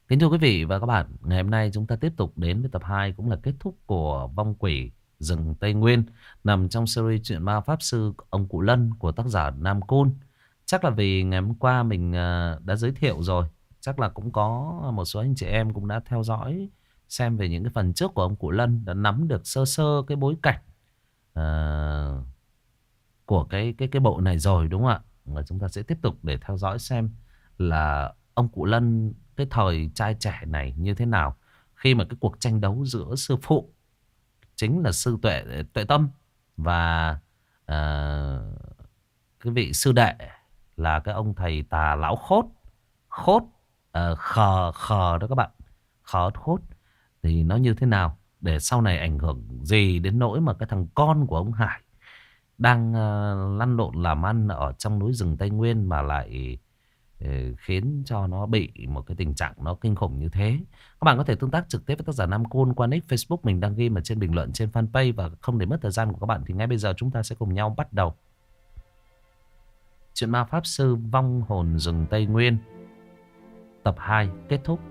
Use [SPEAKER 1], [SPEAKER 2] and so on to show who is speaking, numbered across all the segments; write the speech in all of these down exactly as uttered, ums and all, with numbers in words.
[SPEAKER 1] Kính thưa quý vị và các bạn, ngày hôm nay chúng ta tiếp tục đến với tập hai cũng là kết thúc của Vong Quỷ Rừng Tây Nguyên, nằm trong series truyện ma Pháp Sư ông Cụ Lân của tác giả Nam Côn. Chắc là vì ngày hôm qua mình à, đã giới thiệu rồi, chắc là cũng có một số anh chị em cũng đã theo dõi xem về những cái phần trước của ông Cụ Lân, đã nắm được sơ sơ cái bối cảnh à, của cái cái cái bộ này rồi, đúng không ạ? Và chúng ta sẽ tiếp tục để theo dõi xem là ông Cụ Lân cái thời trai trẻ này như thế nào, khi mà cái cuộc tranh đấu giữa sư phụ chính là sư Tuệ Tuệ Tâm và à, cái vị sư đệ là cái ông thầy tà lão khốt khốt à, khờ khờ đó các bạn, khờ khốt, thì nó như thế nào, để sau này ảnh hưởng gì đến nỗi mà cái thằng con của ông Hải đang uh, lăn lộn làm ăn ở trong núi rừng Tây Nguyên mà lại uh, khiến cho nó bị một cái tình trạng nó kinh khủng như thế. Các bạn có thể tương tác trực tiếp với tác giả Nam Côn qua nick Facebook mình đang ghi ở trên bình luận trên fanpage. Và không để mất thời gian của các bạn thì ngay bây giờ chúng ta sẽ cùng nhau bắt đầu chuyện ma Pháp Sư Vong Hồn Rừng Tây Nguyên tập hai kết thúc.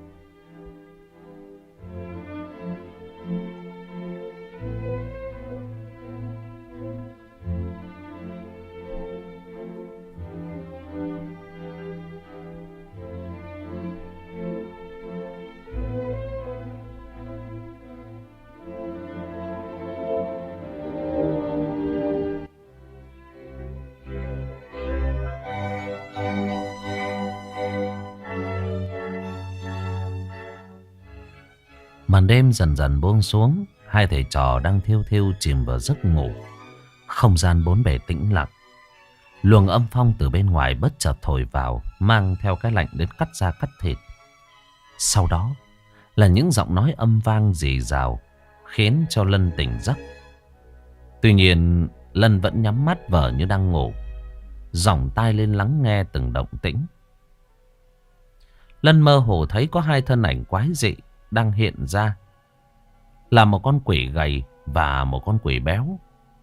[SPEAKER 1] Màn đêm dần dần buông xuống, hai thầy trò đang thiêu thiêu chìm vào giấc ngủ. Không gian bốn bề tĩnh lặng. Luồng âm phong từ bên ngoài bất chợt thổi vào, mang theo cái lạnh đến cắt da cắt thịt. Sau đó là những giọng nói âm vang rì rào, khiến cho Lân tỉnh giấc. Tuy nhiên Lân vẫn nhắm mắt vờ như đang ngủ, dòng tai lên lắng nghe từng động tĩnh. Lân mơ hồ thấy có hai thân ảnh quái dị đang hiện ra, là một con quỷ gầy và một con quỷ béo.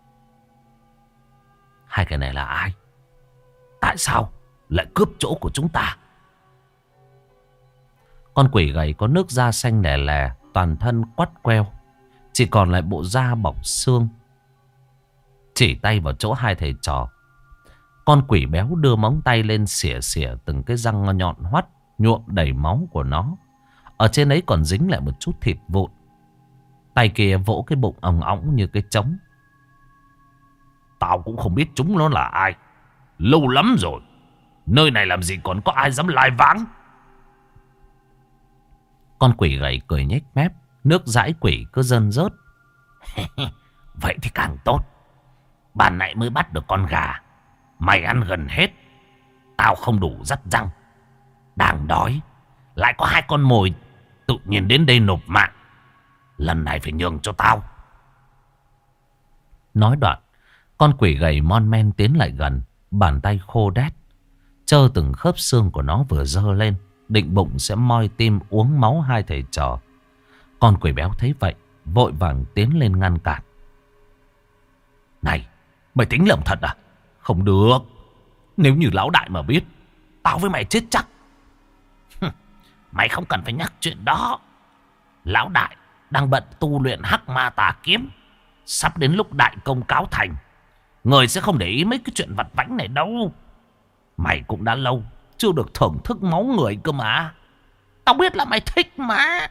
[SPEAKER 1] Hai cái này là ai? Tại sao lại cướp chỗ của chúng ta? Con quỷ gầy có nước da xanh lè lè, toàn thân quắt queo, chỉ còn lại bộ da bọc xương, chỉ tay vào chỗ hai thầy trò. Con quỷ béo đưa móng tay lên xỉa xỉa từng cái răng nhọn hoắt nhuộm đầy máu của nó. Ở trên ấy còn dính lại một chút thịt vụn. Tay kia vỗ cái bụng ỏng ỏng như cái trống.
[SPEAKER 2] Tao cũng không biết chúng nó là ai. Lâu lắm rồi, nơi này làm gì còn có ai dám lai vãng.
[SPEAKER 1] Con quỷ gầy cười nhếch mép, nước dãi quỷ cứ rơn rớt.
[SPEAKER 2] Vậy thì càng tốt. Ban nãy mới bắt được con gà, mày ăn gần hết. Tao không đủ dắt răng, đang đói, lại có hai con mồi tự nhiên đến đây nộp mạng. Lần này phải nhường cho tao.
[SPEAKER 1] Nói đoạn, con quỷ gầy mon men tiến lại gần, bàn tay khô đét, trơ từng khớp xương của nó vừa giơ lên, định bụng sẽ moi tim uống máu hai thầy trò. Con quỷ béo thấy vậy, vội vàng tiến lên ngăn cản.
[SPEAKER 2] Này, mày tính lầm thật à? Không được. Nếu như lão đại mà biết, tao với mày chết chắc. Mày không cần phải nhắc chuyện đó. Lão đại đang bận tu luyện hắc ma tà kiếm. Sắp đến lúc đại công cáo thành, người sẽ không để ý mấy cái chuyện vặt vãnh này đâu. Mày cũng đã lâu chưa được thưởng thức máu người cơ mà. Tao biết là mày thích mà.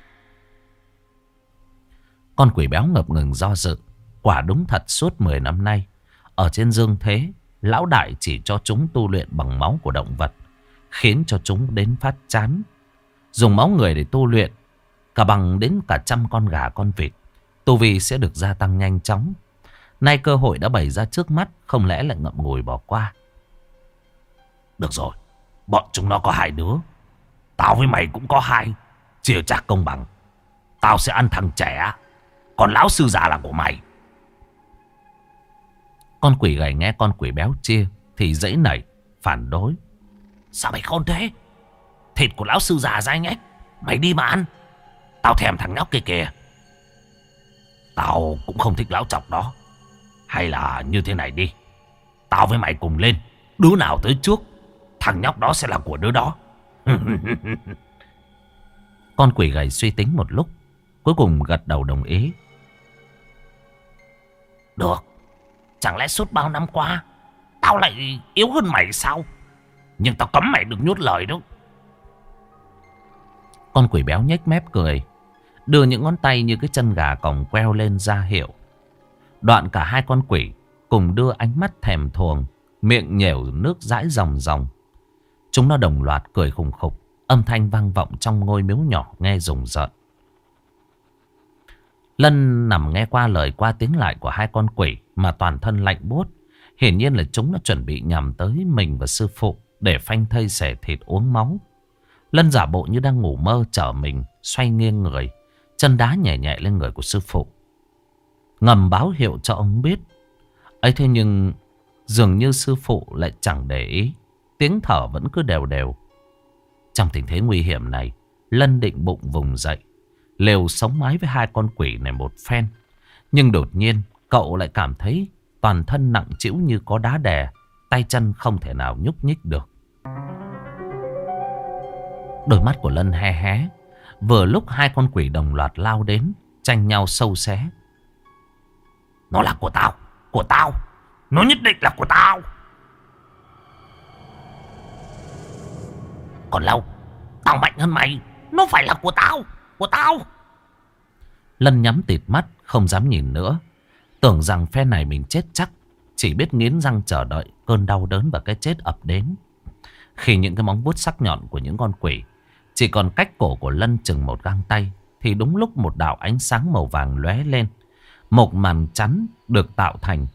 [SPEAKER 1] Con quỷ béo ngập ngừng do dự. Quả đúng thật suốt mười năm nay, ở trên dương thế, lão đại chỉ cho chúng tu luyện bằng máu của động vật, khiến cho chúng đến phát chán. Dùng máu người để tu luyện, cả bằng đến cả trăm con gà con vịt, tu vi sẽ được gia tăng nhanh chóng. Nay cơ hội đã bày ra trước mắt, không lẽ lại ngậm ngùi bỏ qua.
[SPEAKER 2] Được rồi, bọn chúng nó có hai đứa, tao với mày cũng có hai, chia chác công bằng. Tao sẽ ăn thằng trẻ, còn lão sư già là của mày.
[SPEAKER 1] Con quỷ gầy nghe con quỷ béo chia thì dãy nảy phản đối.
[SPEAKER 2] Sao mày khôn thế? Thịt của lão sư già dai nhách, mày đi mà ăn. Tao thèm thằng nhóc kia kìa. Tao cũng không thích lão chọc đó. Hay là như thế này đi, tao với mày cùng lên, đứa nào tới trước, thằng nhóc đó sẽ là của đứa đó.
[SPEAKER 1] Con quỷ gầy suy tính một lúc, cuối cùng gật đầu đồng ý.
[SPEAKER 2] Được. Chẳng lẽ suốt bao năm qua tao lại yếu hơn mày sao? Nhưng tao cấm mày đừng nuốt lời đâu.
[SPEAKER 1] Con quỷ béo nhếch mép cười, đưa những ngón tay như cái chân gà còng queo lên ra hiệu. Đoạn cả hai con quỷ cùng đưa ánh mắt thèm thuồng, miệng nhểu nước dãi ròng ròng. Chúng nó đồng loạt cười khùng khục, âm thanh vang vọng trong ngôi miếu nhỏ nghe rùng rợn. Lân nằm nghe qua lời qua tiếng lại của hai con quỷ mà toàn thân lạnh buốt. Hiển nhiên là chúng nó chuẩn bị nhằm tới mình và sư phụ để phanh thây xẻ thịt uống máu. Lân giả bộ như đang ngủ mơ, trở mình xoay nghiêng người, chân đá nhẹ nhẹ lên người của sư phụ, ngầm báo hiệu cho ông biết. Ấy thế nhưng dường như sư phụ lại chẳng để ý, tiếng thở vẫn cứ đều đều. Trong tình thế nguy hiểm này, Lân định bụng vùng dậy, liều sống mái với hai con quỷ này một phen. Nhưng đột nhiên cậu lại cảm thấy toàn thân nặng trĩu như có đá đè, tay chân không thể nào nhúc nhích được. Đôi mắt của Lân hé hé. Vừa lúc hai con quỷ đồng loạt lao đến, tranh nhau sâu xé.
[SPEAKER 2] Nó là của tao, của tao, nó nhất định là của tao. Còn lâu, tao mạnh hơn mày, nó phải là của tao, của tao.
[SPEAKER 1] Lân nhắm tịt mắt, không dám nhìn nữa. Tưởng rằng phe này mình chết chắc, chỉ biết nghiến răng chờ đợi cơn đau đớn và cái chết ập đến. Khi những cái móng vuốt sắc nhọn của những con quỷ chỉ còn cách cổ của Lân chừng một găng tay, thì đúng lúc một đạo ánh sáng màu vàng lóe lên. Một màn chắn được tạo thành.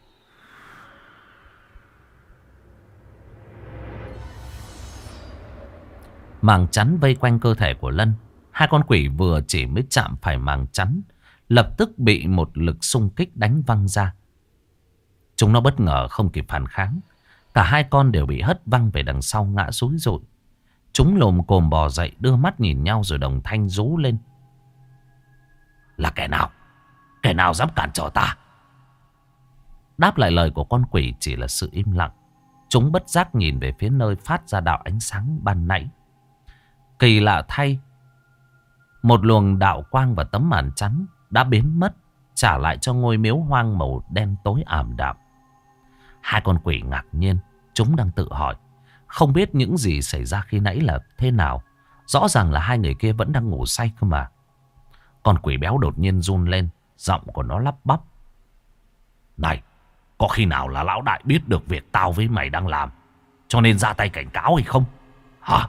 [SPEAKER 1] Màng chắn vây quanh cơ thể của Lân. Hai con quỷ vừa chỉ mới chạm phải màng chắn, lập tức bị một lực xung kích đánh văng ra. Chúng nó bất ngờ không kịp phản kháng. Cả hai con đều bị hất văng về đằng sau, ngã rúi rụi. Chúng lồm cồm bò dậy, đưa mắt nhìn nhau rồi đồng thanh rú lên.
[SPEAKER 2] Là kẻ nào? Kẻ nào dám cản trở ta?
[SPEAKER 1] Đáp lại lời của con quỷ chỉ là sự im lặng. Chúng bất giác nhìn về phía nơi phát ra đạo ánh sáng ban nãy. Kỳ lạ thay, một luồng đạo quang và tấm màn chắn đã biến mất, trả lại cho ngôi miếu hoang màu đen tối ảm đạm. Hai con quỷ ngạc nhiên, chúng đang tự hỏi, không biết những gì xảy ra khi nãy là thế nào. Rõ ràng là hai người kia vẫn đang ngủ say cơ mà. Con quỷ béo đột nhiên run lên, giọng của nó lắp bắp.
[SPEAKER 2] Này, có khi nào là lão đại biết được việc tao với mày đang làm, cho nên ra tay cảnh cáo hay không? Hả?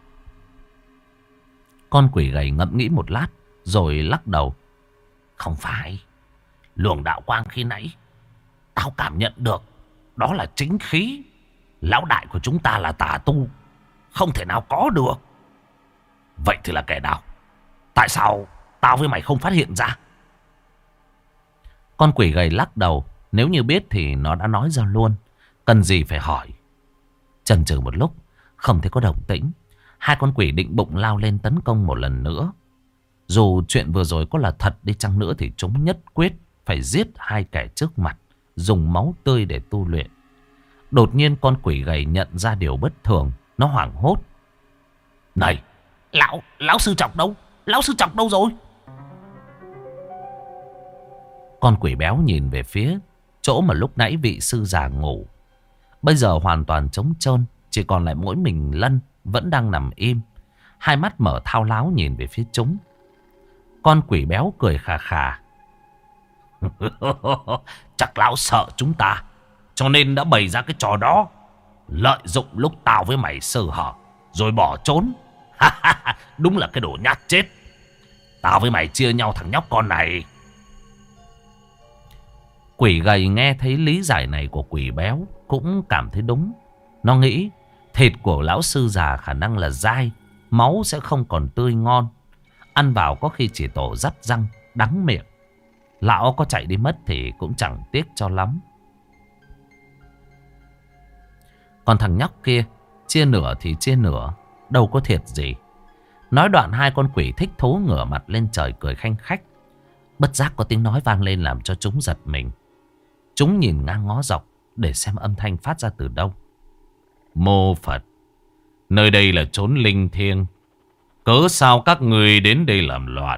[SPEAKER 1] Con quỷ gầy ngẫm nghĩ một lát rồi lắc đầu.
[SPEAKER 2] Không phải. Luồng đạo quang khi nãy tao cảm nhận được, đó là chính khí. Lão đại của chúng ta là tà tu, không thể nào có được. Vậy thì là kẻ nào? Tại sao tao với mày không phát hiện ra?
[SPEAKER 1] Con quỷ gầy lắc đầu. Nếu như biết thì nó đã nói ra luôn, cần gì phải hỏi. Chần chừ một lúc, không thấy có động tĩnh. Hai con quỷ định bụng lao lên tấn công một lần nữa. Dù chuyện vừa rồi có là thật đi chăng nữa thì chúng nhất quyết phải giết hai kẻ trước mặt, dùng máu tươi để tu luyện. Đột nhiên con quỷ gầy nhận ra điều bất thường. Nó hoảng hốt.
[SPEAKER 2] Này, lão, lão sư trọng đâu? Lão sư trọng đâu rồi?
[SPEAKER 1] Con quỷ béo nhìn về phía chỗ mà lúc nãy vị sư già ngủ. Bây giờ hoàn toàn trống trơn, chỉ còn lại mỗi mình Lân vẫn đang nằm im, hai mắt mở thao láo nhìn về phía chúng. Con quỷ béo cười khà khà.
[SPEAKER 2] Chắc lão sợ chúng ta, cho nên đã bày ra cái trò đó, lợi dụng lúc tao với mày sơ hở rồi bỏ trốn. Đúng là cái đồ nhát chết. Tao với mày chia nhau thằng nhóc con này.
[SPEAKER 1] Quỷ gầy nghe thấy lý giải này của quỷ béo cũng cảm thấy đúng. Nó nghĩ thịt của lão sư già khả năng là dai, máu sẽ không còn tươi ngon, ăn vào có khi chỉ tổ rắt răng, đắng miệng. Lão có chạy đi mất thì cũng chẳng tiếc cho lắm. Còn thằng nhóc kia, chia nửa thì chia nửa, đâu có thiệt gì. Nói đoạn hai con quỷ thích thú ngửa mặt lên trời cười khanh khách. Bất giác có tiếng nói vang lên làm cho chúng giật mình. Chúng nhìn ngang ngó dọc để xem âm thanh phát ra từ đâu.
[SPEAKER 2] Mô Phật, nơi đây là chốn linh thiêng, Cớ sao các người đến đây làm loạn?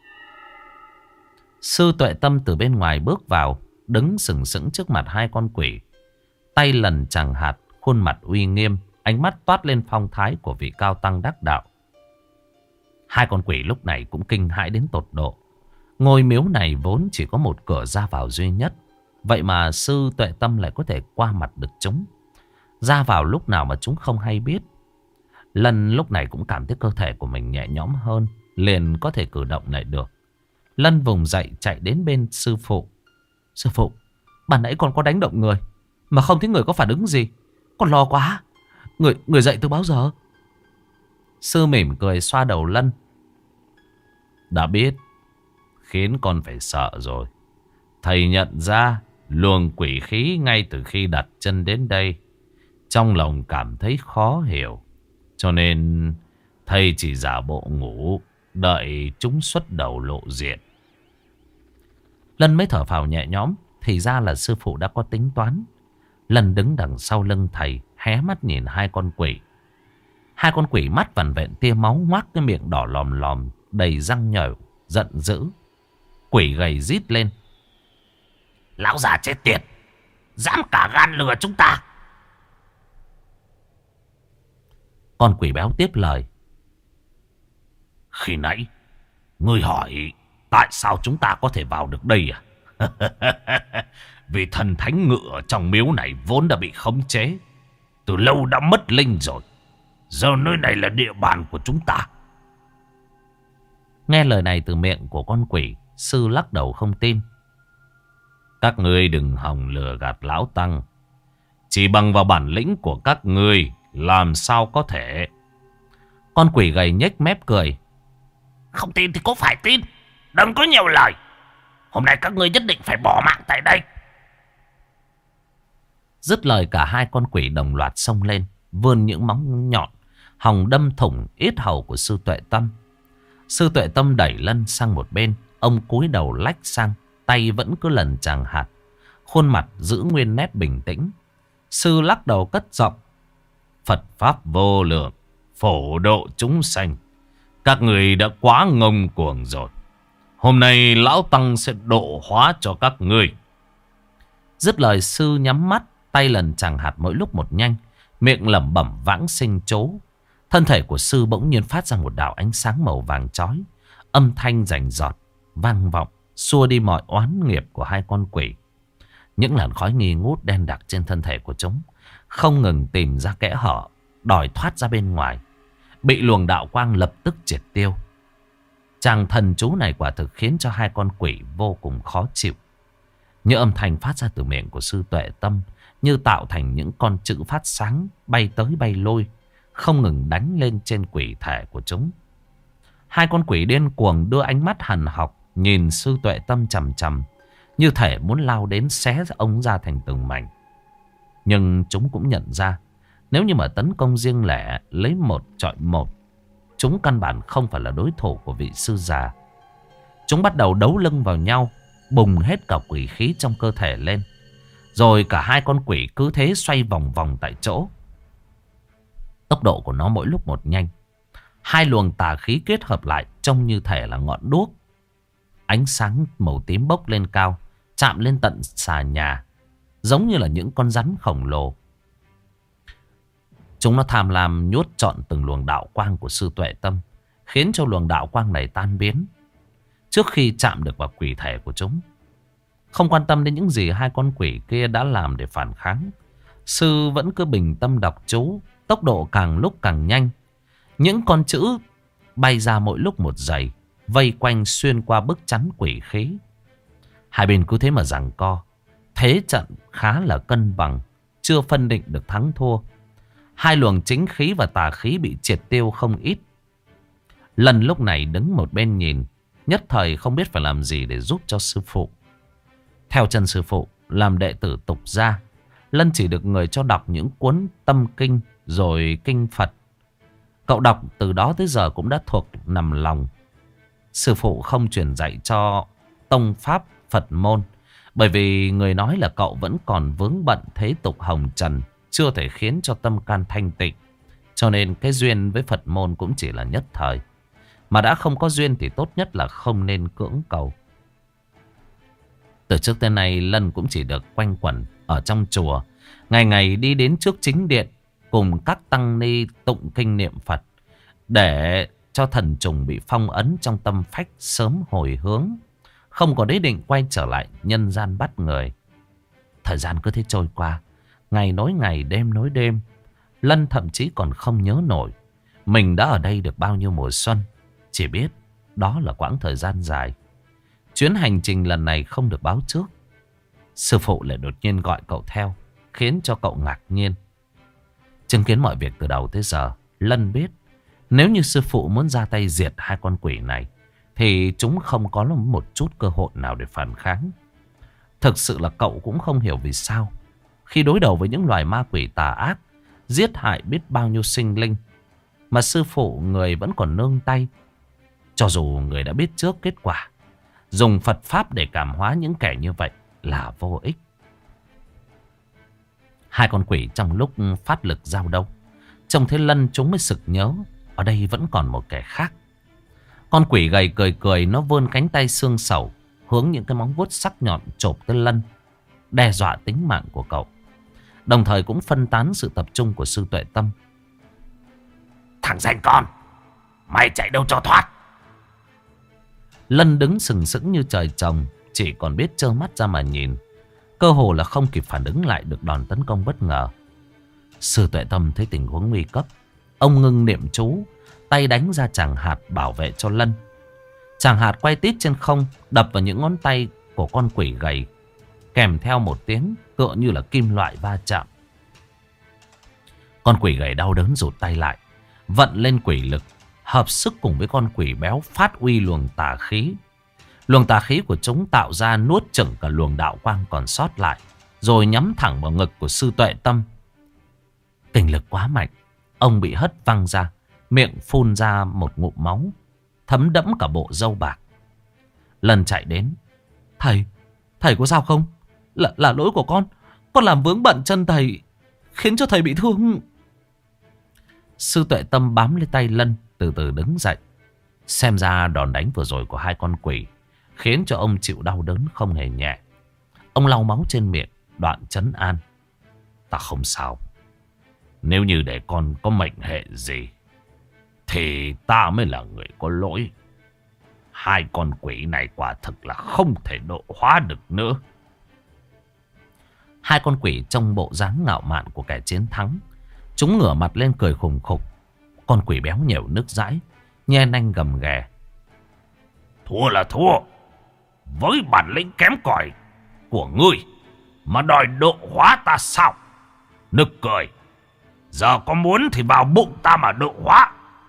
[SPEAKER 1] Sư Tuệ Tâm từ bên ngoài bước vào, đứng sừng sững trước mặt hai con quỷ. Tay lần chằng hạt, khuôn mặt uy nghiêm, ánh mắt toát lên phong thái của vị cao tăng đắc đạo. Hai con quỷ lúc này cũng kinh hãi đến tột độ. Ngôi miếu này vốn chỉ có một cửa ra vào duy nhất. Vậy mà Sư Tuệ Tâm lại có thể qua mặt được chúng. Ra vào lúc nào mà chúng không hay biết. Lân lúc này cũng cảm thấy cơ thể của mình nhẹ nhõm hơn, liền có thể cử động lại được. Lân vùng dậy chạy đến bên sư phụ. Sư phụ, ban nãy con có đánh động người, mà không thấy người có phản ứng gì. Con lo quá. Người, người dậy từ bao giờ? Sư mỉm cười xoa đầu Lân. Đã biết, khiến con phải sợ rồi. Thầy nhận ra luồng quỷ khí ngay từ khi đặt chân đến đây. Trong lòng cảm thấy khó hiểu. Cho nên thầy chỉ giả bộ ngủ, đợi chúng xuất đầu lộ diện. Lân mới thở phào nhẹ nhõm. Thì ra là sư phụ đã có tính toán. Lân đứng đằng sau lưng thầy, hé mắt nhìn hai con quỷ. Hai con quỷ mắt vằn vện tia máu, ngoác cái miệng đỏ lòm lòm, đầy răng nhởu, giận dữ. Quỷ gầy rít lên. Lão già chết tiệt, dám cả gan lừa chúng ta. Con quỷ béo tiếp lời. Khi nãy ngươi hỏi tại sao chúng ta có thể vào được đây à? Vì thần thánh ngựa trong miếu này vốn đã bị khống chế, từ lâu đã mất linh rồi. Giờ nơi này là địa bàn của chúng ta. Nghe lời này từ miệng của con quỷ, sư lắc đầu không tin. Các ngươi đừng hòng lừa gạt lão tăng. Chỉ bằng vào bản lĩnh của các ngươi, làm sao có thể? Con quỷ gầy nhếch mép cười. Không tin thì cũng phải tin. Đừng có nhiều lời. Hôm nay các ngươi nhất định phải bỏ mạng tại đây. Dứt lời cả hai con quỷ đồng loạt xông lên, vươn những móng nhọn hòng đâm thủng yết hầu của Sư Tuệ Tâm. Sư Tuệ Tâm đẩy Lân sang một bên. Ông cúi đầu lách sang, tay vẫn cứ lần chàng hạt, khuôn mặt giữ nguyên nét bình tĩnh. Sư lắc đầu cất giọng. Phật pháp vô lượng, phổ độ chúng sanh. Các người đã quá ngông cuồng rồi. Hôm nay lão tăng sẽ độ hóa cho các ngươi. Dứt lời sư nhắm mắt, tay lần chàng hạt mỗi lúc một nhanh, miệng lẩm bẩm vãng sinh chú. Thân thể của sư bỗng nhiên phát ra một đạo ánh sáng màu vàng chói, âm thanh rành rọt vang vọng, xua đi mọi oán nghiệp của hai con quỷ. Những làn khói nghi ngút đen đặc trên thân thể của chúng không ngừng tìm ra kẽ hở, đòi thoát ra bên ngoài, bị luồng đạo quang lập tức triệt tiêu. Chàng thần chú này quả thực khiến cho hai con quỷ vô cùng khó chịu. Những âm thanh phát ra từ miệng của Sư Tuệ Tâm như tạo thành những con chữ phát sáng bay tới bay lui, không ngừng đánh lên trên quỷ thể của chúng. Hai con quỷ điên cuồng đưa ánh mắt hằn học nhìn Sư Tuệ Tâm chằm chằm, như thể muốn lao đến xé ông ra thành từng mảnh. Nhưng chúng cũng nhận ra, nếu như mà tấn công riêng lẻ, lấy một chọi một, chúng căn bản không phải là đối thủ của vị sư già. Chúng bắt đầu đấu lưng vào nhau, bùng hết cả quỷ khí trong cơ thể lên. Rồi cả hai con quỷ cứ thế xoay vòng vòng tại chỗ. Tốc độ của nó mỗi lúc một nhanh. Hai luồng tà khí kết hợp lại trông như thể là ngọn đuốc. Ánh sáng màu tím bốc lên cao, chạm lên tận xà nhà, giống như là những con rắn khổng lồ. Chúng nó tham lam nhốt trọn từng luồng đạo quang của Sư Tuệ Tâm, khiến cho luồng đạo quang này tan biến trước khi chạm được vào quỷ thể của chúng. Không quan tâm đến những gì hai con quỷ kia đã làm để phản kháng, sư vẫn cứ bình tâm đọc chú, tốc độ càng lúc càng nhanh. Những con chữ bay ra mỗi lúc một dày, vây quanh xuyên qua bức chắn quỷ khí. Hai bên cứ thế mà giằng co. Thế trận khá là cân bằng, chưa phân định được thắng thua. Hai luồng chính khí và tà khí bị triệt tiêu không ít. Lần lúc này đứng một bên nhìn, nhất thời không biết phải làm gì để giúp cho sư phụ. Theo chân sư phụ, làm đệ tử tục gia, Lân chỉ được người cho đọc những cuốn tâm kinh rồi kinh Phật. Cậu đọc từ đó tới giờ cũng đã thuộc nằm lòng. Sư phụ không truyền dạy cho tông pháp Phật môn, bởi vì người nói là cậu vẫn còn vướng bận thế tục hồng trần, chưa thể khiến cho tâm can thanh tịnh. Cho nên cái duyên với Phật môn cũng chỉ là nhất thời. Mà đã không có duyên thì tốt nhất là không nên cưỡng cầu. Từ trước tới nay Lân cũng chỉ được quanh quẩn ở trong chùa, ngày ngày đi đến trước chính điện cùng các tăng ni tụng kinh niệm Phật, để cho thần trùng bị phong ấn trong tâm phách sớm hồi hướng, không có ý định quay trở lại nhân gian bắt người. Thời gian cứ thế trôi qua, ngày nối ngày, đêm nối đêm. Lân thậm chí còn không nhớ nổi mình đã ở đây được bao nhiêu mùa xuân. Chỉ biết đó là quãng thời gian dài. Chuyến hành trình lần này không được báo trước. Sư phụ lại đột nhiên gọi cậu theo, khiến cho cậu ngạc nhiên. Chứng kiến mọi việc từ đầu tới giờ, Lân biết nếu như sư phụ muốn ra tay diệt hai con quỷ này thì chúng không có một chút cơ hội nào để phản kháng. Thực sự là cậu cũng không hiểu vì sao khi đối đầu với những loài ma quỷ tà ác, giết hại biết bao nhiêu sinh linh, mà sư phụ người vẫn còn nương tay. Cho dù người đã biết trước kết quả, dùng Phật Pháp để cảm hóa những kẻ như vậy là vô ích. Hai con quỷ trong lúc phát lực giao đấu, trông thấy Lân chúng mới sực nhớ ở đây vẫn còn một kẻ khác. Con quỷ gầy cười cười, nó vươn cánh tay xương sầu hướng những cái móng vuốt sắc nhọn chộp tới Lân, đe dọa tính mạng của cậu, đồng thời cũng phân tán sự tập trung của Sư Tuệ Tâm.
[SPEAKER 2] Thằng danh con, mày chạy đâu cho thoát.
[SPEAKER 1] Lân đứng sừng sững như trời trồng, chỉ còn biết trơ mắt ra mà nhìn, cơ hồ là không kịp phản ứng lại được đòn tấn công bất ngờ. Sư Tuệ Tâm thấy tình huống nguy cấp, ông ngưng niệm chú, tay đánh ra tràng hạt bảo vệ cho Lân. Tràng hạt quay tít trên không, đập vào những ngón tay của con quỷ gầy, kèm theo một tiếng tựa như là kim loại va chạm. Con quỷ gầy đau đớn rụt tay lại, vận lên quỷ lực, hợp sức cùng với con quỷ béo phát uy luồng tà khí. Luồng tà khí của chúng tạo ra nuốt chửng cả luồng đạo quang còn sót lại, rồi nhắm thẳng vào ngực của Sư Tuệ Tâm. Kình lực quá mạnh, ông bị hất văng ra, miệng phun ra một ngụm máu, thấm đẫm cả bộ râu bạc. Lần chạy đến. Thầy, thầy có sao không? Là, là lỗi của con. Con làm vướng bận chân thầy, khiến cho thầy bị thương. Sư Tuệ Tâm bám lấy tay Lân, từ từ đứng dậy. Xem ra đòn đánh vừa rồi của hai con quỷ khiến cho ông chịu đau đớn không hề nhẹ. Ông lau máu trên miệng, đoạn trấn an. Ta không sao. Nếu như để con có mệnh hệ gì thì ta mới là người có lỗi. Hai con quỷ này quả thực là không thể độ hóa được nữa. Hai con quỷ trong bộ dáng ngạo mạn của kẻ chiến thắng, chúng ngửa mặt lên cười khùng khục. Con quỷ béo nhểu nước dãi, nhe nanh gầm ghè.
[SPEAKER 2] Thua là thua. Với bản lĩnh kém cỏi của ngươi mà đòi độ hóa ta sao? Nực cười. Giờ có muốn thì vào bụng ta mà độ hóa.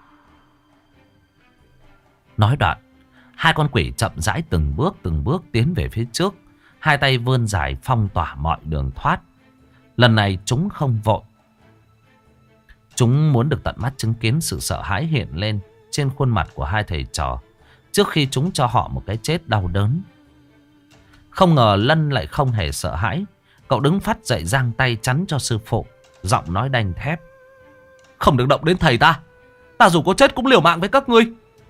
[SPEAKER 1] Nói đoạn, hai con quỷ chậm rãi từng bước từng bước tiến về phía trước, hai tay vươn dài phong tỏa mọi đường thoát. Lần này chúng không vội. Chúng muốn được tận mắt chứng kiến sự sợ hãi hiện lên trên khuôn mặt của hai thầy trò trước khi chúng cho họ một cái chết đau đớn. Không ngờ Lân lại không hề sợ hãi. Cậu đứng phát dậy giang tay chắn cho sư phụ, giọng nói đanh thép. Không được động đến thầy ta. Ta dù có chết cũng liều mạng với các ngươi.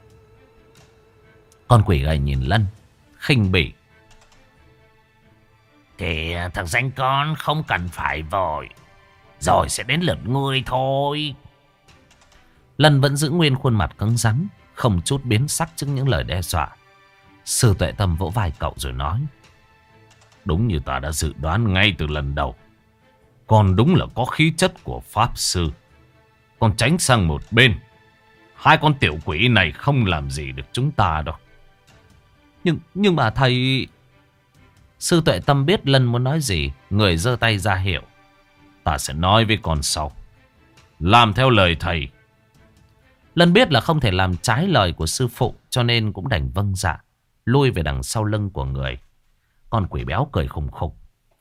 [SPEAKER 1] Con quỷ gầy nhìn Lân, khinh bỉ.
[SPEAKER 2] Thì thằng danh con không cần phải vội, rồi sẽ đến lượt ngươi thôi.
[SPEAKER 1] Lân vẫn giữ nguyên khuôn mặt cứng rắn, không chút biến sắc trước những lời đe dọa. Sư Tuệ Tâm vỗ vai cậu rồi nói.
[SPEAKER 2] Đúng như ta đã dự đoán ngay từ lần đầu. Con đúng là có khí chất của Pháp Sư. Con tránh sang một bên. Hai con tiểu quỷ này không làm gì được chúng ta đâu.
[SPEAKER 1] Nhưng nhưng mà thầy... Sư Tuệ Tâm biết Lân muốn nói gì, người giơ tay ra hiệu.
[SPEAKER 2] Ta sẽ nói với con sau. Làm theo lời thầy.
[SPEAKER 1] Lân biết là không thể làm trái lời của sư phụ, cho nên cũng đành vâng dạ, lui về đằng sau lưng của người. Con quỷ béo cười khùng khục.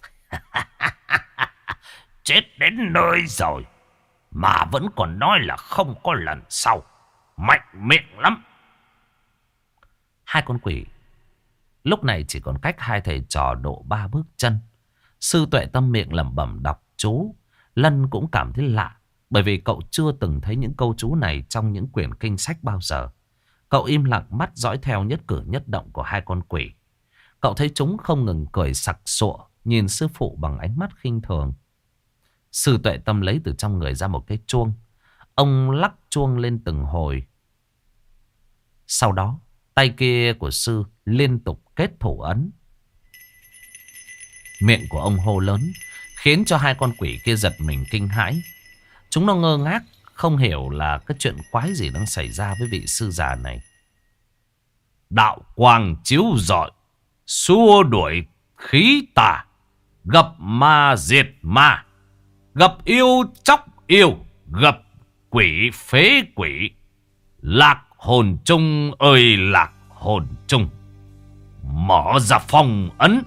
[SPEAKER 2] Chết đến nơi rồi mà vẫn còn nói là không có lần sau. Mạnh miệng lắm.
[SPEAKER 1] Hai con quỷ lúc này chỉ còn cách hai thầy trò độ ba bước chân. Sư Tuệ Tâm miệng lẩm bẩm đọc chú. Lân cũng cảm thấy lạ, bởi vì cậu chưa từng thấy những câu chú này trong những quyển kinh sách bao giờ. Cậu im lặng mắt dõi theo nhất cử nhất động của hai con quỷ. Cậu thấy chúng không ngừng cười sặc sụa, nhìn sư phụ bằng ánh mắt khinh thường. Sư Tuệ Tâm lấy từ trong người ra một cái chuông. Ông lắc chuông lên từng hồi. Sau đó, tay kia của sư liên tục kết thủ ấn. Miệng của ông hô lớn, khiến cho hai con quỷ kia giật mình kinh hãi. Chúng nó ngơ ngác, không hiểu là cái chuyện quái gì đang xảy ra với vị sư già này.
[SPEAKER 2] Đạo quang chiếu rọi, xua đuổi khí tà, gặp ma diệt ma, gặp yêu chóc yêu, gặp quỷ phế quỷ. Lạc hồn chung ơi lạc hồn chung, mở ra phong ấn.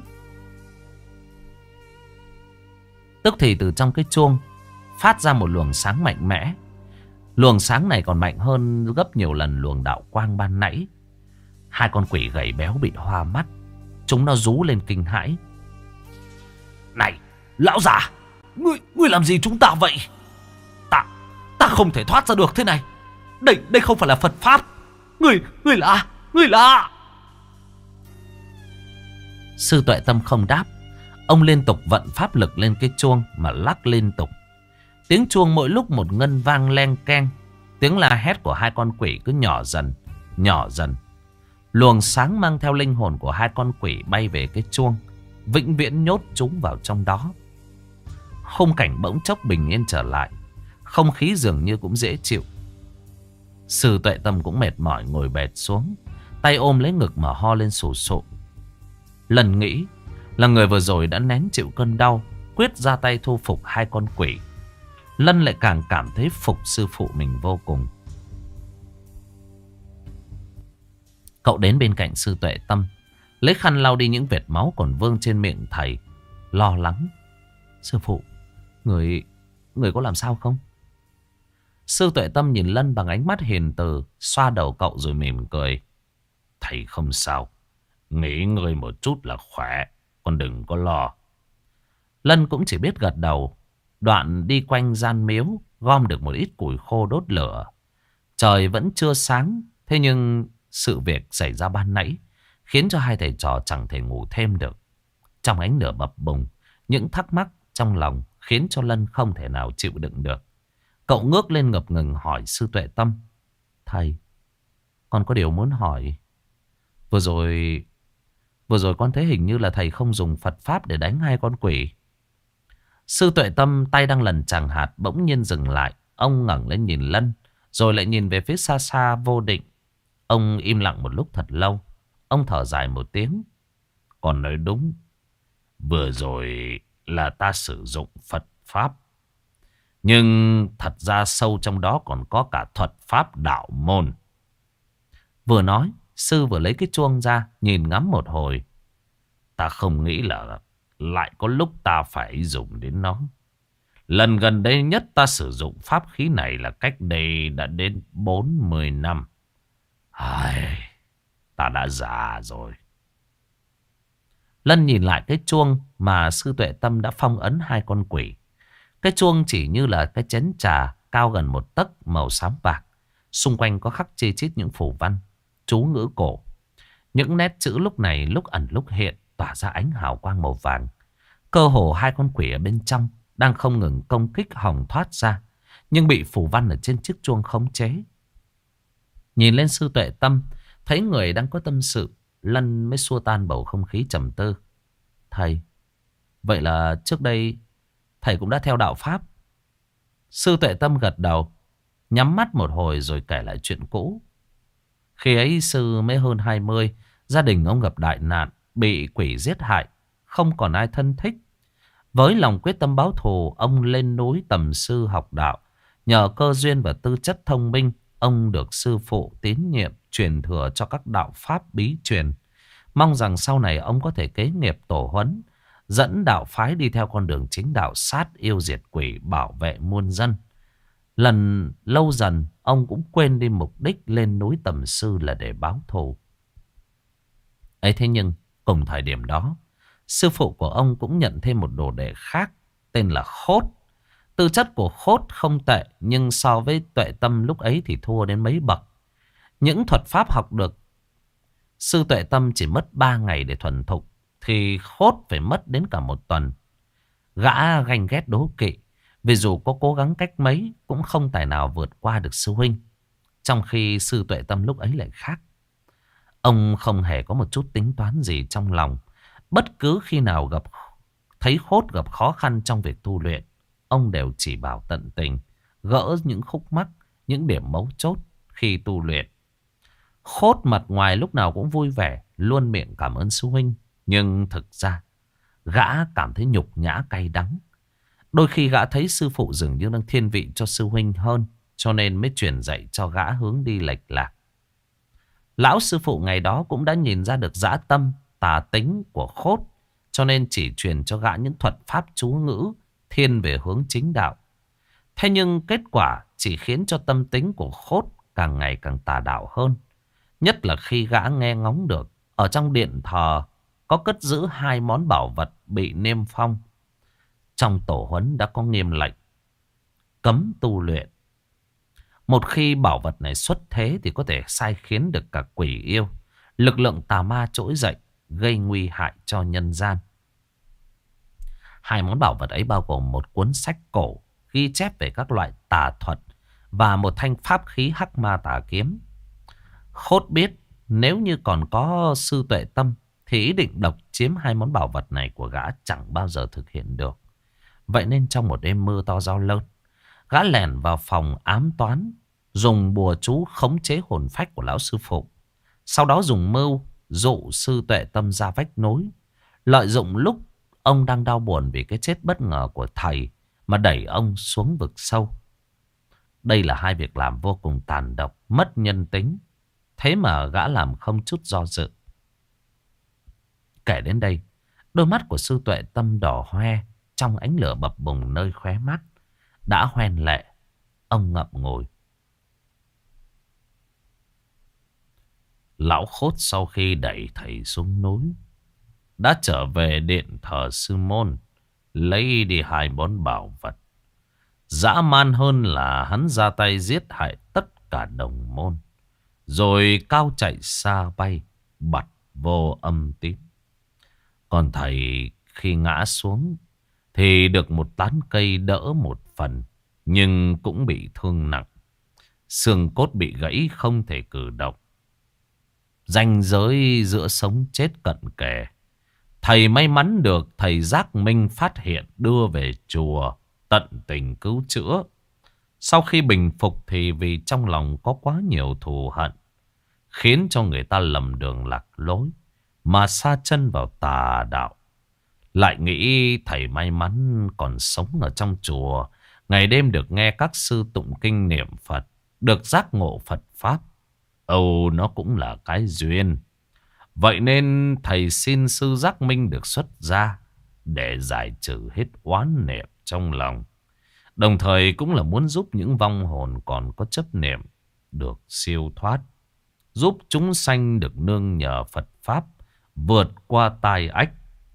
[SPEAKER 1] Tức thì từ trong cái chuông phát ra một luồng sáng mạnh mẽ. Luồng sáng này còn mạnh hơn gấp nhiều lần luồng đạo quang ban nãy. Hai con quỷ gầy béo bị hoa mắt. Chúng nó rú lên kinh hãi.
[SPEAKER 2] Này, lão già, ngươi, ngươi làm gì chúng ta vậy? Ta, ta không thể thoát ra được thế này. Đây, đây không phải là Phật Pháp. Ngươi, ngươi là, ngươi là...
[SPEAKER 1] Sư Tuệ Tâm không đáp. Ông liên tục vận pháp lực lên cái chuông mà lắc liên tục. Tiếng chuông mỗi lúc một ngân vang len keng. Tiếng la hét của hai con quỷ cứ nhỏ dần, nhỏ dần. Luồng sáng mang theo linh hồn của hai con quỷ bay về cái chuông, vĩnh viễn nhốt chúng vào trong đó. Khung cảnh bỗng chốc bình yên trở lại. Không khí dường như cũng dễ chịu. Sư Tuệ Tâm cũng mệt mỏi ngồi bệt xuống, tay ôm lấy ngực mà ho lên sù sụ. Lần nghĩ là người vừa rồi đã nén chịu cơn đau, quyết ra tay thu phục hai con quỷ. Lân lại càng cảm thấy phục sư phụ mình vô cùng. Cậu đến bên cạnh sư Tuệ Tâm, lấy khăn lau đi những vệt máu còn vương trên miệng thầy, lo lắng. Sư phụ, người, người có làm sao không? Sư Tuệ Tâm nhìn Lân bằng ánh mắt hiền từ, xoa đầu cậu rồi mỉm cười.
[SPEAKER 2] Thầy không sao, nghỉ ngơi một chút là khỏe, con đừng có lo.
[SPEAKER 1] Lân cũng chỉ biết gật đầu. Đoạn đi quanh gian miếu, gom được một ít củi khô đốt lửa. Trời vẫn chưa sáng, thế nhưng sự việc xảy ra ban nãy khiến cho hai thầy trò chẳng thể ngủ thêm được. Trong ánh lửa bập bùng, những thắc mắc trong lòng khiến cho Lân không thể nào chịu đựng được. Cậu ngước lên ngập ngừng hỏi sư Tuệ Tâm. Thầy, con có điều muốn hỏi. Vừa rồi, vừa rồi con thấy hình như là thầy không dùng Phật Pháp để đánh hai con quỷ. Sư Tuệ Tâm tay đang lần chàng hạt bỗng nhiên dừng lại. Ông ngẩng lên nhìn Lân, rồi lại nhìn về phía xa xa vô định. Ông im lặng một lúc thật lâu. Ông thở dài một tiếng.
[SPEAKER 2] Con nói đúng. Vừa rồi là ta sử dụng Phật Pháp. Nhưng thật ra sâu trong đó còn có cả thuật pháp đạo môn.
[SPEAKER 1] Vừa nói, sư vừa lấy cái chuông ra, nhìn ngắm một hồi.
[SPEAKER 2] Ta không nghĩ là lại có lúc ta phải dùng đến nó. Lần gần đây nhất ta sử dụng pháp khí này là cách đây đã đến bốn mươi năm. Ai, ta đã già rồi.
[SPEAKER 1] Lân nhìn lại cái chuông mà sư Tuệ Tâm đã phong ấn hai con quỷ. Cái chuông chỉ như là cái chén trà cao gần một tấc màu xám bạc. Xung quanh có khắc chi chít những phù văn, chú ngữ cổ. Những nét chữ lúc này lúc ẩn lúc hiện tỏa ra ánh hào quang màu vàng. Cơ hồ hai con quỷ ở bên trong đang không ngừng công kích hòng thoát ra, nhưng bị phù văn ở trên chiếc chuông khống chế. Nhìn lên sư Tuệ Tâm, thấy người đang có tâm sự, Lân mới xua tan bầu không khí trầm tư. Thầy, vậy là trước đây thầy cũng đã theo đạo Pháp? Sư Tuệ Tâm gật đầu, nhắm mắt một hồi rồi kể lại chuyện cũ. Khi ấy sư mới hơn hai mươi, gia đình ông gặp đại nạn, bị quỷ giết hại, không còn ai thân thích. Với lòng quyết tâm báo thù, ông lên núi tầm sư học đạo. Nhờ cơ duyên và tư chất thông minh, ông được sư phụ tín nhiệm truyền thừa cho các đạo pháp bí truyền. Mong rằng sau này ông có thể kế nghiệp tổ huấn, dẫn đạo phái đi theo con đường chính đạo, sát yêu diệt quỷ, bảo vệ muôn dân. Lần lâu dần, ông cũng quên đi mục đích lên núi tầm sư là để báo thù. Ấy thế nhưng, cùng thời điểm đó, sư phụ của ông cũng nhận thêm một đồ đệ khác, tên là Khốt. Tư chất của Khốt không tệ, nhưng so với Tuệ Tâm lúc ấy thì thua đến mấy bậc. Những thuật pháp học được sư Tuệ Tâm chỉ mất ba ngày để thuần thục, thì Khốt phải mất đến cả một tuần. Gã ganh ghét đố kỵ, vì dù có cố gắng cách mấy cũng không tài nào vượt qua được sư huynh. Trong khi sư Tuệ Tâm lúc ấy lại khác. Ông không hề có một chút tính toán gì trong lòng. Bất cứ khi nào gặp thấy Khốt gặp khó khăn trong việc tu luyện, ông đều chỉ bảo tận tình, gỡ những khúc mắc, những điểm mấu chốt khi tu luyện. Khốt mặt ngoài lúc nào cũng vui vẻ, luôn miệng cảm ơn sư huynh. Nhưng thực ra, gã cảm thấy nhục nhã cay đắng. Đôi khi gã thấy sư phụ dường như đang thiên vị cho sư huynh hơn, cho nên mới truyền dạy cho gã hướng đi lệch lạc. Lão sư phụ ngày đó cũng đã nhìn ra được dã tâm, tà tính của Khốt, cho nên chỉ truyền cho gã những thuật pháp chú ngữ thiên về hướng chính đạo. Thế nhưng kết quả chỉ khiến cho tâm tính của Khốt càng ngày càng tà đạo hơn. Nhất là khi gã nghe ngóng được ở trong điện thờ có cất giữ hai món bảo vật bị niêm phong. Trong tổ huấn đã có nghiêm lệnh cấm tu luyện. Một khi bảo vật này xuất thế thì có thể sai khiến được cả quỷ yêu, lực lượng tà ma trỗi dậy, gây nguy hại cho nhân gian. Hai món bảo vật ấy bao gồm một cuốn sách cổ ghi chép về các loại tà thuật và một thanh pháp khí hắc ma tà kiếm. Khốt biết nếu như còn có sư Tuệ Tâm thì ý định độc chiếm hai món bảo vật này của gã chẳng bao giờ thực hiện được. Vậy nên trong một đêm mưa to gió lớn, gã lẻn vào phòng ám toán, dùng bùa chú khống chế hồn phách của lão sư phụ. Sau đó dùng mưu dụ sư Tuệ Tâm ra vách núi, lợi dụng lúc ông đang đau buồn vì cái chết bất ngờ của thầy mà đẩy ông xuống vực sâu. Đây là hai việc làm vô cùng tàn độc, mất nhân tính. Thế mà gã làm không chút do dự. Kể đến đây, đôi mắt của sư Tuệ Tâm đỏ hoe trong ánh lửa bập bùng nơi khóe mắt. Đã hoen lệ, ông ngậm ngùi. Lão Khốt sau khi đẩy thầy xuống núi đã trở về điện thờ sư môn, lấy đi hai món bảo vật. Dã man hơn là hắn ra tay giết hại tất cả đồng môn, rồi cao chạy xa bay, bặt vô âm tín. Còn thầy khi ngã xuống thì được một tán cây đỡ một phần, nhưng cũng bị thương nặng. Xương cốt bị gãy không thể cử động. Ranh giới giữa sống chết cận kề. Thầy may mắn được thầy Giác Minh phát hiện, đưa về chùa tận tình cứu chữa. Sau khi bình phục thì vì trong lòng có quá nhiều thù hận, khiến cho người ta lầm đường lạc lối mà sa chân vào tà đạo. Lại nghĩ thầy may mắn còn sống ở trong chùa, ngày đêm được nghe các sư tụng kinh niệm Phật, được giác ngộ Phật Pháp. Âu nó cũng là cái duyên. Vậy nên thầy xin sư Giác Minh được xuất gia để giải trừ hết oán niệm trong lòng. Đồng thời cũng là muốn giúp những vong hồn còn có chấp niệm được siêu thoát, giúp chúng sanh được nương nhờ Phật Pháp vượt qua tai ách.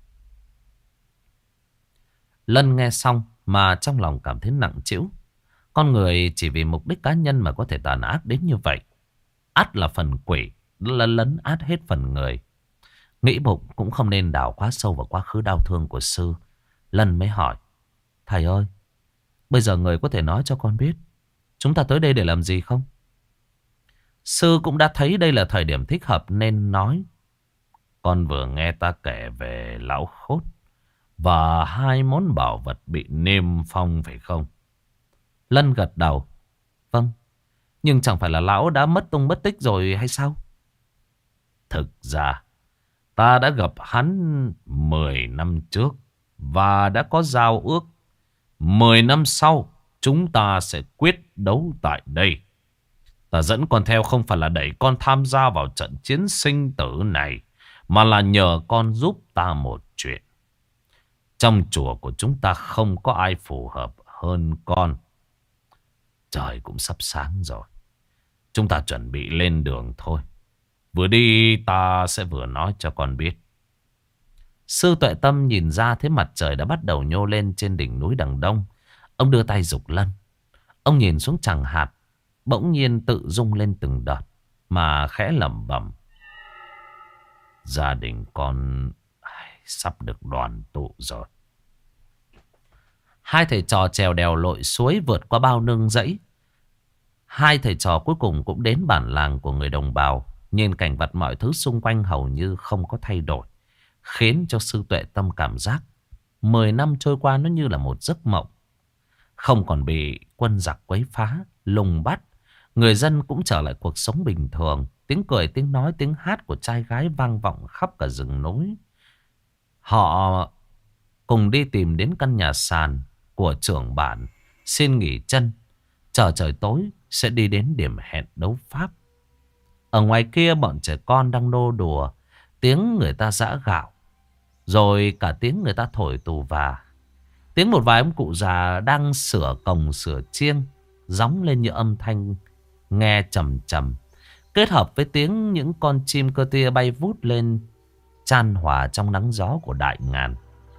[SPEAKER 1] Lân nghe xong mà trong lòng cảm thấy nặng trĩu. Con người chỉ vì mục đích cá nhân mà có thể tàn ác đến như vậy. Ắt là phần quỷ lấn lấn át hết phần người. Nghĩ bụng cũng không nên đào quá sâu vào quá khứ đau thương của sư. Lân mới hỏi: thầy ơi, bây giờ người có thể nói cho con biết chúng ta tới đây để làm gì không? Sư cũng đã thấy đây là thời điểm thích hợp nên nói: con vừa nghe ta kể về lão Khốt và hai món bảo vật bị niêm phong phải không? Lân gật đầu: vâng. Nhưng chẳng phải là lão đã mất tung mất tích rồi hay sao? Thực ra ta đã gặp hắn mười năm trước và đã có giao ước mười năm sau chúng ta sẽ quyết đấu tại đây. Ta dẫn con theo không phải là đẩy con tham gia vào trận chiến sinh tử này, mà là nhờ con giúp ta một chuyện. Trong chùa của chúng ta không có ai phù hợp hơn con. Trời cũng sắp sáng rồi, chúng ta chuẩn bị lên đường thôi. Vừa đi ta sẽ vừa nói cho con biết. Sư Tuệ Tâm nhìn ra thấy mặt trời đã bắt đầu nhô lên trên đỉnh núi đằng đông. Ông đưa tay giục Lân. Ông nhìn xuống chằng hạt, bỗng nhiên tự rung lên từng đợt. mà khẽ lẩm bẩm. Gia đình con sắp được đoàn tụ rồi. Hai thầy trò trèo đèo lội suối vượt qua bao nương rẫy. Hai thầy trò cuối cùng cũng đến bản làng của người đồng bào. Nhìn cảnh vật mọi thứ xung quanh hầu như không có thay đổi, khiến cho Sư Tuệ Tâm cảm giác mười năm trôi qua nó như là một giấc mộng. Không còn bị quân giặc quấy phá, lùng bắt. Người dân cũng trở lại cuộc sống bình thường. Tiếng cười, tiếng nói, tiếng hát của trai gái vang vọng khắp cả rừng núi. Họ cùng đi tìm đến căn nhà sàn của trưởng bản, xin nghỉ chân, chờ trời tối sẽ đi đến điểm hẹn đấu pháp. Ở ngoài kia bọn trẻ con đang nô đùa, tiếng người ta giã gạo, rồi cả tiếng người ta thổi tù và. Tiếng một vài ông cụ già đang sửa cồng sửa chiêng gióng lên như âm thanh nghe trầm trầm, kết hợp với tiếng những con chim cơ tia bay vút lên, chan hòa trong nắng gió của đại ngàn.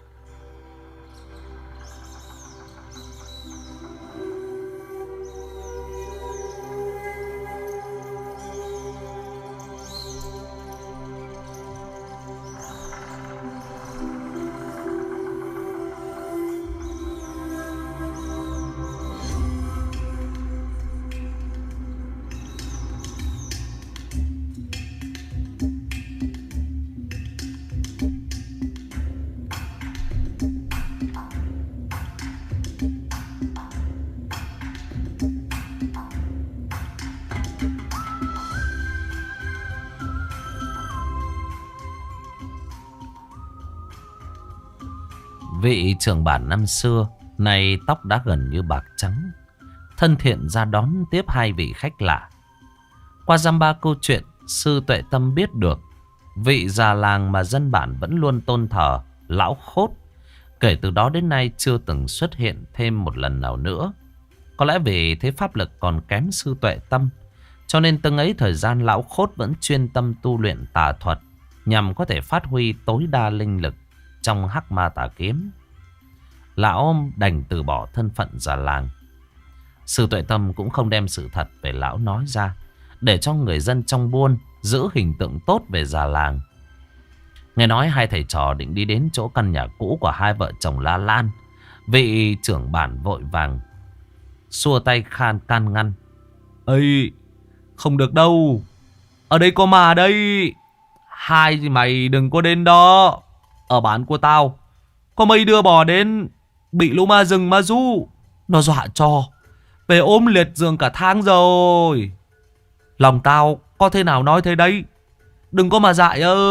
[SPEAKER 1] Vị trưởng bản năm xưa này tóc đã gần như bạc trắng, thân thiện ra đón tiếp hai vị khách lạ. Qua dăm ba câu chuyện, Sư Tuệ Tâm biết được vị già làng mà dân bản vẫn luôn tôn thờ, lão Khốt, kể từ đó đến nay chưa từng xuất hiện thêm một lần nào nữa. Có lẽ vì thế pháp lực còn kém Sư Tuệ Tâm, cho nên từng ấy thời gian lão Khốt vẫn chuyên tâm tu luyện tà thuật, nhằm có thể phát huy tối đa linh lực trong hắc ma tà kiếm. Lão đành từ bỏ thân phận già làng. Sư Tuệ Tâm cũng không đem sự thật về lão nói ra, để cho người dân trong buôn giữ hình tượng tốt về già làng. Nghe nói hai thầy trò định đi đến chỗ căn nhà cũ của hai vợ chồng La Lan. Vị trưởng bản vội vàng xua tay khan can ngăn. Ây, không được đâu, ở đây có mà đây. Hai mày đừng có đến đó. Ở bản của tao có mấy đứa bò đến, bị lũ ma rừng ma du nó dọa cho về ôm liệt giường cả tháng rồi. Lòng tao có thế nào nói thế đấy, đừng có mà dại ơ.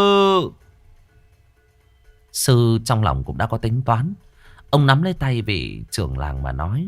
[SPEAKER 1] Sư trong lòng cũng đã có tính toán. Ông nắm lấy tay vị trưởng làng mà nói.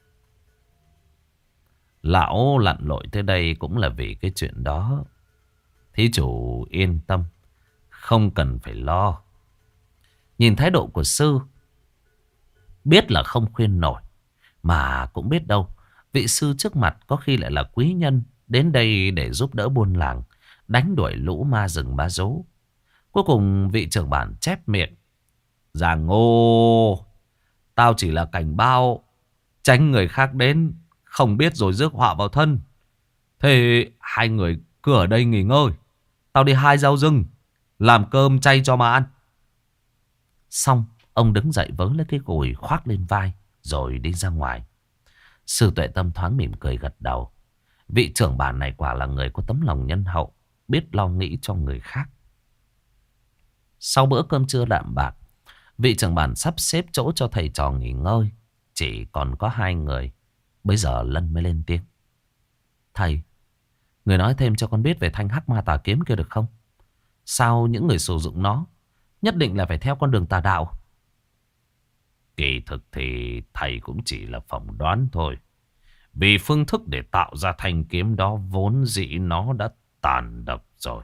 [SPEAKER 1] Lão lặn lội tới đây cũng là vì cái chuyện đó. Thí chủ yên tâm, không cần phải lo. Nhìn thái độ của sư, biết là không khuyên nổi, mà cũng biết đâu vị sư trước mặt có khi lại là quý nhân đến đây để giúp đỡ buôn làng, đánh đuổi lũ ma rừng ma dấu. Cuối cùng vị trưởng bản chép miệng. Già ngô, tao chỉ là cảnh báo, tránh người khác đến, không biết rồi rước họa vào thân. Thế hai người cứ ở đây nghỉ ngơi, tao đi hái rau rừng, làm cơm chay cho mà ăn. Xong, ông đứng dậy vớ lấy cái gùi khoác lên vai, rồi đi ra ngoài. Sư Tuệ Tâm thoáng mỉm cười gật đầu. Vị trưởng bản này quả là người có tấm lòng nhân hậu, biết lo nghĩ cho người khác. Sau bữa cơm trưa đạm bạc, vị trưởng bản sắp xếp chỗ cho thầy trò nghỉ ngơi. Chỉ còn có hai người. Bây giờ Lân mới lên tiếng. Thầy, người nói thêm cho con biết về thanh hắc ma tà kiếm kia được không? Sao những người sử dụng nó nhất định là phải theo con đường tà đạo? Kỳ thực thì thầy cũng chỉ là phỏng đoán thôi. Vì phương thức để tạo ra thanh kiếm đó vốn dĩ nó đã tàn độc rồi.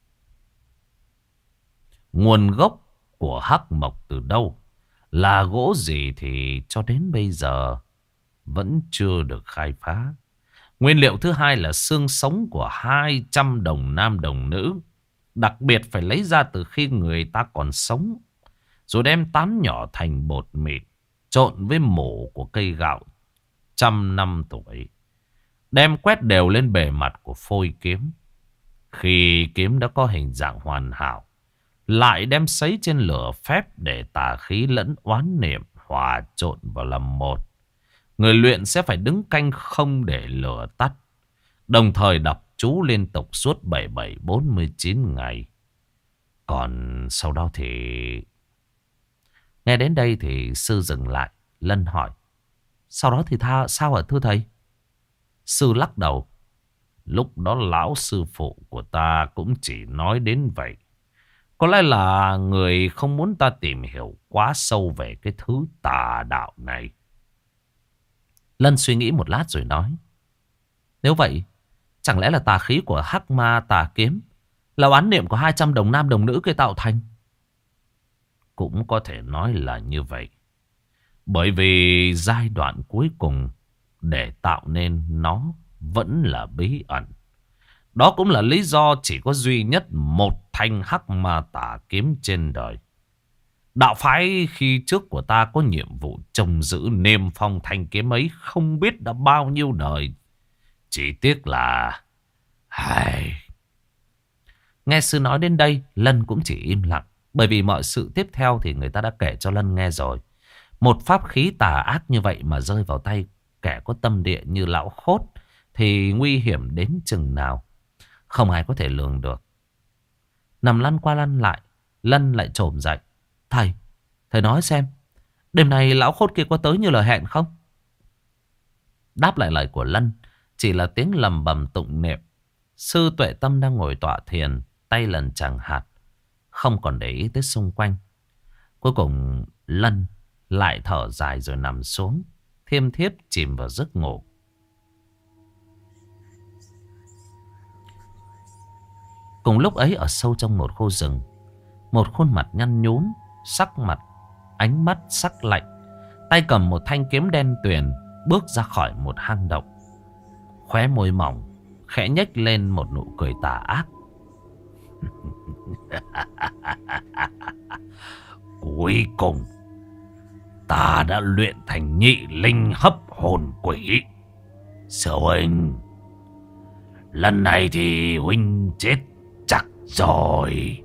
[SPEAKER 1] Nguồn gốc của hắc mộc từ đâu, là gỗ gì thì cho đến bây giờ vẫn chưa được khai phá. Nguyên liệu thứ hai là xương sống của hai trăm đồng nam đồng nữ. Đặc biệt phải lấy ra từ khi người ta còn sống, rồi đem tán nhỏ thành bột mịn, trộn với mủ của cây gạo trăm năm tuổi, đem quét đều lên bề mặt của phôi kiếm. Khi kiếm đã có hình dạng hoàn hảo, lại đem sấy trên lửa phép để tà khí lẫn oán niệm hòa trộn vào làm một. Người luyện sẽ phải đứng canh không để lửa tắt, đồng thời đọc chú liên tục suốt bảy bảy bốn mươi chín ngày. Còn sau đó thì... Nghe đến đây thì sư dừng lại. Lân hỏi: sau đó thì tha, sao hả thưa thầy? Sư lắc đầu: lúc đó lão sư phụ của ta cũng chỉ nói đến vậy. Có lẽ là người không muốn ta tìm hiểu quá sâu về cái thứ tà đạo này. Lân suy nghĩ một lát rồi nói: nếu vậy, chẳng lẽ là tà khí của hắc ma tà kiếm là oán niệm của hai trăm đồng nam đồng nữ kia tạo thành? Cũng có thể nói là như vậy. Bởi vì giai đoạn cuối cùng để tạo nên nó vẫn là bí ẩn. Đó cũng là lý do chỉ có duy nhất một thanh hắc ma tà kiếm trên đời. Đạo phái khi trước của ta có nhiệm vụ trông giữ niêm phong thanh kiếm ấy không biết đã bao nhiêu đời. Chỉ tiếc là... Ai... Nghe sư nói đến đây, Lân cũng chỉ im lặng. Bởi vì mọi sự tiếp theo thì người ta đã kể cho Lân nghe rồi. Một pháp khí tà ác như vậy mà rơi vào tay kẻ có tâm địa như lão Khốt thì nguy hiểm đến chừng nào không ai có thể lường được. Nằm lăn qua lăn lại, Lân lại trồm dậy: Thầy, thầy nói xem, đêm nay lão Khốt kia có tới như lời hẹn không? Đáp lại lời của Lân chỉ là tiếng lầm bầm tụng niệm. Sư Tuệ Tâm đang ngồi tọa thiền, tay lần chàng hạt, không còn để ý tới xung quanh. Cuối cùng Lân lại thở dài rồi nằm xuống, thiêm thiếp chìm vào giấc ngủ. Cùng lúc ấy, ở sâu trong một khu rừng, một khuôn mặt nhăn nhúm, sắc mặt, ánh mắt sắc lạnh, tay cầm một thanh kiếm đen tuyền, bước ra khỏi một hang động. Khóe môi mỏng khẽ nhếch lên một nụ cười tà ác. Cuối cùng ta đã luyện thành nhị linh hấp hồn quỷ. Sư huynh, lần này thì huynh chết chắc rồi.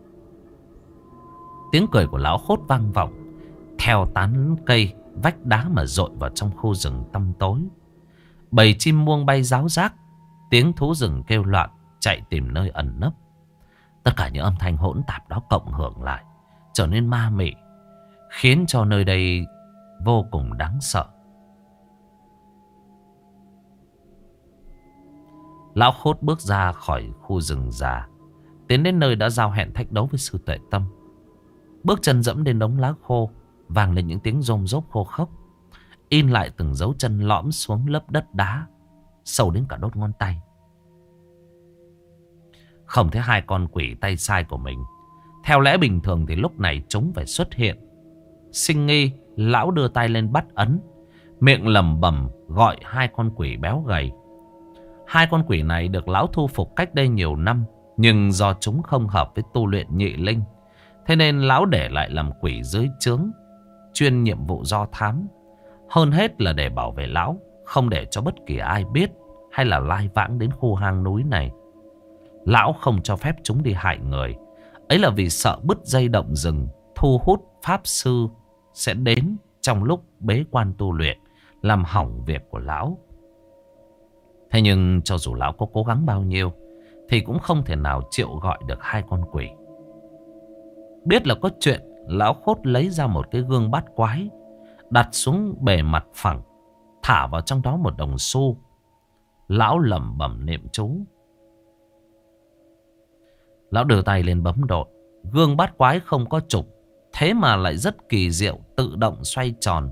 [SPEAKER 1] Tiếng cười của lão Khốt vang vọng theo tán cây vách đá mà dội vào trong khu rừng tăm tối. Bầy chim muông bay ráo rác, tiếng thú rừng kêu loạn chạy tìm nơi ẩn nấp. Tất cả những âm thanh hỗn tạp đó cộng hưởng lại trở nên ma mị, khiến cho nơi đây vô cùng đáng sợ. Lão Khốt bước ra khỏi khu rừng già, tiến đến nơi đã giao hẹn thách đấu với sư Tuệ Tâm. Bước chân dẫm lên đống lá khô, vang lên những tiếng rôm rốp khô khốc, in lại từng dấu chân lõm xuống lớp đất đá sâu đến cả đốt ngón tay. Không thấy hai con quỷ tay sai của mình. Theo lẽ bình thường thì lúc này chúng phải xuất hiện. Sinh nghi, lão đưa tay lên bắt ấn, miệng lẩm bẩm gọi hai con quỷ béo gầy. Hai con quỷ này được lão thu phục cách đây nhiều năm, nhưng do chúng không hợp với tu luyện nhị linh, thế nên lão để lại làm quỷ dưới trướng, chuyên nhiệm vụ do thám. Hơn hết là để bảo vệ lão, không để cho bất kỳ ai biết hay là lai vãng đến khu hang núi này. Lão không cho phép chúng đi hại người. Ấy là vì sợ bứt dây động rừng, thu hút pháp sư sẽ đến trong lúc bế quan tu luyện, làm hỏng việc của lão. Thế nhưng cho dù lão có cố gắng bao nhiêu thì cũng không thể nào triệu gọi được hai con quỷ. Biết là có chuyện, lão Khốt lấy ra một cái gương bát quái, đặt xuống bề mặt phẳng, thả vào trong đó một đồng xu. Lão lẩm bẩm niệm chú. Lão đưa tay lên bấm đột. Gương bát quái không có trục, thế mà lại rất kỳ diệu, tự động xoay tròn.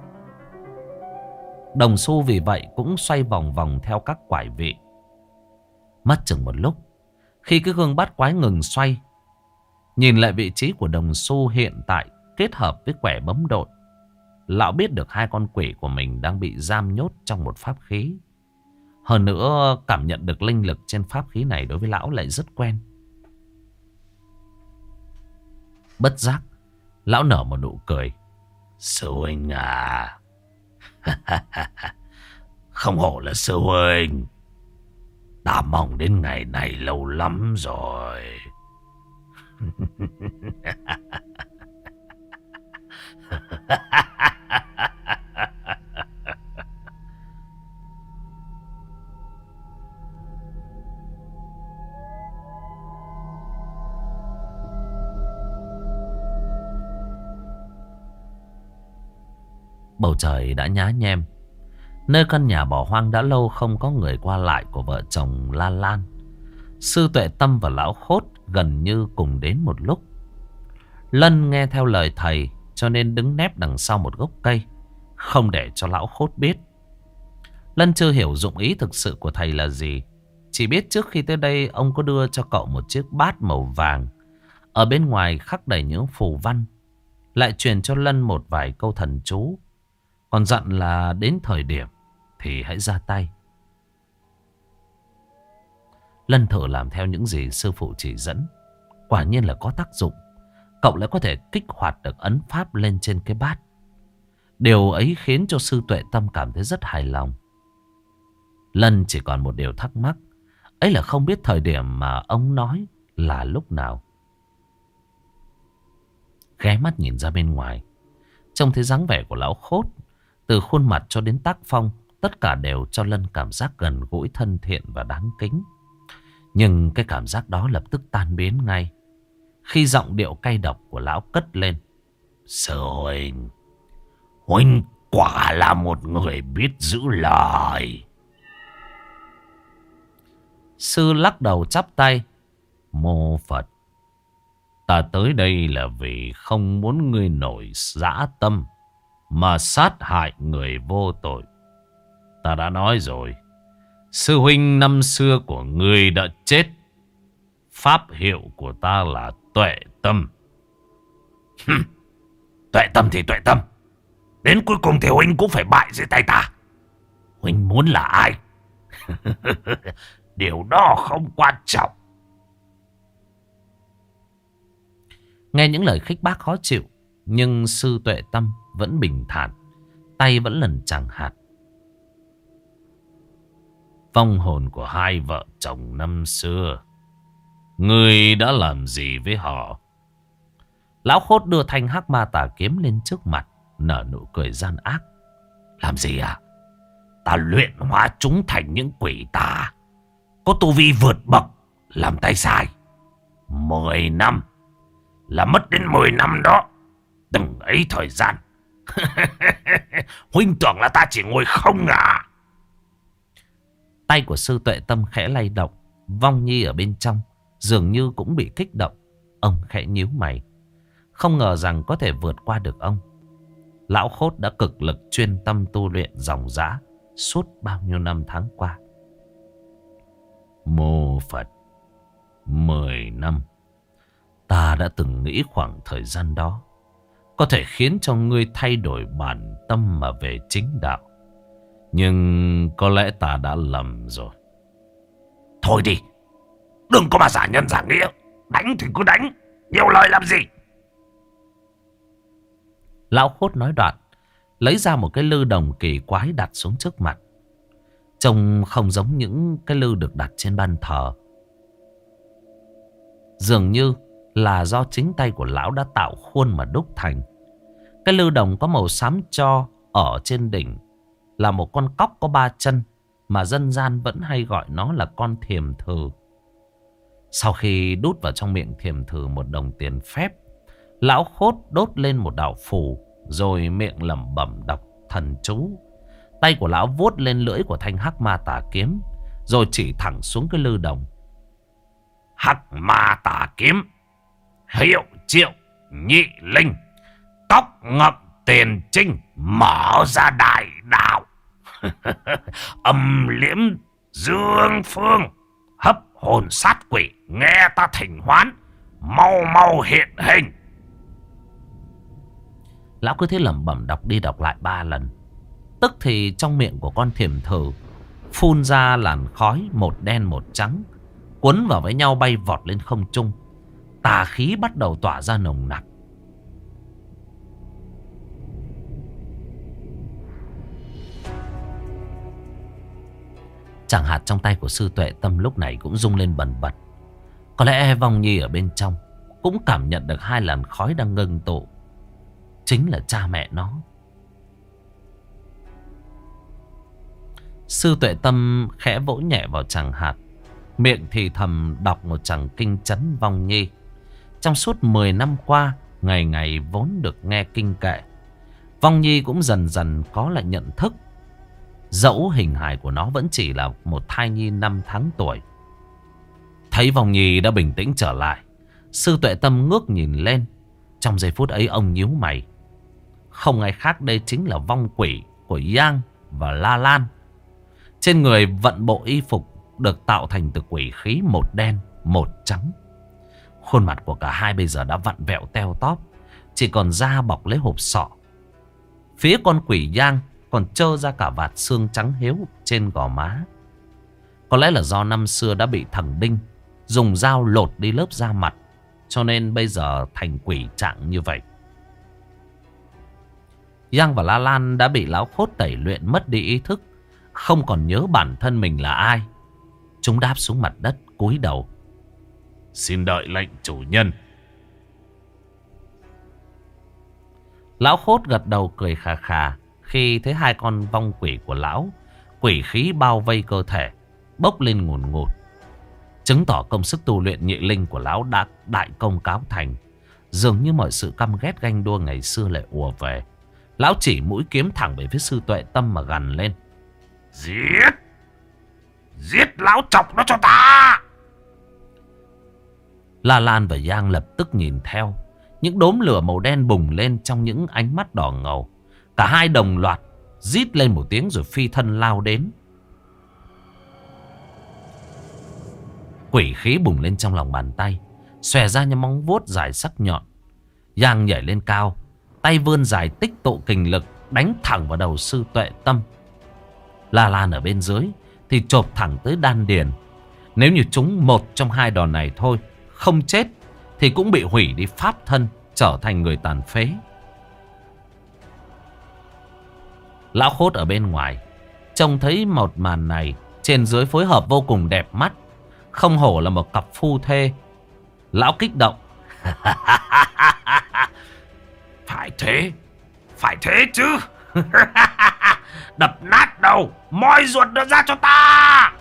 [SPEAKER 1] Đồng xu vì vậy cũng xoay vòng vòng theo các quải vị. Mất chừng một lúc, khi cái gương bát quái ngừng xoay, nhìn lại vị trí của đồng xu hiện tại kết hợp với quẻ bấm đột, lão biết được hai con quỷ của mình đang bị giam nhốt trong một pháp khí. Hơn nữa, cảm nhận được linh lực trên pháp khí này đối với lão lại rất quen. Bất giác, lão nở một nụ cười. Sư huynh à, không hổ là sư huynh.
[SPEAKER 2] Ta mong đến ngày này lâu lắm rồi.
[SPEAKER 1] Bầu trời đã nhá nhem. Nơi căn nhà bỏ hoang đã lâu không có người qua lại của vợ chồng La Lan, Sư Tuệ Tâm và Lão Khốt gần như cùng đến một lúc. Lân nghe theo lời thầy cho nên đứng nép đằng sau một gốc cây, không để cho Lão Khốt biết. Lân chưa hiểu dụng ý thực sự của thầy là gì, chỉ biết trước khi tới đây ông có đưa cho cậu một chiếc bát màu vàng, ở bên ngoài khắc đầy những phù văn, lại truyền cho Lân một vài câu thần chú, còn dặn là đến thời điểm thì hãy ra tay. Lân thử làm theo những gì sư phụ chỉ dẫn, quả nhiên là có tác dụng. Cậu lại có thể kích hoạt được ấn pháp lên trên cái bát. Điều ấy khiến cho Sư Tuệ Tâm cảm thấy rất hài lòng. Lân chỉ còn một điều thắc mắc, ấy là không biết thời điểm mà ông nói là lúc nào. Ghé mắt nhìn ra bên ngoài, trông thấy dáng vẻ của Lão Khốt, từ khuôn mặt cho đến tác phong, tất cả đều cho Lân cảm giác gần gũi, thân thiện và đáng kính. Nhưng cái cảm giác đó lập tức tan biến ngay khi giọng điệu cay độc của Lão cất lên.
[SPEAKER 2] Sư huynh, huynh quả là một người biết giữ lời.
[SPEAKER 1] Sư lắc đầu chắp tay.
[SPEAKER 2] Mô Phật, ta tới đây là vì không muốn ngươi nổi dã tâm mà sát hại người vô tội. Ta đã nói rồi, sư huynh năm xưa của ngươi đã chết. Pháp hiệu của ta là Tuệ Tâm. Tuệ Tâm thì tuệ tâm, đến cuối cùng thì huynh cũng phải bại dưới tay ta. Huynh muốn là ai? Điều đó không quan trọng.
[SPEAKER 1] Nghe những lời khích bác khó chịu, nhưng Sư Tuệ Tâm vẫn bình thản, tay vẫn lần chẳng hạt.
[SPEAKER 2] Vong hồn của hai vợ chồng năm xưa, ngươi đã làm gì với họ?
[SPEAKER 1] Lão Khốt đưa thanh hắc ma tà kiếm lên trước mặt, nở nụ cười gian ác.
[SPEAKER 2] Làm gì à? Ta luyện hóa chúng thành những quỷ tà, có tu vi vượt bậc, làm tay sai. Mười năm là mất đến mười năm đó. Từng ấy thời gian. Huynh tưởng là ta chỉ ngồi không à?
[SPEAKER 1] Tay của Sư Tuệ Tâm khẽ lay động. Vong Nhi ở bên trong dường như cũng bị kích động. Ông khẽ nhíu mày, không ngờ rằng có thể vượt qua được ông. Lão Khốt đã cực lực chuyên tâm tu luyện ròng rã suốt bao nhiêu năm tháng qua.
[SPEAKER 2] Mô Phật, mười năm.
[SPEAKER 1] Ta đã từng nghĩ khoảng thời gian đó có thể khiến cho ngươi thay đổi bản tâm mà về chính đạo.
[SPEAKER 2] Nhưng có lẽ ta đã lầm rồi. Thôi đi, đừng có mà giả nhân giả nghĩa. Đánh thì cứ đánh, nhiều lời làm gì?
[SPEAKER 1] Lão Khốt nói đoạn, lấy ra một cái lư đồng kỳ quái đặt xuống trước mặt. Trông không giống những cái lư được đặt trên ban thờ. Dường như là do chính tay của lão đã tạo khuôn mà đúc thành. Cái lư đồng có màu xám tro, ở trên đỉnh là một con cóc có ba chân, mà dân gian vẫn hay gọi nó là con thiềm thử. Sau khi đút vào trong miệng thiềm thử một đồng tiền phép, Lão Khốt đốt lên một đạo phù, rồi miệng lẩm bẩm đọc thần chú. Tay của lão vuốt lên lưỡi của thanh hắc ma tà kiếm, rồi chỉ thẳng xuống cái lư đồng.
[SPEAKER 2] Hắc ma tà kiếm, hiệu triệu nhị linh, tóc ngậm tiền trinh, mở ra đại đạo. Âm liễm dương phương, hấp hồn sát quỷ, nghe ta thỉnh hoán, mau mau hiện hình.
[SPEAKER 1] Lão cứ thế lẩm bẩm đọc đi đọc lại ba lần. Tức thì trong miệng của con thiềm thử phun ra làn khói, một đen một trắng, cuốn vào với nhau bay vọt lên không trung. Tà khí bắt đầu tỏa ra nồng nặc. Chẳng hạt trong tay của sư Tuệ Tâm lúc này cũng rung lên bần bật. Có lẽ Vong Nhi ở bên trong cũng cảm nhận được hai làn khói đang ngưng tụ. Chính là cha mẹ nó. Sư Tuệ Tâm khẽ vỗ nhẹ vào chàng hạt, miệng thì thầm đọc một chàng kinh chấn Vong Nhi. Trong suốt mười năm qua, ngày ngày vốn được nghe kinh kệ, Vong Nhi cũng dần dần có lại nhận thức. Dẫu hình hài của nó vẫn chỉ là một thai nhi năm tháng tuổi. Thấy Vong Nhi đã bình tĩnh trở lại, sư Tuệ Tâm ngước nhìn lên. Trong giây phút ấy ông nhíu mày. Không ai khác đây chính là vong quỷ của Giang và La Lan. Trên người vận bộ y phục được tạo thành từ quỷ khí, một đen một trắng. Khuôn mặt của cả hai bây giờ đã vặn vẹo teo tóp, chỉ còn da bọc lấy hộp sọ. Phía con quỷ Giang còn trơ ra cả vạt xương trắng hiếu trên gò má. Có lẽ là do năm xưa đã bị thằng Đinh dùng dao lột đi lớp da mặt, cho nên bây giờ thành quỷ trạng như vậy. Giang và La Lan đã bị lão khốt tẩy luyện mất đi ý thức, không còn nhớ bản thân mình là ai. Chúng đáp xuống mặt đất cúi đầu.
[SPEAKER 2] Xin đợi lệnh chủ nhân.
[SPEAKER 1] Lão khốt gật đầu cười khà khà khi thấy hai con vong quỷ của lão, quỷ khí bao vây cơ thể, bốc lên ngùn ngụt, chứng tỏ công sức tu luyện nhị linh của lão đã đại công cáo thành. Dường như mọi sự căm ghét ganh đua ngày xưa lại ùa về. Lão chỉ mũi kiếm thẳng về phía sư Tuệ Tâm mà gằn lên.
[SPEAKER 2] Giết! Giết lão chọc nó cho ta!
[SPEAKER 1] La Lan và Giang lập tức nhìn theo. Những đốm lửa màu đen bùng lên trong những ánh mắt đỏ ngầu. Cả hai đồng loạt rít lên một tiếng rồi phi thân lao đến. Quỷ khí bùng lên trong lòng bàn tay, xòe ra những móng vuốt dài sắc nhọn. Giang nhảy lên cao, tay vươn dài tích tụ kình lực, đánh thẳng vào đầu sư Tuệ Tâm. La Lan ở bên dưới thì chộp thẳng tới đan điền. Nếu như chúng một trong hai đòn này thôi, không chết thì cũng bị hủy đi pháp thân, trở thành người tàn phế. Lão khốt ở bên ngoài trông thấy một màn này, trên dưới phối hợp vô cùng đẹp mắt, không hổ là một cặp phu thê. Lão kích động.
[SPEAKER 2] Phải thế, phải thế chứ. Đập nát đầu, moi ruột nó ra cho ta.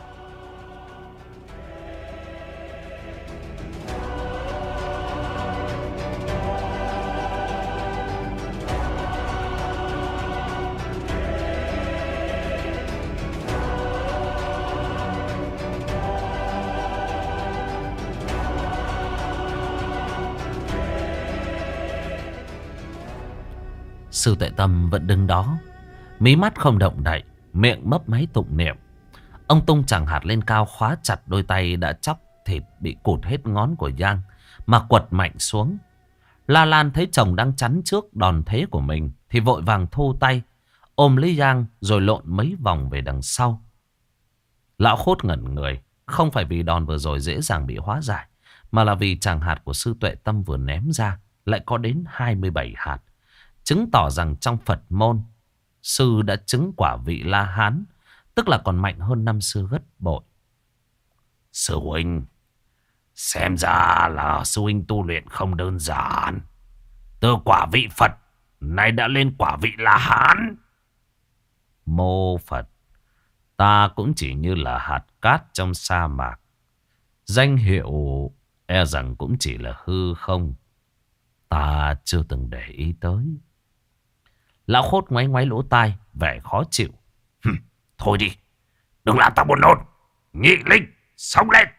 [SPEAKER 1] Sư Tuệ Tâm vẫn đứng đó, mí mắt không động đậy, miệng mấp máy tụng niệm. Ông tung chàng hạt lên cao, khóa chặt đôi tay đã chóc thịt bị cụt hết ngón của Giang mà quật mạnh xuống. La Lan thấy chồng đang chắn trước đòn thế của mình thì vội vàng thu tay, ôm lấy Giang rồi lộn mấy vòng về đằng sau. Lão khốt ngẩn người, không phải vì đòn vừa rồi dễ dàng bị hóa giải, mà là vì chàng hạt của sư Tuệ Tâm vừa ném ra lại có đến hai mươi bảy hạt, chứng tỏ rằng trong Phật môn, sư đã chứng quả vị La Hán, tức là còn mạnh hơn năm xưa gấp bội.
[SPEAKER 2] Sư huynh, xem ra là sư huynh tu luyện không đơn giản. Từ quả vị Phật nay đã lên quả vị La Hán.
[SPEAKER 1] Mô Phật, ta cũng chỉ như là hạt cát trong sa mạc. Danh hiệu e rằng cũng chỉ là hư không. Ta chưa từng để ý tới. Lão khốt ngoáy ngoáy lỗ tai, vẻ khó chịu.
[SPEAKER 2] Thôi đi, đừng làm ta buồn nôn. Nhị linh, xông lên.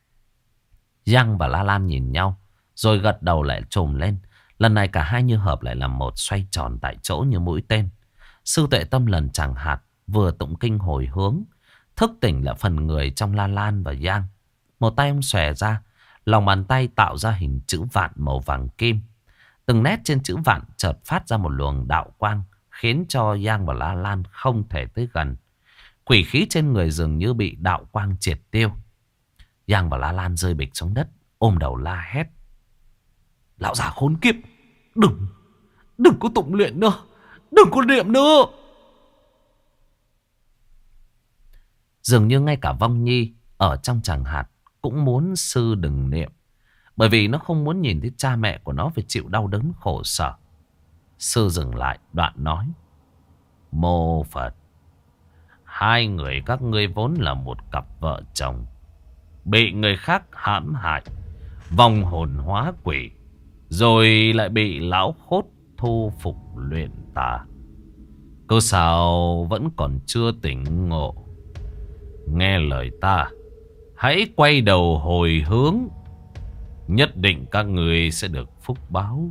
[SPEAKER 1] Giang và La Lan nhìn nhau, rồi gật đầu lại trồm lên. Lần này cả hai như hợp lại làm một, xoay tròn tại chỗ như mũi tên. Sư Tuệ Tâm lần chàng hạt, vừa tụng kinh hồi hướng, thức tỉnh là phần người trong La Lan và Giang. Một tay ông xòe ra, lòng bàn tay tạo ra hình chữ vạn màu vàng kim. Từng nét trên chữ vạn chợt phát ra một luồng đạo quang, khiến cho Giang và La Lan không thể tới gần. Quỷ khí trên người dường như bị đạo quang triệt tiêu. Giang và La Lan rơi bịch xuống đất, ôm đầu la hét. Lão già khốn kiếp, đừng, đừng có tụng luyện nữa, đừng có niệm nữa. Dường như ngay cả Vong Nhi ở trong tràng hạt cũng muốn sư đừng niệm. Bởi vì nó không muốn nhìn thấy cha mẹ của nó phải chịu đau đớn khổ sở. Sư dừng lại đoạn nói: Mô Phật, hai người các ngươi vốn là một cặp vợ chồng, bị người khác hãm hại, vong hồn hóa quỷ, rồi lại bị lão khốt thu phục luyện tà. Cơ sao vẫn còn chưa tỉnh ngộ? Nghe lời ta, hãy quay đầu hồi hướng, nhất định các người sẽ được phúc báo.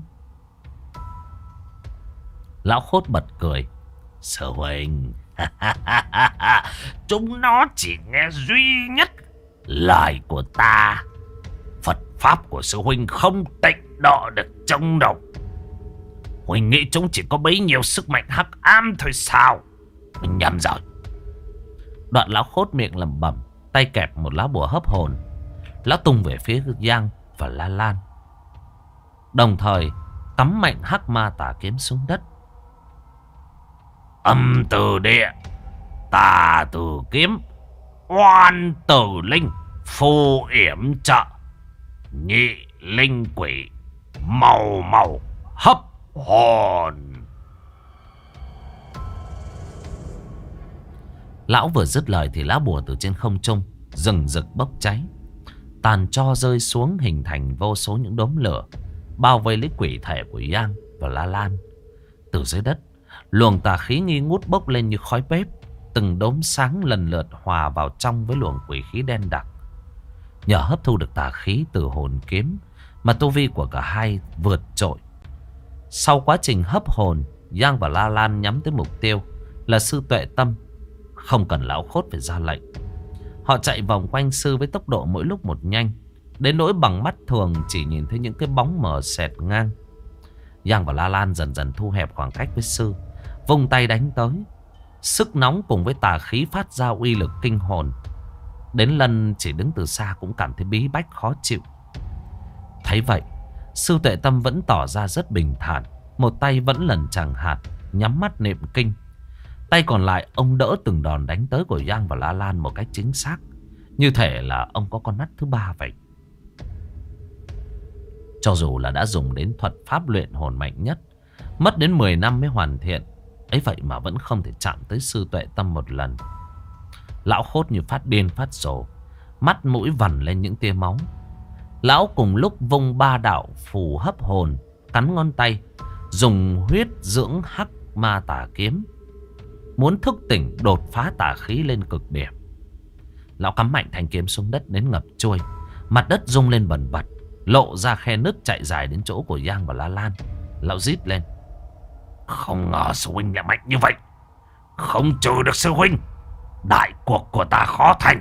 [SPEAKER 1] Lão khốt bật cười: Sư huynh, chúng nó chỉ nghe duy nhất lời của ta. Phật pháp của sư huynh không tịnh độ được trong đầu. Huynh nghĩ chúng chỉ có bấy nhiêu sức mạnh hắc ám thôi sao? Mình nhầm rồi. Đoạn lão khốt miệng lẩm bẩm, tay kẹp một lá bùa hấp hồn. Lão tung về phía Giang và La Lan, đồng thời cắm mạnh hắc ma tà kiếm xuống đất. Âm từ địa, tà từ kiếm, oan tử linh, phù yểm trợ, nhị linh quỷ, màu màu hấp hồn. Lão vừa dứt lời thì lá bùa từ trên không trung rừng rực bốc cháy, tàn tro rơi xuống hình thành vô số những đốm lửa bao vây lấy quỷ thể của Giang và La Lan. Từ dưới đất, luồng tà khí nghi ngút bốc lên như khói bếp, từng đốm sáng lần lượt hòa vào trong với luồng quỷ khí đen đặc. Nhờ hấp thu được tà khí từ hồn kiếm mà tu vi của cả hai vượt trội. Sau quá trình hấp hồn, Giang và La Lan nhắm tới mục tiêu là sư Tuệ Tâm, không cần lão khốt phải ra lệnh. Họ chạy vòng quanh sư với tốc độ mỗi lúc một nhanh, đến nỗi bằng mắt thường chỉ nhìn thấy những cái bóng mờ xẹt ngang. Giang và La Lan dần dần thu hẹp khoảng cách với sư, vung tay đánh tới. Sức nóng cùng với tà khí phát ra uy lực kinh hồn. Đến Lân chỉ đứng từ xa cũng cảm thấy bí bách khó chịu. Thấy vậy, sư Tuệ Tâm vẫn tỏ ra rất bình thản, một tay vẫn lần chàng hạt, nhắm mắt niệm kinh. Tay còn lại ông đỡ từng đòn đánh tới của Giang và La Lan một cách chính xác, như thể là ông có con mắt thứ ba vậy. Cho dù là đã dùng đến thuật pháp luyện hồn mạnh nhất, mất đến mười năm mới hoàn thiện, ấy vậy mà vẫn không thể chạm tới sư Tuệ Tâm một lần. Lão khốt như phát điên phát rồ, mắt mũi vằn lên những tia máu. Lão cùng lúc vung ba đạo phù hấp hồn, cắn ngón tay, dùng huyết dưỡng hắc ma tà kiếm, muốn thức tỉnh đột phá tà khí lên cực điểm. Lão cắm mạnh thanh kiếm xuống đất đến ngập trôi, mặt đất rung lên bần bật, lộ ra khe nứt chạy dài đến chỗ của Giang và La Lan. Lão rít lên: Không ngờ sư huynh lại mạnh như vậy, không trừ được sư huynh, đại cuộc của ta khó thành.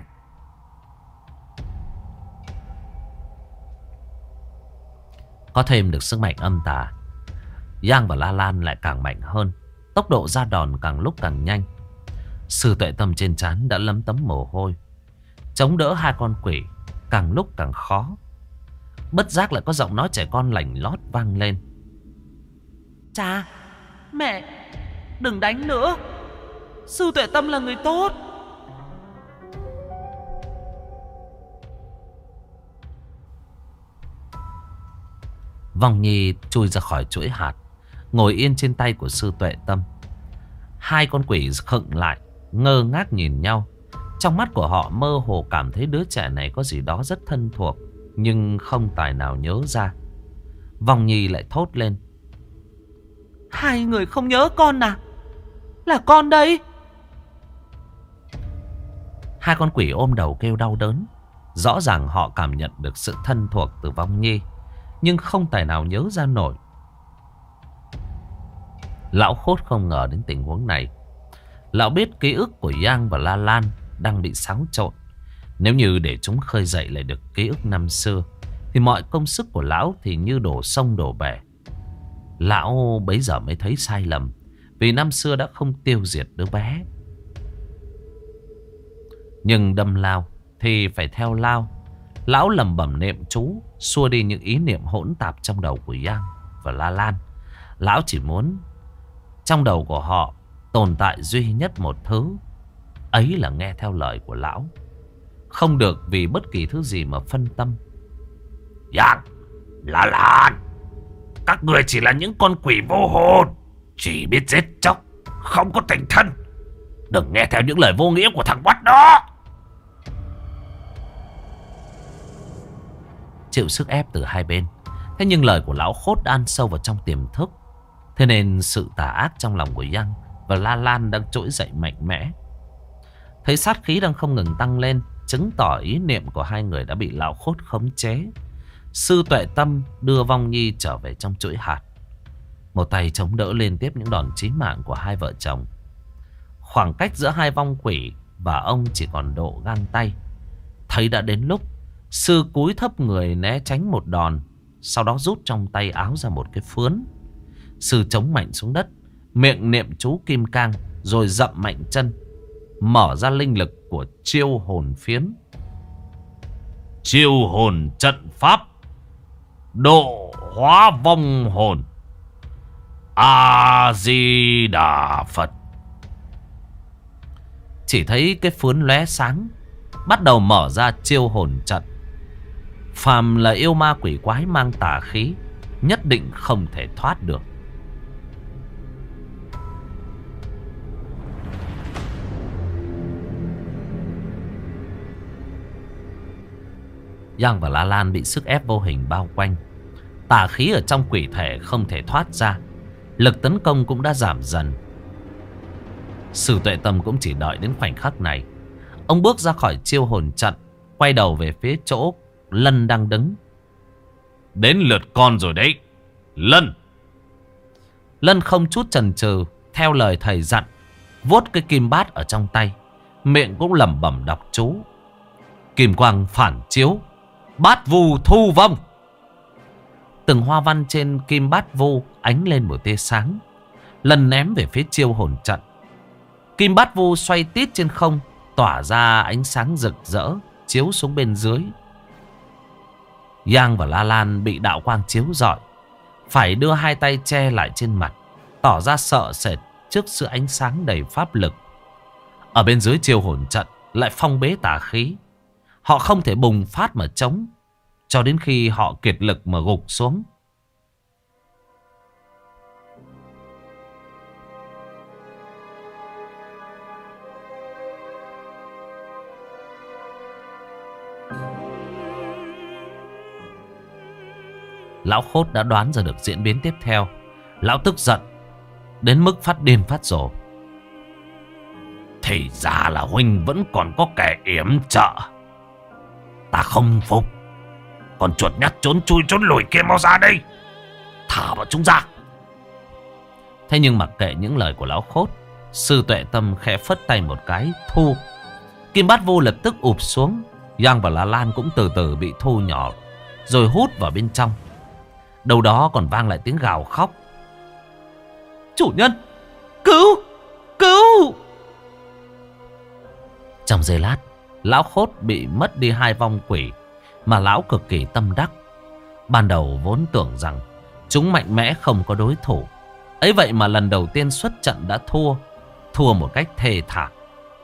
[SPEAKER 1] Có thêm được sức mạnh âm tà, Giang và La Lan lại càng mạnh hơn, tốc độ ra đòn càng lúc càng nhanh. Sư Tuệ Tâm trên trán đã lấm tấm mồ hôi, chống đỡ hai con quỷ càng lúc càng khó. Bất giác lại có giọng nói trẻ con lành lót vang lên: Cha, mẹ, đừng đánh nữa, sư Tuệ Tâm là người tốt. Vong Nhi chui ra khỏi chuỗi hạt, ngồi yên trên tay của sư Tuệ Tâm. Hai con quỷ khựng lại, ngơ ngác nhìn nhau. Trong mắt của họ mơ hồ cảm thấy đứa trẻ này có gì đó rất thân thuộc, nhưng không tài nào nhớ ra. Vong Nhi lại thốt lên: Hai người không nhớ con à? Là con đây. Hai con quỷ ôm đầu kêu đau đớn. Rõ ràng họ cảm nhận được sự thân thuộc từ Vong Nhi, nhưng không tài nào nhớ ra nổi. Lão khốt không ngờ đến tình huống này. Lão biết ký ức của Giang và La Lan đang bị xáo trộn. Nếu như để chúng khơi dậy lại được ký ức năm xưa, thì mọi công sức của lão thì như đổ sông đổ bể. Lão bấy giờ mới thấy sai lầm, vì năm xưa đã không tiêu diệt đứa bé. Nhưng đâm lao thì phải theo lao. Lão lẩm bẩm niệm chú, xua đi những ý niệm hỗn tạp trong đầu của Giang và La Lan. Lão chỉ muốn trong đầu của họ tồn tại duy nhất một thứ, ấy là nghe theo lời của lão, không được vì bất kỳ thứ gì mà phân tâm.
[SPEAKER 2] Giang, La Lan, các người chỉ là những con quỷ vô hồn, chỉ biết giết chóc, không có tình thân. Đừng nghe theo những lời vô nghĩa của thằng Quắt đó.
[SPEAKER 1] Chịu sức ép từ hai bên, thế nhưng lời của lão Khốt ăn sâu vào trong tiềm thức. Thế nên sự tà ác trong lòng của Giang và La Lan đang trỗi dậy mạnh mẽ. Thấy sát khí đang không ngừng tăng lên, chứng tỏ ý niệm của hai người đã bị lão Khốt khống chế. Sư Tuệ Tâm đưa Vong Nhi trở về trong chuỗi hạt, một tay chống đỡ liên tiếp những đòn chí mạng của hai vợ chồng. Khoảng cách giữa hai vong quỷ và ông chỉ còn độ gang tay. Thấy đã đến lúc, sư cúi thấp người né tránh một đòn, sau đó rút trong tay áo ra một cái phướn. Sư chống mạnh xuống đất, miệng niệm chú kim cang, rồi dậm mạnh chân, mở ra linh lực của chiêu hồn phiến.
[SPEAKER 2] Chiêu hồn trận pháp, độ hóa vong hồn. A-di-đà Phật.
[SPEAKER 1] Chỉ thấy cái phướn lóe sáng, bắt đầu mở ra chiêu hồn trận. Phàm là yêu ma quỷ quái mang tà khí, nhất định không thể thoát được. Giang và La Lan bị sức ép vô hình bao quanh. Tà khí ở trong quỷ thể không thể thoát ra, lực tấn công cũng đã giảm dần. Sử Tuệ Tâm cũng chỉ đợi đến khoảnh khắc này. Ông bước ra khỏi chiêu hồn trận, quay đầu về phía chỗ Lân đang đứng.
[SPEAKER 2] Đến lượt con rồi đấy, Lân.
[SPEAKER 1] Lân không chút chần chừ, theo lời thầy dặn, vuốt cái kim bát ở trong tay, miệng cũng lẩm bẩm đọc chú. Kim quang phản chiếu, bát vu thu vong. Từng hoa văn trên kim bát vu ánh lên một tia sáng. Lân ném về phía chiêu hồn trận. Kim bát vu xoay tít trên không, tỏa ra ánh sáng rực rỡ, chiếu xuống bên dưới. Giang và La Lan bị đạo quang chiếu rọi, phải đưa hai tay che lại trên mặt, tỏ ra sợ sệt trước sự ánh sáng đầy pháp lực. Ở bên dưới chiêu hồn trận lại phong bế tà khí. Họ không thể bùng phát mà chống, cho đến khi họ kiệt lực mà gục xuống. Lão Khốt đã đoán ra được diễn biến tiếp theo. Lão tức giận đến mức phát điên phát rồ.
[SPEAKER 2] Thì ra là huynh vẫn còn có kẻ yểm trợ. Ta không phục. Còn chuột nhắt trốn chui trốn lùi kia mau ra đây, thả bọn chúng ra.
[SPEAKER 1] Thế nhưng mặc kệ những lời của Lão Khốt, Sư Tuệ Tâm khẽ phất tay một cái, thu. Kim bát vu lập tức ụp xuống. Giang và La Lan cũng từ từ bị thu nhỏ, rồi hút vào bên trong. Đâu đó còn vang lại tiếng gào khóc. Chủ nhân, cứu, cứu. Trong giây lát, Lão Khốt bị mất đi hai vong quỷ mà lão cực kỳ tâm đắc. Ban đầu vốn tưởng rằng chúng mạnh mẽ không có đối thủ, ấy vậy mà lần đầu tiên xuất trận đã thua. Thua một cách thê thảm.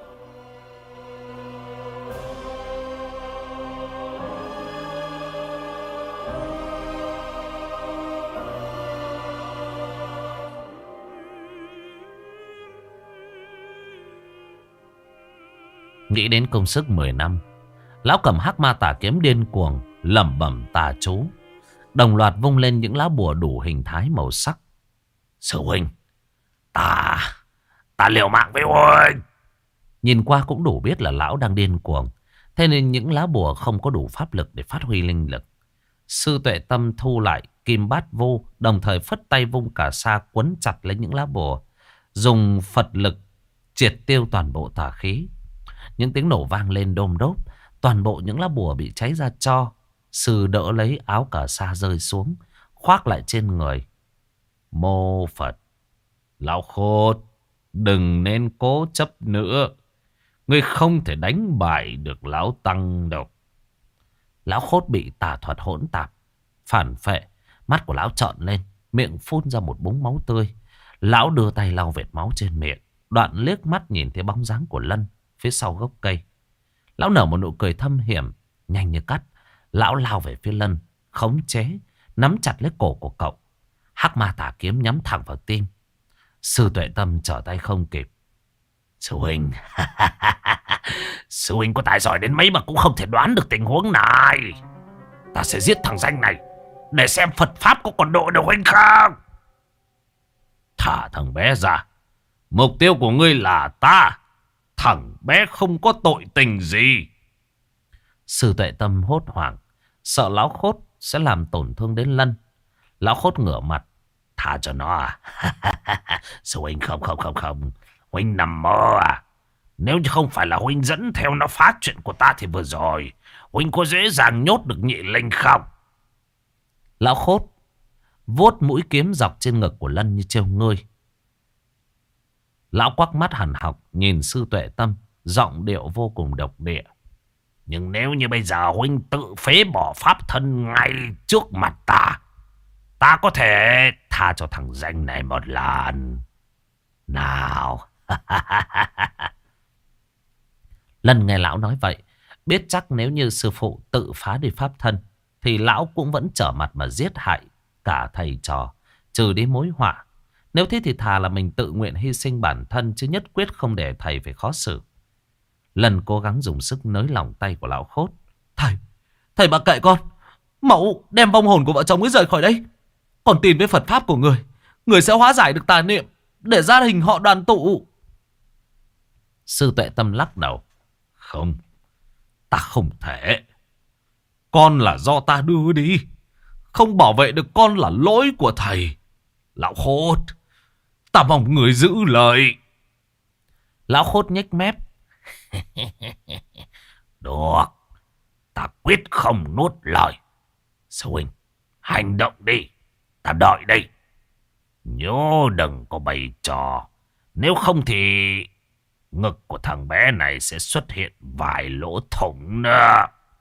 [SPEAKER 1] Nghĩ đến công sức mười năm, lão cầm hắc ma tà kiếm điên cuồng lẩm bẩm tà chú, đồng loạt vung lên những lá bùa đủ hình thái màu sắc.
[SPEAKER 2] Sư huynh, ta Ta liều mạng với huynh.
[SPEAKER 1] Nhìn qua cũng đủ biết là lão đang điên cuồng. Thế nên những lá bùa không có đủ pháp lực để phát huy linh lực. Sư Tuệ Tâm thu lại kim bát vô, đồng thời phất tay vung cả sa quấn chặt lấy những lá bùa, dùng Phật lực triệt tiêu toàn bộ tà khí. Những tiếng nổ vang lên đôm đốp, toàn bộ những lá bùa bị cháy ra tro. Sư đỡ lấy áo cà sa rơi xuống, khoác lại trên người. Mô Phật. Lão Khốt, đừng nên cố chấp nữa. Ngươi không thể đánh bại được lão tăng đâu. Lão Khốt bị tà thuật hỗn tạp, phản phệ. Mắt của lão trợn lên, miệng phun ra một búng máu tươi. Lão đưa tay lau vệt máu trên miệng, đoạn liếc mắt nhìn thấy bóng dáng của Lân. phía sau gốc cây. Lão nở một nụ cười thâm hiểm. Nhanh như cắt, lão lao về phía Lân, khống chế, nắm chặt lấy cổ của cậu. Hắc ma tà kiếm nhắm thẳng vào tim. Sư Tuệ Tâm trở tay không kịp. Sư huynh, sư huynh có tài giỏi đến mấy mà cũng không thể đoán được tình huống này. Ta sẽ giết thằng danh này để xem Phật Pháp có còn độ được huynh không. Thả thằng bé ra. Mục tiêu của ngươi là ta. Thằng bé không có tội tình gì. Sư Tuệ Tâm hốt hoảng, sợ lão Khốt sẽ làm tổn thương đến Lân. Lão Khốt ngửa mặt. Thả cho nó à? Sư huynh không không không không. Huynh nằm mơ à? Nếu như không phải là huynh dẫn theo nó phá chuyện của ta thì vừa rồi huynh có dễ dàng nhốt được nhị linh không? Lão Khốt vuốt mũi kiếm dọc trên ngực của Lân như trêu ngươi. Lão quắc mắt hằn học nhìn Sư Tuệ Tâm, giọng điệu vô cùng độc địa. Nhưng nếu như bây giờ huynh tự phế bỏ pháp thân ngay trước mặt ta, ta có thể tha cho thằng danh này một lần. Nào. Lân nghe lão nói vậy, biết chắc nếu như sư phụ tự phá đi pháp thân thì lão cũng vẫn trở mặt mà giết hại cả thầy trò, trừ đi mối họa. Nếu thế thì thà là mình tự nguyện hy sinh bản thân, chứ nhất quyết không để thầy phải khó xử. Lân cố gắng dùng sức nới lỏng tay của lão Khốt. Thầy, thầy mặc kệ con. Mẫu đem vong hồn của vợ chồng ấy rời khỏi đây. Còn tin với Phật Pháp của người, người sẽ hóa giải được tà niệm để gia đình họ đoàn tụ. Sư Tuệ Tâm lắc đầu. Không, ta không thể. Con là do ta đưa đi. Không bảo vệ được con là lỗi của thầy. Lão Khốt, ta mong người giữ lời. Lão Khốt nhếch mép. Được, ta quyết không nuốt lời. Sư huynh, hành động đi. Ta đợi đây. Nhớ đừng có bày trò. Nếu không thì ngực của thằng bé này sẽ xuất hiện vài lỗ thủng nữa.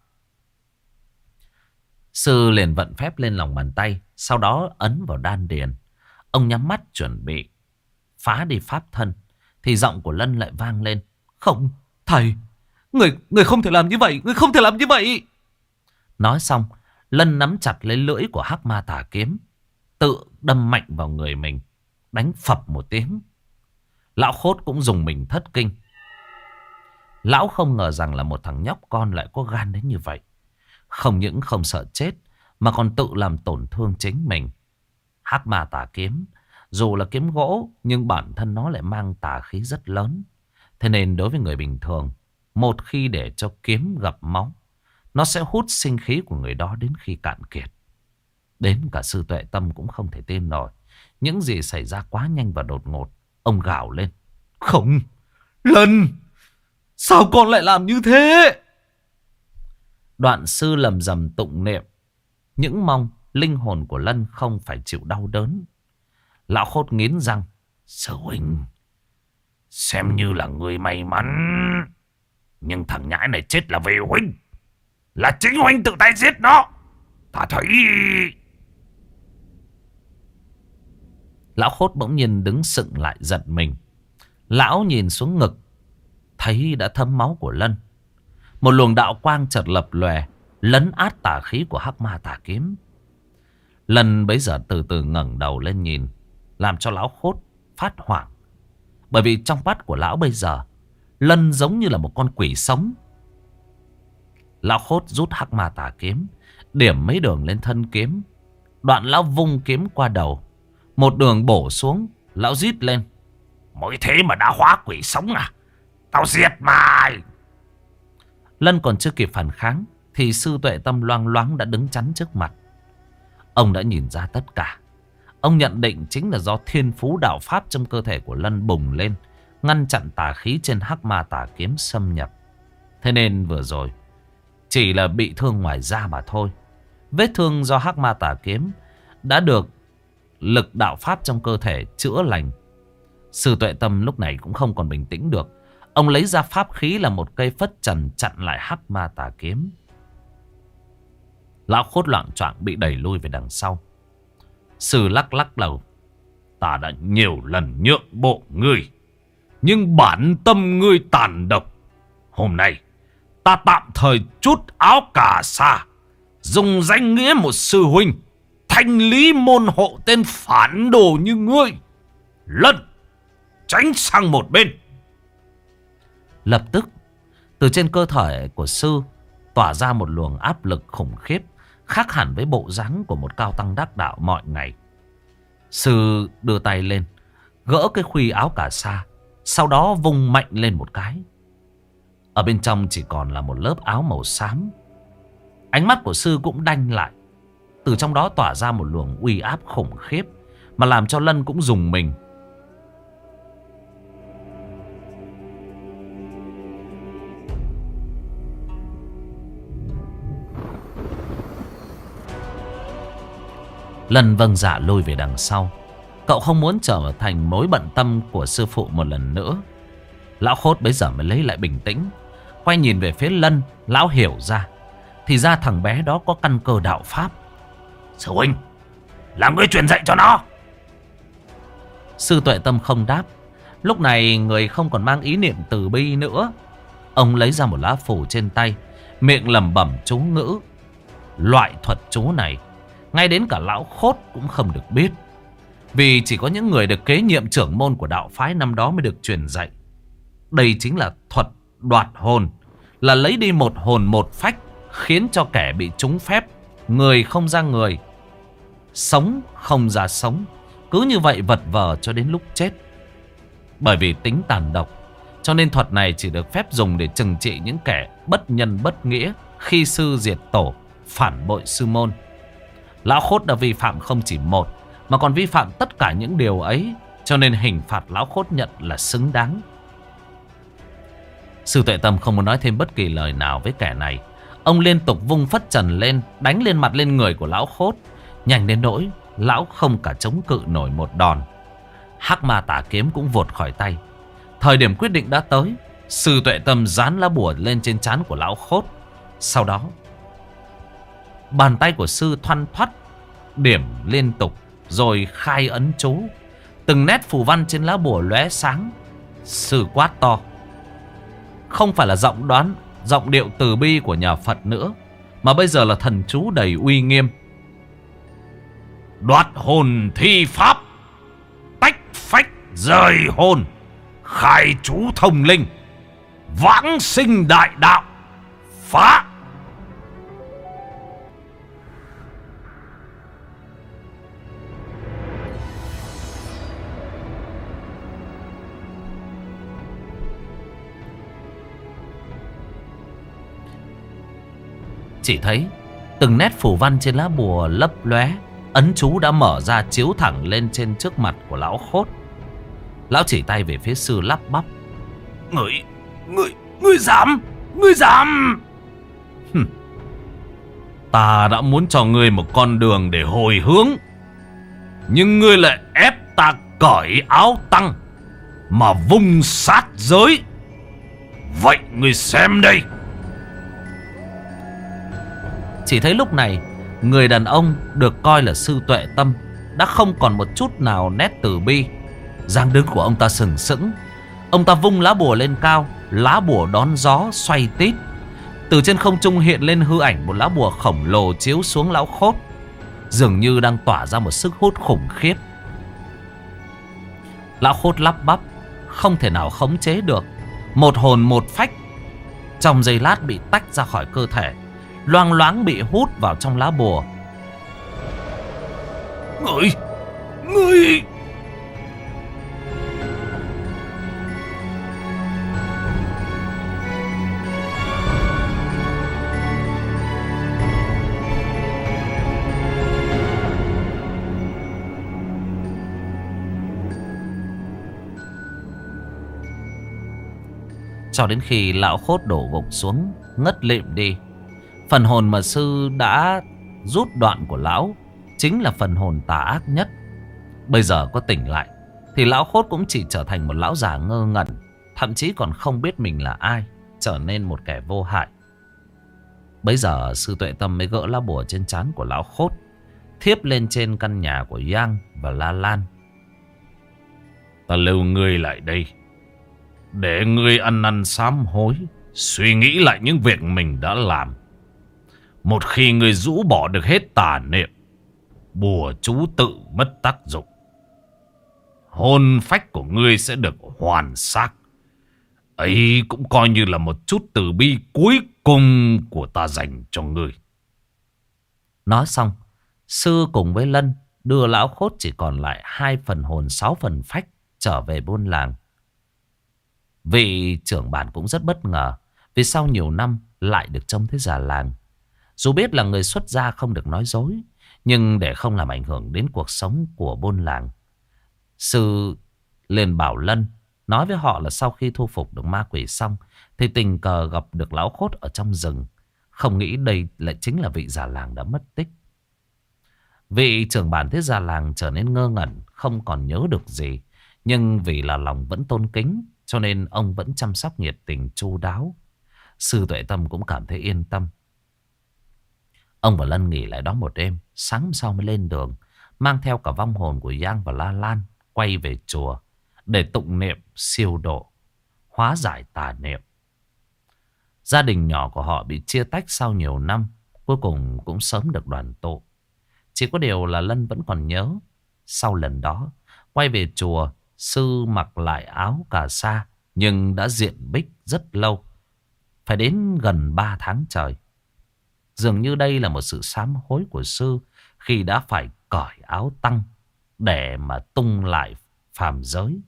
[SPEAKER 1] Sư liền vận phép lên lòng bàn tay, sau đó ấn vào đan điền. Ông nhắm mắt chuẩn bị phá đi pháp thân, thì giọng của Lân lại vang lên. Không, thầy, người, người không thể làm như vậy, người không thể làm như vậy. Nói xong, Lân nắm chặt lấy lưỡi của Hắc Ma Tà Kiếm, tự đâm mạnh vào người mình, đánh phập một tiếng. Lão Khốt cũng dùng mình thất kinh. Lão không ngờ rằng là một thằng nhóc con lại có gan đến như vậy. Không những không sợ chết, mà còn tự làm tổn thương chính mình. Hắc Ma Tà Kiếm, dù là kiếm gỗ, nhưng bản thân nó lại mang tà khí rất lớn. Thế nên đối với người bình thường, một khi để cho kiếm gặp máu, nó sẽ hút sinh khí của người đó đến khi cạn kiệt. Đến cả Sư Tuệ Tâm cũng không thể tin nổi. Những gì xảy ra quá nhanh và đột ngột. Ông gào lên. Không, Lân, sao con lại làm như thế? Đoạn sư lầm rầm tụng niệm, những mong linh hồn của Lân không phải chịu đau đớn. Lão Khốt nghiến răng. Sư huynh, xem như là người may mắn, nhưng thằng nhãi này chết là vì huynh. Là chính huynh tự tay giết nó. Ta thấy... Lão Khốt bỗng nhiên đứng sững lại giật mình. Lão nhìn xuống ngực, thấy đã thấm máu của Lân. Một luồng đạo quang chợt lập lòe, lấn át tà khí của Hắc Ma Tà Kiếm. Lân bấy giờ từ từ ngẩng đầu lên nhìn, làm cho lão Khốt phát hoảng. Bởi vì trong mắt của lão bây giờ, Lân giống như là một con quỷ sống. Lão Khốt rút Hắc Ma Tà Kiếm, điểm mấy đường lên thân kiếm. Đoạn lão vung kiếm qua đầu, một đường bổ xuống. Lão rít lên. Mới thế mà đã hóa quỷ sống à? Tao diệt mày! Lân còn chưa kịp phản kháng thì Sư Tuệ Tâm loang loáng đã đứng chắn trước mặt. Ông đã nhìn ra tất cả. Ông nhận định chính là do thiên phú đạo pháp trong cơ thể của Lân bùng lên, ngăn chặn tà khí trên Hắc Ma Tà Kiếm xâm nhập. Thế nên vừa rồi chỉ là bị thương ngoài da mà thôi. Vết thương do Hắc Ma Tà Kiếm đã được lực đạo pháp trong cơ thể chữa lành. Sư Tuệ Tâm lúc này cũng không còn bình tĩnh được. Ông lấy ra pháp khí là một cây phất trần chặn lại Hắc Ma Tà Kiếm. Lão Khốt loạng choạng bị đẩy lui về đằng sau. Sư lắc lắc đầu. Ta đã nhiều lần nhượng bộ ngươi, nhưng bản tâm ngươi tàn độc.
[SPEAKER 2] Hôm nay ta tạm thời trút áo cà sa, dùng danh nghĩa một sư huynh thanh lý môn hộ tên phản đồ như ngươi. Lân, tránh sang một bên.
[SPEAKER 1] Lập tức từ trên cơ thể của sư tỏa ra một luồng áp lực khủng khiếp, khác hẳn với bộ dáng của một cao tăng đắc đạo mọi ngày. Sư đưa tay lên, gỡ cái khuy áo cà sa, sau đó vung mạnh lên một cái. Ở bên trong chỉ còn là một lớp áo màu xám. Ánh mắt của sư cũng đanh lại. Từ trong đó tỏa ra một luồng uy áp khủng khiếp, mà làm cho Lân cũng rùng mình. Lân vâng dạ lôi về đằng sau. Cậu không muốn trở thành mối bận tâm của sư phụ một lần nữa. Lão Khốt bấy giờ mới lấy lại bình tĩnh, quay nhìn về phía Lân. Lão hiểu ra, thì ra thằng bé đó có căn cơ đạo pháp.
[SPEAKER 2] Sư huynh, làm ngươi truyền dạy cho nó.
[SPEAKER 1] Sư Tuệ Tâm không đáp. Lúc này người không còn mang ý niệm từ bi nữa. Ông lấy ra một lá phù trên tay, miệng lẩm bẩm chú ngữ. Loại thuật chú này ngay đến cả Lão Khốt cũng không được biết, vì chỉ có những người được kế nhiệm trưởng môn của đạo phái năm đó mới được truyền dạy. Đây chính là thuật đoạt hồn, là lấy đi một hồn một phách, khiến cho kẻ bị trúng phép người không ra người, sống không ra sống, cứ như vậy vật vờ cho đến lúc chết. Bởi vì tính tàn độc, cho nên thuật này chỉ được phép dùng để trừng trị những kẻ bất nhân bất nghĩa, khi sư diệt tổ, phản bội sư môn. Lão Khốt đã vi phạm không chỉ một, mà còn vi phạm tất cả những điều ấy, cho nên hình phạt Lão Khốt nhận là xứng đáng. Sư Tuệ Tâm không muốn nói thêm bất kỳ lời nào với kẻ này. Ông liên tục vung phất trần lên, đánh lên mặt lên người của Lão Khốt, nhanh đến nỗi lão không cả chống cự nổi một đòn. Hắc Ma Tả Kiếm cũng vụt khỏi tay. Thời điểm quyết định đã tới. Sư Tuệ Tâm dán lá bùa lên trên trán của Lão Khốt. Sau đó bàn tay của sư thoăn thoắt điểm liên tục, rồi khai ấn chú. Từng nét phù văn trên lá bùa lóe sáng. Sư quát to, không phải là giọng đoán, giọng điệu từ bi của nhà Phật nữa, mà bây giờ là thần chú đầy uy nghiêm.
[SPEAKER 2] Đoạt hồn thi pháp, tách phách rời hồn, khai chú thông linh, vãng sinh đại đạo, phá.
[SPEAKER 1] Chỉ thấy từng nét phù văn trên lá bùa lấp lóe, ấn chú đã mở ra chiếu thẳng lên trên trước mặt của Lão Khốt. Lão chỉ tay về phía sư lắp bắp,
[SPEAKER 2] Ngươi, ngươi, ngươi dám, ngươi dám.
[SPEAKER 1] Hừm. Ta đã muốn cho ngươi một con đường để hồi hướng,
[SPEAKER 2] nhưng ngươi lại ép ta cởi áo tăng mà vung sát giới. Vậy ngươi xem đây.
[SPEAKER 1] Chỉ thấy lúc này người đàn ông được coi là Sư Tuệ Tâm đã không còn một chút nào nét từ bi. Dáng đứng của ông ta sừng sững. Ông ta vung lá bùa lên cao, lá bùa đón gió xoay tít. Từ trên không trung hiện lên hư ảnh một lá bùa khổng lồ chiếu xuống Lão Khốt, dường như đang tỏa ra một sức hút khủng khiếp. Lão Khốt lắp bắp, không thể nào khống chế được. Một hồn một phách trong giây lát bị tách ra khỏi cơ thể, loang loáng bị hút vào trong lá bùa.
[SPEAKER 2] Ngươi, ngươi.
[SPEAKER 1] Cho đến khi Lão Khốt đổ gục xuống ngất lịm đi. Phần hồn mà sư đã rút đoạn của lão chính là phần hồn tà ác nhất. Bây giờ có tỉnh lại thì Lão Khốt cũng chỉ trở thành một lão già ngơ ngẩn, thậm chí còn không biết mình là ai, trở nên một kẻ vô hại. Bây giờ Sư Tuệ Tâm mới gỡ lá bùa trên trán của Lão Khốt, thiếp lên trên căn nhà của Giang và La Lan.
[SPEAKER 2] Ta lưu ngươi lại đây để ngươi ăn năn sám hối, Suy nghĩ lại những việc mình đã làm. Một khi người rũ bỏ được hết tà niệm, bùa chú tự mất tác dụng. Hồn phách của ngươi sẽ được hoàn xác. Ấy cũng coi như là một chút từ bi cuối cùng của ta dành cho ngươi.
[SPEAKER 1] Nói xong, sư cùng với Lân đưa lão khốt chỉ còn lại hai phần hồn sáu phần phách trở về buôn làng. Vị trưởng bản cũng rất bất ngờ vì sau nhiều năm lại được trông thấy già làng. Dù biết là người xuất gia không được nói dối, nhưng để không làm ảnh hưởng đến cuộc sống của buôn làng, sư liền bảo Lân nói với họ là sau khi thu phục được ma quỷ xong thì tình cờ gặp được lão khốt ở trong rừng. Không nghĩ đây lại chính là vị già làng đã mất tích. Vị trưởng bản thấy già làng trở nên ngơ ngẩn, không còn nhớ được gì. Nhưng vì là lòng vẫn tôn kính, cho nên ông vẫn chăm sóc nhiệt tình chu đáo. Sư Tuệ Tâm cũng cảm thấy yên tâm. Ông và Lân nghỉ lại đó một đêm, sáng sau mới lên đường, mang theo cả vong hồn của Giang và La Lan, quay về chùa để tụng niệm siêu độ, hóa giải tà niệm. Gia đình nhỏ của họ bị chia tách sau nhiều năm, cuối cùng cũng sớm được đoàn tụ. Chỉ có điều là Lân vẫn còn nhớ. Sau lần đó, quay về chùa, sư mặc lại áo cà sa, nhưng đã diện bích rất lâu. Phải đến gần ba tháng trời. Dường như đây là một sự sám hối của sư khi đã phải cởi áo tăng để mà tung lại phàm giới.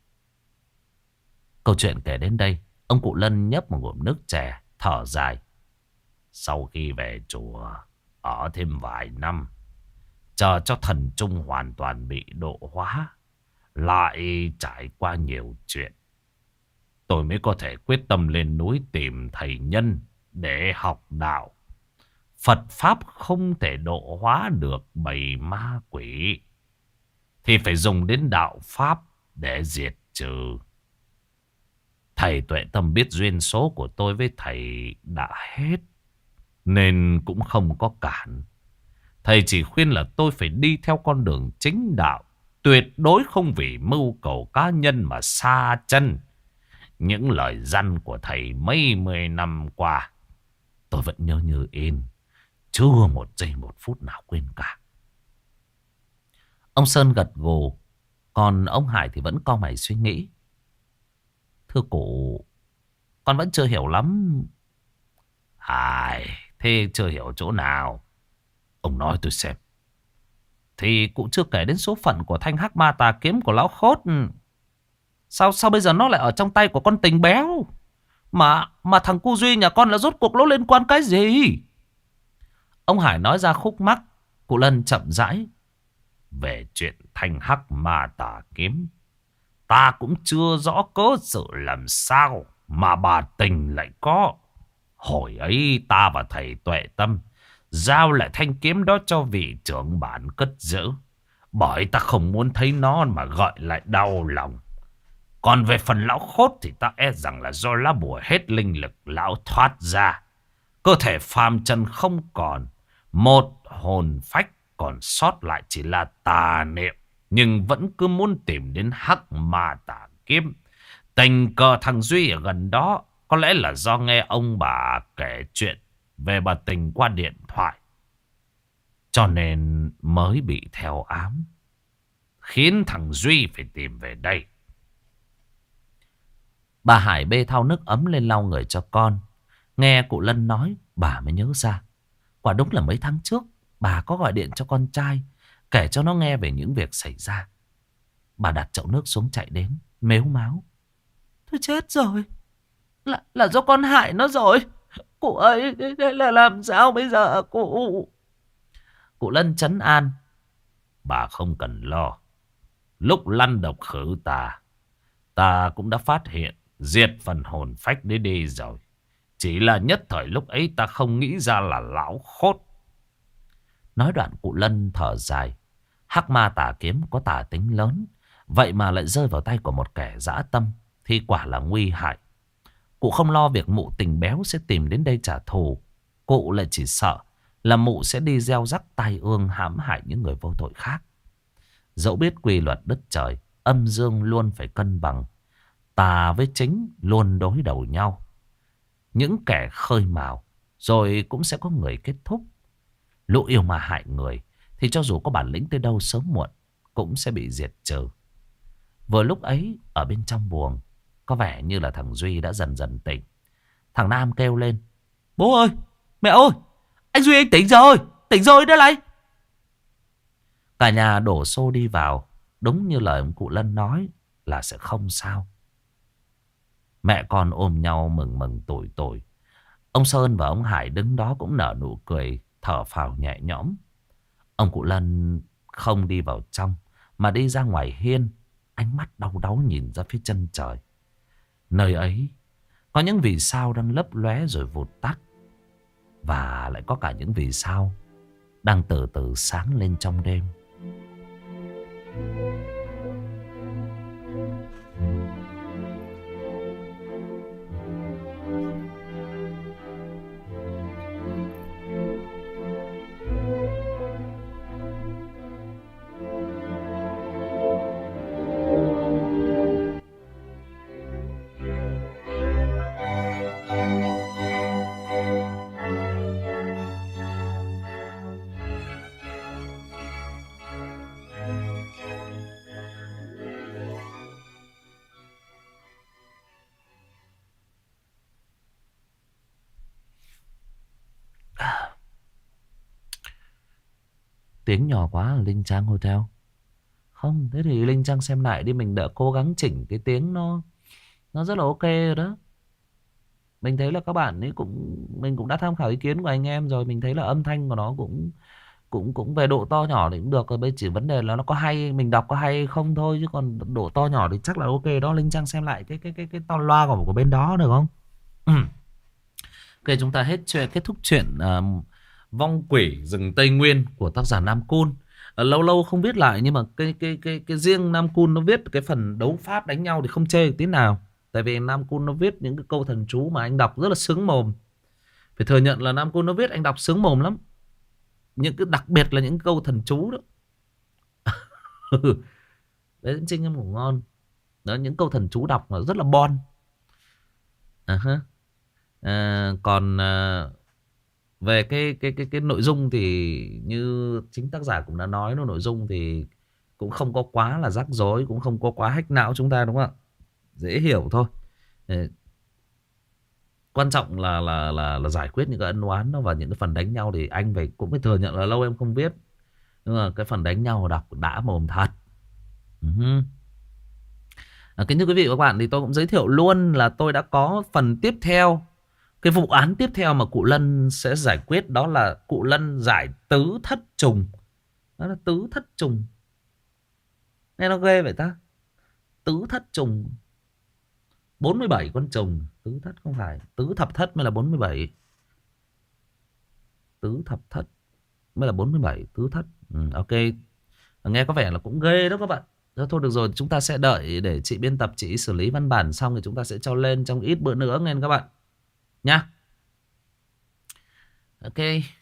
[SPEAKER 1] Câu chuyện kể đến đây, ông cụ Lân nhấp một ngụm nước chè, thở dài.
[SPEAKER 2] Sau khi về chùa, ở thêm vài năm, chờ cho thần trung hoàn toàn bị độ hóa, lại trải qua nhiều chuyện, tôi mới có thể quyết tâm lên núi tìm thầy nhân để học đạo. Phật Pháp không thể độ hóa được bầy ma quỷ, thì phải dùng đến đạo Pháp để diệt trừ. Thầy Tuệ Tâm biết duyên số của tôi với thầy đã hết, nên cũng không có cản. Thầy chỉ khuyên là tôi phải đi theo con đường chính đạo, tuyệt đối không vì mưu cầu cá nhân mà xa chân. Những lời răn của thầy mấy mươi năm qua, tôi vẫn nhớ như in, chưa một giây một phút nào quên cả.
[SPEAKER 1] Ông Sơn gật gù, còn ông Hải thì vẫn cau mày suy nghĩ. Thưa cụ, con vẫn chưa hiểu lắm.
[SPEAKER 2] Hải, thế chưa hiểu chỗ nào? Ông nói tôi xem.
[SPEAKER 1] Thì cụ chưa kể đến số phận của thanh hắc ma tà kiếm của lão khốt. Sao sao bây giờ nó lại ở trong tay của con tình béo? Mà mà thằng cu Duy nhà con là rốt cuộc nó liên quan cái gì? Ông Hải nói ra khúc mắc. Cụ Lân chậm rãi.
[SPEAKER 2] Về chuyện thanh hắc ma tà kiếm, ta cũng chưa rõ cớ sự làm sao mà bà tình lại có. Hồi ấy ta và thầy Tuệ Tâm giao lại thanh kiếm đó cho vị trưởng bản cất giữ, bởi ta không muốn thấy nó mà gọi lại đau lòng. Còn về phần lão khốt thì ta e rằng là do lá bùa hết linh lực lão thoát ra. Cơ thể phàm trần không còn, một hồn phách còn sót lại chỉ là tà niệm, nhưng vẫn cứ muốn tìm đến hắc ma tà kiếm. Tình cờ thằng Duy ở gần đó, có lẽ là do nghe ông bà kể chuyện về bà tình qua điện thoại, cho nên mới bị theo ám, khiến thằng Duy phải tìm về đây.
[SPEAKER 1] Bà Hải bê thau nước ấm lên lau người cho con. Nghe cụ Lân nói, bà mới nhớ ra. Quả đúng là mấy tháng trước, bà có gọi điện cho con trai, kể cho nó nghe về những việc xảy ra. Bà đặt chậu nước xuống chạy đến, mếu máo. Thôi chết rồi, Là, là do con hại nó rồi. Cụ ơi, đây là làm sao bây giờ cụ? Cụ Lân trấn an.
[SPEAKER 2] Bà không cần lo. Lúc lăn độc khử tà, ta cũng đã phát hiện diệt phần hồn phách đấy đi rồi. Chỉ là nhất thời lúc ấy ta không nghĩ ra là lão khốt.
[SPEAKER 1] Nói đoạn cụ Lân thở dài. Hắc ma tà kiếm có tà tính lớn, vậy mà lại rơi vào tay của một kẻ dã tâm, thì quả là nguy hại. Cụ không lo việc mụ tình béo sẽ tìm đến đây trả thù. Cụ lại chỉ sợ là mụ sẽ đi gieo rắc tai ương hãm hại những người vô tội khác. Dẫu biết quy luật đất trời, âm dương luôn phải cân bằng, tà với chính luôn đối đầu nhau. những kẻ khơi mào, rồi cũng sẽ có người kết thúc. Lũ yêu ma hại người thì cho dù có bản lĩnh tới đâu sớm muộn cũng sẽ bị diệt trừ. Vừa lúc ấy ở bên trong buồng, có vẻ như là thằng Duy đã dần dần tỉnh. Thằng Nam kêu lên: bố ơi, mẹ ơi, anh Duy anh tỉnh rồi, tỉnh rồi đó này. Cả nhà đổ xô đi vào. Đúng như lời ông cụ Lân nói là sẽ không sao. Mẹ con ôm nhau mừng mừng tủi tủi. Ông Sơn và ông Hải đứng đó cũng nở nụ cười, thở phào nhẹ nhõm. Ông cụ Lân không đi vào trong mà đi ra ngoài hiên, ánh mắt đau đáu nhìn ra phía chân trời. Nơi ấy có những vì sao đang lấp lóe rồi vụt tắt, và lại có cả những vì sao đang từ từ sáng lên trong đêm. Tiếng nhỏ quá ở Linh Trang Hotel. Không, thế thì Linh Trang xem lại đi. Mình đã cố gắng chỉnh cái tiếng nó Nó rất là ok rồi đó. Mình thấy là các bạn ấy cũng Mình cũng đã tham khảo ý kiến của anh em rồi. Mình thấy là âm thanh của nó cũng Cũng cũng về độ to nhỏ thì cũng được rồi. Bây chỉ vấn đề là nó có hay, mình đọc có hay hay không thôi. Chứ còn độ to nhỏ thì chắc là ok đó. Linh Trang xem lại cái cái cái cái to loa của, của bên đó được không? Ừ. Ok, chúng ta hết chuyện, kết thúc chuyện uh, Vong Quỷ Rừng Tây Nguyên của tác giả Nam Cun. Uh, lâu lâu không viết lại, nhưng mà cái cái cái cái riêng Nam Cun nó viết cái phần đấu pháp đánh nhau thì không chê được tí nào. Tại vì Nam Cun nó viết những cái câu thần chú mà anh đọc rất là sướng mồm. Phải thừa nhận là Nam Cun nó viết anh đọc sướng mồm lắm. Những cái đặc biệt là những câu thần chú đó. Đấy, Trinh em ngủ ngon. Đó, những câu thần chú đọc là rất là bon. À, uh-huh. À, còn à, về cái cái cái cái nội dung thì như chính tác giả cũng đã nói, nó nội dung thì cũng không có quá là rắc rối, cũng không có quá hack não chúng ta, đúng không ạ? Dễ hiểu thôi. Để, quan trọng là là là là giải quyết những cái ân oán đó, và những cái phần đánh nhau thì anh phải cũng phải thừa nhận là lâu em không viết, nhưng mà cái phần đánh nhau đọc đã mồm thật. Uh-huh. À, kính thưa quý vị và các bạn, thì tôi cũng giới thiệu luôn là tôi đã có phần tiếp theo. Cái vụ án tiếp theo mà cụ Lân sẽ giải quyết đó là cụ Lân giải tứ thất trùng. Đó là tứ thất trùng. Nghe nó ghê vậy ta? Tứ thất trùng. bốn mươi bảy con trùng. Tứ thất không phải. Tứ thập thất mới là bốn mươi bảy. Tứ thập thất mới là bốn mươi bảy. Tứ thất. Ừ, ok. Nghe có vẻ là cũng ghê đó các bạn. Thôi được rồi, chúng ta sẽ đợi để chị biên tập, chị xử lý văn bản xong thì chúng ta sẽ cho lên trong ít bữa nữa nghe các bạn nha. Ok.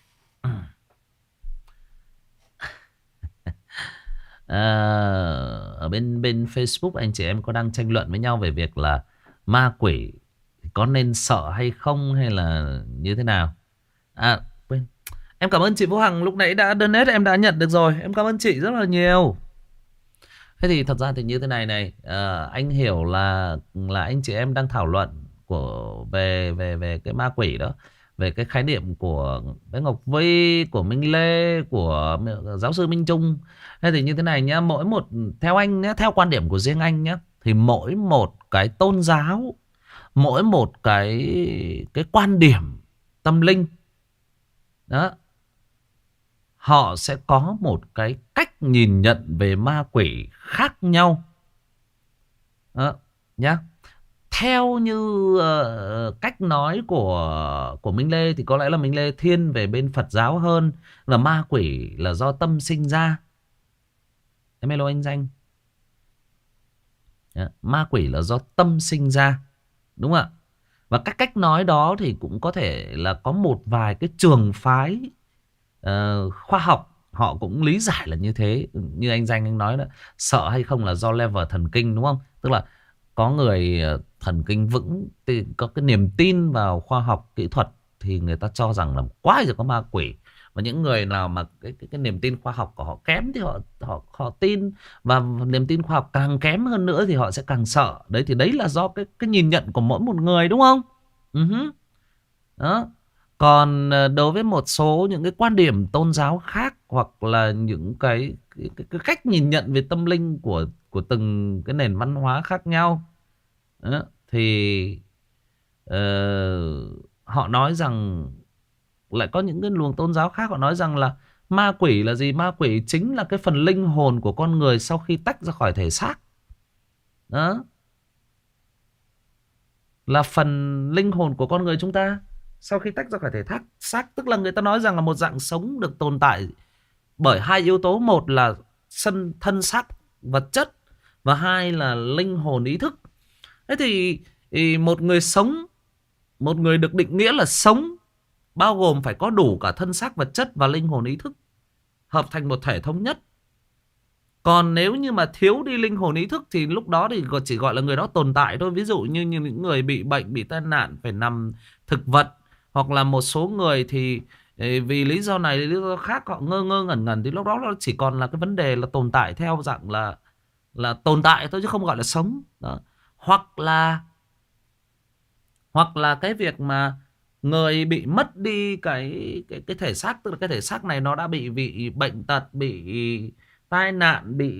[SPEAKER 1] À, ở bên bên Facebook anh chị em có đang tranh luận với nhau về việc là ma quỷ có nên sợ hay không, hay là như thế nào. À quên, em cảm ơn chị Vũ Hằng lúc nãy đã donate, em đã nhận được rồi, em cảm ơn chị rất là nhiều. Thế thì thật ra thì như thế này này, à, anh hiểu là là anh chị em đang thảo luận của về về về cái ma quỷ đó, về cái khái niệm của bé Ngọc Vy, của Minh Lê, của giáo sư Minh Trung. Thế thì như thế này nhá, mỗi một theo anh nhá, theo quan điểm của riêng anh nhá, thì mỗi một cái tôn giáo, mỗi một cái cái quan điểm tâm linh đó, họ sẽ có một cái cách nhìn nhận về ma quỷ khác nhau đó, nhá. Theo như uh, cách nói của của Minh Lê thì có lẽ là Minh Lê thiên về bên Phật giáo hơn, là ma quỷ là do tâm sinh ra. Em hello anh Danh. Yeah. Ma quỷ là do tâm sinh ra, đúng không ạ? Và các cách nói đó thì cũng có thể là có một vài cái trường phái uh, khoa học họ cũng lý giải là như thế. Như anh Danh anh nói đó, sợ hay không là do level thần kinh, đúng không? Tức là có người ờ, thần kinh vững thì có cái niềm tin vào khoa học kỹ thuật thì người ta cho rằng là quái rồi có ma quỷ. Và những người nào mà cái, cái, cái niềm tin khoa học của họ kém thì họ họ họ tin, và niềm tin khoa học càng kém hơn nữa thì họ sẽ càng sợ. Đấy thì đấy là do cái cái nhìn nhận của mỗi một người, đúng không? Uh-huh. Đó. Còn ờ, đối với một số những cái quan điểm tôn giáo khác, hoặc là những cái, cái, cái, cái cách nhìn nhận về tâm linh của của từng cái nền văn hóa khác nhau, đó, thì ờ, họ nói rằng, lại có những cái luồng tôn giáo khác họ nói rằng là ma quỷ là gì? Ma quỷ chính là cái phần linh hồn của con người sau khi tách ra khỏi thể xác. Đó. Là phần linh hồn của con người chúng ta sau khi tách ra khỏi thể thác xác. Tức là người ta nói rằng là một dạng sống được tồn tại bởi hai yếu tố. Một là sân thân xác vật chất, và hai là linh hồn ý thức. Thế thì, thì một người sống, một người được định nghĩa là sống, bao gồm phải có đủ cả thân xác vật chất và linh hồn ý thức hợp thành một thể thống nhất. Còn nếu như mà thiếu đi linh hồn ý thức thì lúc đó thì chỉ gọi là người đó tồn tại thôi. Ví dụ như, như những người bị bệnh, bị tai nạn phải nằm thực vật, hoặc là một số người thì vì lý do này lý do khác họ ngơ ngơ ngẩn ngẩn, thì lúc đó nó chỉ còn là cái vấn đề là tồn tại theo dạng là là tồn tại thôi, chứ không gọi là sống. Đó. Hoặc là hoặc là cái việc mà người bị mất đi cái cái cái thể xác, tức là cái thể xác này nó đã bị bị bệnh tật, bị tai nạn, bị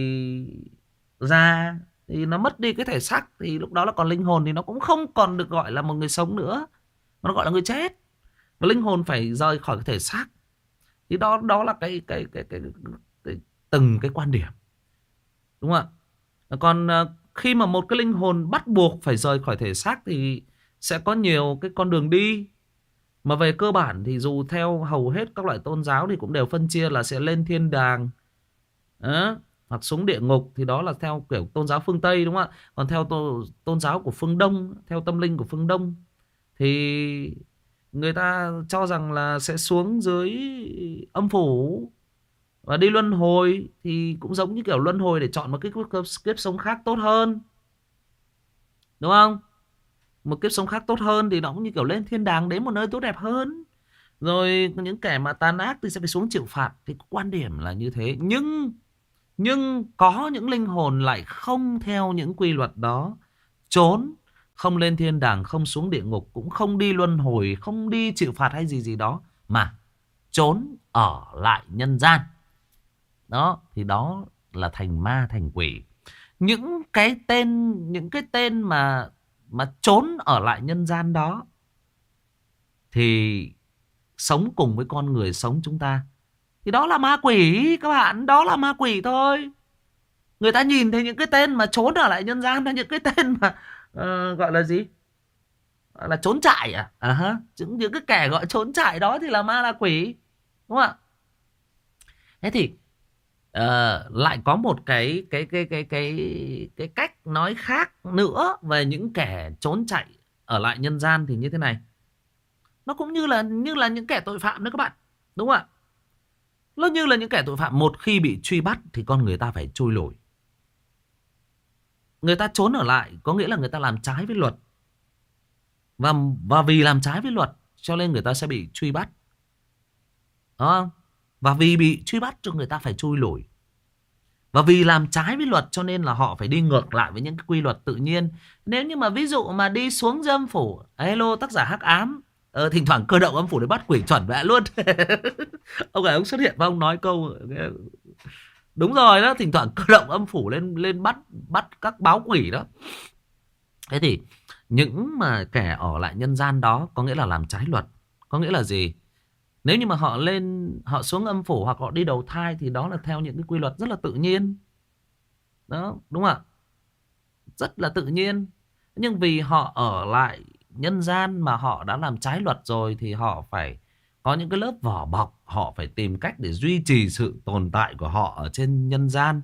[SPEAKER 1] già, thì nó mất đi cái thể xác, thì lúc đó là còn linh hồn thì nó cũng không còn được gọi là một người sống nữa, mà nó gọi là người chết. Và linh hồn phải rời khỏi cái thể xác. Thì đó đó là cái cái cái cái, cái, cái từng cái quan điểm, đúng không ạ? Còn khi mà một cái linh hồn bắt buộc phải rời khỏi thể xác thì sẽ có nhiều cái con đường đi. Mà về cơ bản thì dù theo hầu hết các loại tôn giáo thì cũng đều phân chia là sẽ lên thiên đàng, đó, hoặc xuống địa ngục. Thì đó là theo kiểu tôn giáo phương Tây, đúng không ạ? Còn theo tôn, tôn giáo của phương Đông, theo tâm linh của phương Đông, thì người ta cho rằng là sẽ xuống dưới âm phủ và đi luân hồi. Thì cũng giống như kiểu luân hồi để chọn một cái kiếp, kiếp sống khác tốt hơn, đúng không? Một kiếp sống khác tốt hơn thì nó cũng như kiểu lên thiên đàng, đến một nơi tốt đẹp hơn. Rồi những kẻ mà tàn ác thì sẽ phải xuống chịu phạt. Thì quan điểm là như thế. Nhưng Nhưng có những linh hồn lại không theo những quy luật đó, trốn, không lên thiên đàng, không xuống địa ngục, cũng không đi luân hồi, không đi chịu phạt hay gì gì đó, mà trốn ở lại nhân gian. Đó, thì đó là thành ma thành quỷ. Những cái tên Những cái tên mà Mà trốn ở lại nhân gian đó thì sống cùng với con người sống chúng ta, thì đó là ma quỷ các bạn. Đó là ma quỷ thôi. Người ta nhìn thấy những cái tên mà trốn ở lại nhân gian là những cái tên mà uh, gọi là gì, gọi là trốn trại à, à ha. những, những cái kẻ gọi trốn trại đó thì là ma là quỷ, đúng không ạ? Thế thì uh, lại có một cái cái cái cái cái cái cách nói khác nữa về những kẻ trốn chạy ở lại nhân gian thì như thế này. Nó cũng như là như là những kẻ tội phạm đấy các bạn, đúng không ạ? Nó như là những kẻ tội phạm, một khi bị truy bắt thì con người ta phải trôi lủi. Người ta trốn ở lại có nghĩa là người ta làm trái với luật. Và, và vì làm trái với luật cho nên người ta sẽ bị truy bắt, đúng không? Và vì bị truy bắt cho người ta phải trôi lủi. Và vì làm trái với luật cho nên là họ phải đi ngược lại với những cái quy luật tự nhiên. Nếu như mà ví dụ mà đi xuống âm phủ, hello tác giả Hắc Ám, ờ, thỉnh thoảng cơ động âm phủ để bắt quỷ chuẩn vẽ luôn. Ông ấy ông xuất hiện và ông nói câu đúng rồi đó, thỉnh thoảng cơ động âm phủ lên lên bắt bắt các báo quỷ đó. Thế thì những mà kẻ ở lại nhân gian đó có nghĩa là làm trái luật. Có nghĩa là gì? Nếu như mà họ lên, họ xuống âm phủ hoặc họ đi đầu thai thì đó là theo những cái quy luật rất là tự nhiên. Đó, đúng không ạ? Rất là tự nhiên. Nhưng vì họ ở lại nhân gian mà họ đã làm trái luật rồi thì họ phải có những cái lớp vỏ bọc, họ phải tìm cách để duy trì sự tồn tại của họ ở trên nhân gian.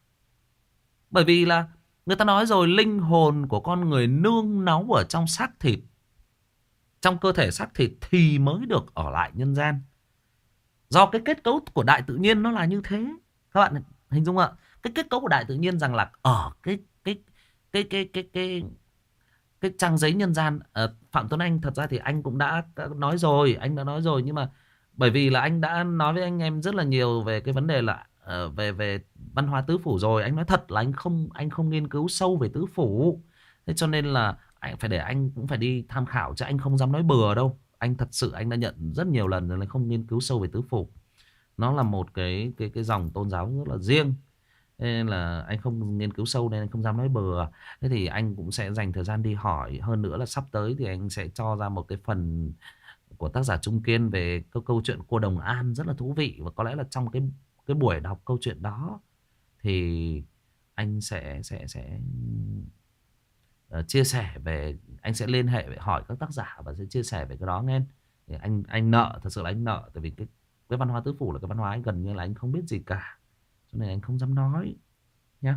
[SPEAKER 1] Bởi vì là người ta nói rồi, linh hồn của con người nương náu ở trong xác thịt, trong cơ thể xác thịt thì mới được ở lại nhân gian. Do cái kết cấu của đại tự nhiên nó là như thế. Các bạn hình dung ạ? Cái kết cấu của đại tự nhiên rằng là ở cái cái cái cái cái cái cái trang giấy nhân gian. Ờ, Phạm Tuấn Anh thật ra thì anh cũng đã nói rồi, anh đã nói rồi, nhưng mà bởi vì là anh đã nói với anh em rất là nhiều về cái vấn đề là ờ, về về văn hóa tứ phủ rồi. Anh nói thật là anh không anh không nghiên cứu sâu về tứ phủ, thế cho nên là anh phải để anh cũng phải đi tham khảo, chứ anh không dám nói bừa đâu. Anh thật sự anh đã nhận rất nhiều lần rồi là không nghiên cứu sâu về tứ phủ. Nó là một cái cái cái dòng tôn giáo rất là riêng, nên là anh không nghiên cứu sâu nên anh không dám nói bừa. Thế thì anh cũng sẽ dành thời gian đi hỏi. Hơn nữa là sắp tới thì anh sẽ cho ra một cái phần của tác giả Trung Kiên về câu, câu chuyện cô Đồng An rất là thú vị. Và có lẽ là trong cái cái buổi đọc câu chuyện đó thì anh sẽ sẽ sẽ uh, chia sẻ về, anh sẽ liên hệ hỏi các tác giả và sẽ chia sẻ về cái đó nghe. Thì anh anh nợ, thật sự là anh nợ, tại vì cái cái văn hóa tứ phủ là cái văn hóa anh gần như là anh không biết gì cả, cho nên anh không dám nói nhá.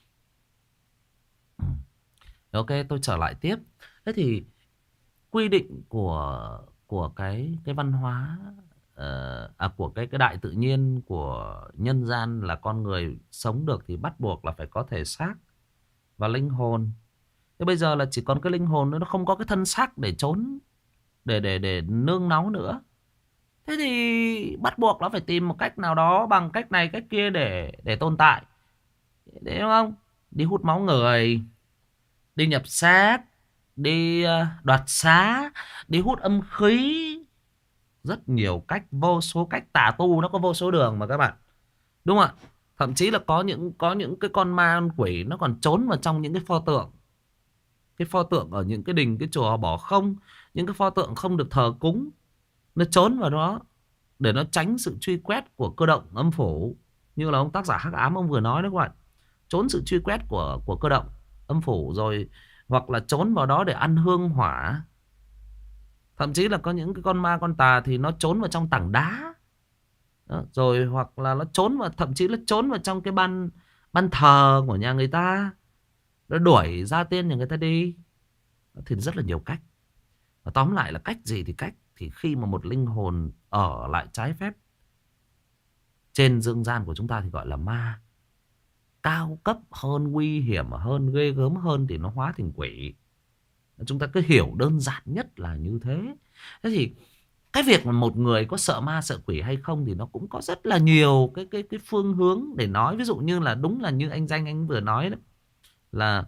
[SPEAKER 1] Ok, tôi trở lại tiếp. Thế thì quy định của của cái cái văn hóa ờ, à của cái cái đại tự nhiên của nhân gian là con người sống được thì bắt buộc là phải có thể xác và linh hồn. Thế bây giờ là chỉ còn cái linh hồn nữa, nó không có cái thân xác để trốn, để để để nương náu nữa. Thế thì bắt buộc nó phải tìm một cách nào đó, bằng cách này cách kia để để tồn tại. Đấy, đúng không? Đi hút máu người, đi nhập xác, đi ờ, đoạt xá, đi hút âm khí. Rất nhiều cách, vô số cách. Tà tu nó có vô số đường mà các bạn, đúng không ạ? Thậm chí là có những có những cái con ma con quỷ nó còn trốn vào trong những cái pho tượng. Cái pho tượng ở những cái đình, cái chùa bỏ không, những cái pho tượng không được thờ cúng, nó trốn vào đó để nó tránh sự truy quét của cơ động âm phủ. Như là ông tác giả Hắc Ám ông vừa nói đó các bạn, trốn sự truy quét của của cơ động âm phủ rồi, hoặc là trốn vào đó để ăn hương hỏa. Thậm chí là có những cái con ma con tà thì nó trốn vào trong tảng đá đó, rồi hoặc là nó trốn vào, thậm chí là trốn vào trong cái ban ban thờ của nhà người ta, nó đuổi gia tiên nhà người ta đi. Thì rất là nhiều cách. Và tóm lại là cách gì thì cách, thì khi mà một linh hồn ở lại trái phép trên dương gian của chúng ta thì gọi là ma. Cao cấp hơn, nguy hiểm hơn, ghê gớm hơn thì nó hóa thành quỷ. Chúng ta cứ hiểu đơn giản nhất là như thế. Thế thì cái việc mà một người có sợ ma sợ quỷ hay không thì nó cũng có rất là nhiều cái cái cái phương hướng để nói. Ví dụ như là đúng là như anh Danh anh vừa nói đấy, là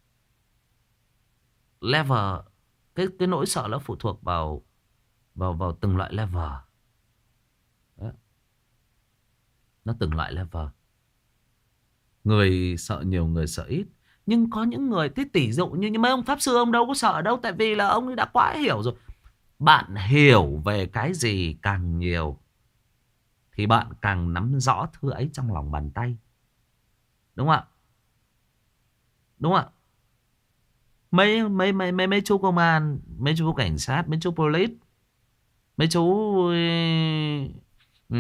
[SPEAKER 1] level, cái cái nỗi sợ nó phụ thuộc vào vào vào từng loại level. Đó. Nó từng loại level. Người sợ nhiều, người sợ ít. Nhưng có những người thế, tỷ dụ như, như mấy ông pháp sư, ông đâu có sợ đâu, tại vì là ông ấy đã quá hiểu rồi. Bạn hiểu về cái gì càng nhiều thì bạn càng nắm rõ thứ ấy trong lòng bàn tay. Đúng không ạ? Đúng không ạ? Mấy mấy mấy mấy mấy chú công an, mấy chú cảnh sát, mấy chú police, mấy chú ừ,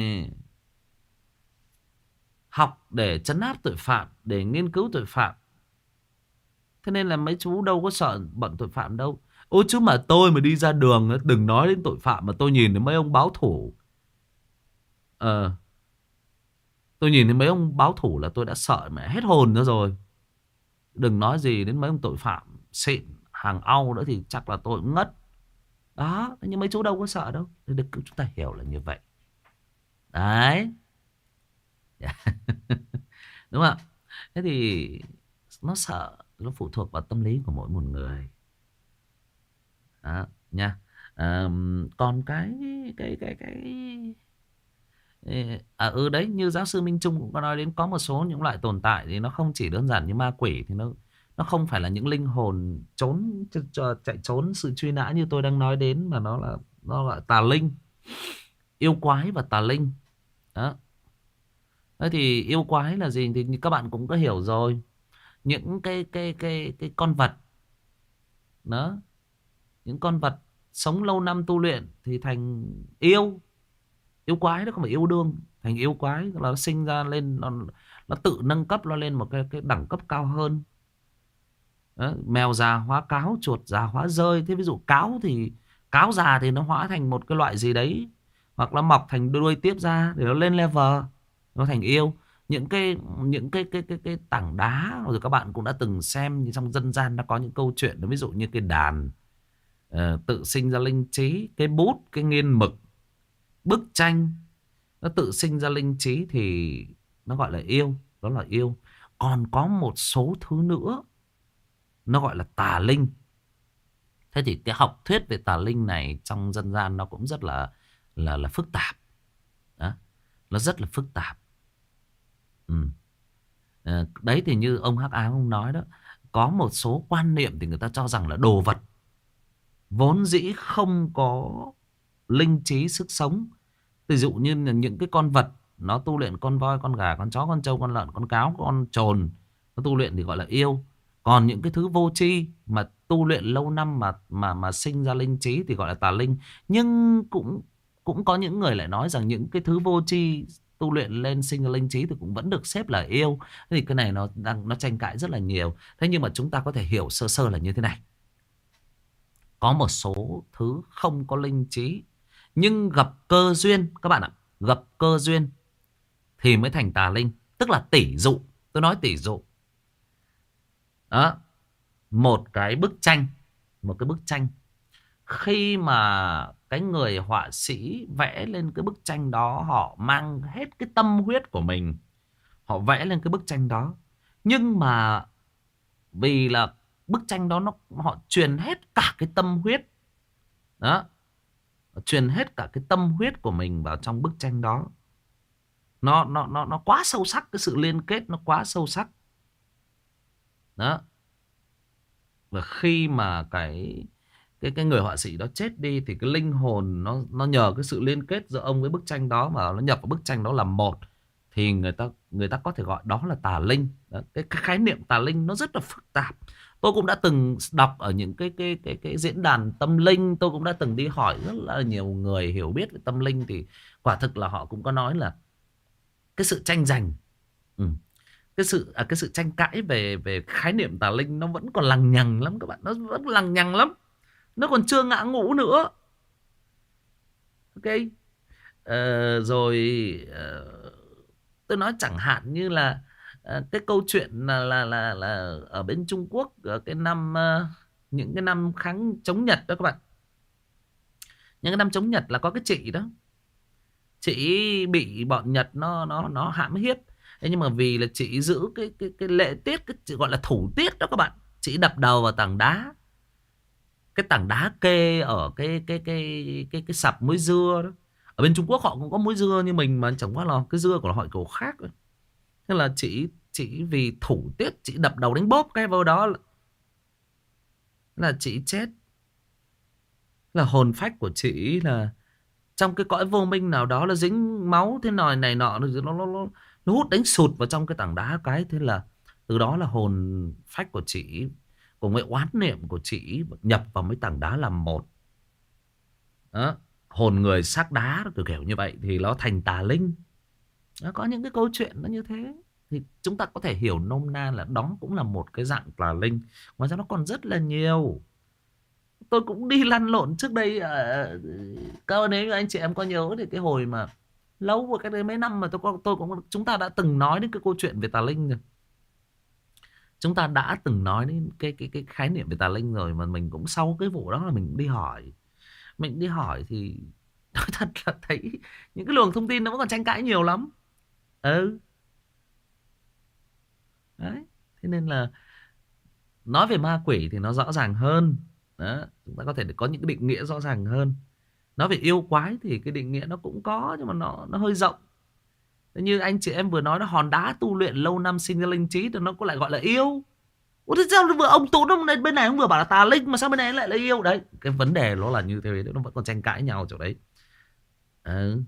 [SPEAKER 1] học để trấn áp tội phạm, để nghiên cứu tội phạm. Thế nên là mấy chú đâu có sợ bọn tội phạm đâu. Ôi chứ mà tôi mà đi ra đường, đừng nói đến tội phạm, mà tôi nhìn thấy mấy ông báo thủ, Ờ tôi nhìn thấy mấy ông báo thủ là tôi đã sợ mẹ hết hồn nữa rồi. Đừng nói gì đến mấy ông tội phạm xịn hàng au nữa thì chắc là tôi cũng ngất. Đó, nhưng mấy chú đâu có sợ đâu. Nên được chúng ta hiểu là như vậy. Đấy. Đúng không ạ? Thế thì nó sợ, nó phụ thuộc vào tâm lý của mỗi một người. Đó, nha. À, còn cái cái cái cái À ừ đấy, như giáo sư Minh Trung cũng có nói đến, có một số những loại tồn tại thì nó không chỉ đơn giản như ma quỷ, thì nó nó không phải là những linh hồn trốn ch ch chạy trốn sự truy nã như tôi đang nói đến, mà nó là nó là tà linh, yêu quái và tà linh. Đó. Thế thì yêu quái là gì thì các bạn cũng có hiểu rồi. Những cái cái cái cái con vật đó, những con vật sống lâu năm tu luyện thì thành yêu. Yêu quái nó không phải yêu đương, thành yêu quái là nó sinh ra lên, nó, nó tự nâng cấp nó lên một cái cái đẳng cấp cao hơn. Đó, mèo già hóa cáo, chuột già hóa rơi. Thế ví dụ cáo thì cáo già thì nó hóa thành một cái loại gì đấy, hoặc là mọc thành đuôi tiếp ra để nó lên level, nó thành yêu. những cái những cái cái cái cái tảng đá, rồi các bạn cũng đã từng xem như trong dân gian nó có những câu chuyện đó, ví dụ như cái đàn ờ, tự sinh ra linh trí, cái bút, cái nghiên mực, bức tranh nó tự sinh ra linh trí thì nó gọi là yêu, đó là yêu. Còn có một số thứ nữa nó gọi là tà linh. Thế thì cái học thuyết về tà linh này trong dân gian nó cũng rất là là là phức tạp. Đó, nó rất là phức tạp. Ừ. Ờ, đấy thì như ông Hắc Ám ông nói đó, có một số quan niệm thì người ta cho rằng là đồ vật vốn dĩ không có linh trí sức sống. Ví dụ như là những cái con vật nó tu luyện, con voi, con gà, con chó, con trâu, con lợn, con cáo, con trồn, nó tu luyện thì gọi là yêu. Còn những cái thứ vô tri mà tu luyện lâu năm mà mà mà sinh ra linh trí thì gọi là tà linh. Nhưng cũng cũng có những người lại nói rằng những cái thứ vô tri tu luyện lên sinh ra linh trí thì cũng vẫn được xếp là yêu. Thế thì cái này nó đang nó tranh cãi rất là nhiều. Thế nhưng mà chúng ta có thể hiểu sơ sơ là như thế này. Có một số thứ không có linh trí nhưng gặp cơ duyên các bạn ạ, gặp cơ duyên thì mới thành tà linh. Tức là tỷ dụ, tôi nói tỷ dụ đó, một cái bức tranh, một cái bức tranh khi mà cái người họa sĩ vẽ lên cái bức tranh đó, họ mang hết cái tâm huyết của mình, họ vẽ lên cái bức tranh đó. Nhưng mà vì là bức tranh đó nó họ truyền hết cả cái tâm huyết đó, truyền hết cả cái tâm huyết của mình vào trong bức tranh đó. Nó nó nó nó quá sâu sắc, cái sự liên kết nó quá sâu sắc. Đó. Và khi mà cái cái cái người họa sĩ đó chết đi thì cái linh hồn nó nó nhờ cái sự liên kết giữa ông với bức tranh đó mà nó nhập vào bức tranh đó làm một, thì người ta người ta có thể gọi đó là tà linh. Đó. Cái, cái khái niệm tà linh nó rất là phức tạp. Tôi cũng đã từng đọc ở những cái cái cái cái diễn đàn tâm linh, tôi cũng đã từng đi hỏi rất là nhiều người hiểu biết về tâm linh, thì quả thực là họ cũng có nói là cái sự tranh giành, ừ, cái sự à, cái sự tranh cãi về về khái niệm tà linh nó vẫn còn lằng nhằng lắm các bạn, nó vẫn lằng nhằng lắm, nó còn chưa ngã ngũ nữa. Ok. Ờ, rồi ờ, tôi nói chẳng hạn như là ờ, cái câu chuyện là là là là ở bên Trung Quốc ở cái năm ờ, những cái năm kháng chống Nhật đó các bạn, những cái năm chống Nhật là có cái chị đó, chị bị bọn Nhật nó nó nó hãm hiếp. Thế nhưng mà vì là chị giữ cái cái cái lễ tiết, cái chị gọi là thủ tiết đó các bạn, chị đập đầu vào tảng đá, cái tảng đá kê ở cái cái cái cái cái sập muối dưa đó. Ở bên Trung Quốc họ cũng có muối dưa như mình mà chẳng qua là cái dưa của họ kiểu khác thôi. Thế là chị chị vì thủ tiết chị đập đầu đánh bóp cái vào đó là, là chị chết. Là hồn phách của chị là trong cái cõi vô minh nào đó là dính máu thế nòi này nọ, nó nó nó, nó hút đánh sụt vào trong cái tảng đá cái, thế là từ đó là hồn phách của chị cùng với oán niệm của chị nhập vào mấy tảng đá làm một. Đó. Hồn người xác đá kiểu kiểu như vậy thì nó thành tà linh. Nó có những cái câu chuyện nó như thế thì chúng ta có thể hiểu nôm na là đó cũng là một cái dạng tà linh. Ngoài ra nó còn rất là nhiều. Tôi cũng đi lăn lộn trước đây ở cao, nếu như anh chị em có nhớ thì cái hồi mà lâu rồi, cái đấy mấy năm mà tôi có tôi cũng chúng ta đã từng nói đến cái câu chuyện về tà linh rồi. Chúng ta đã từng nói đến cái cái cái khái niệm về tà linh rồi, mà mình cũng sau cái vụ đó là mình cũng đi hỏi. Mình đi hỏi thì nói thật là thấy những cái luồng thông tin nó vẫn còn tranh cãi nhiều lắm. Ừ. Đấy. Thế nên là nói về ma quỷ thì nó rõ ràng hơn. Đó. Chúng ta có thể có những cái định nghĩa rõ ràng hơn. Nói về yêu quái thì cái định nghĩa nó cũng có, nhưng mà nó nó hơi rộng. Như anh chị em vừa nói, nó hòn đá tu luyện lâu năm sinh ra linh trí thì nó cũng lại gọi là yêu. Ủa thế sao vừa ông Tú ông này, bên này ông vừa bảo là tà linh mà sao bên này lại là yêu? Đấy, cái vấn đề nó là như thế, nó vẫn còn tranh cãi nhau chỗ đấy. Ừ.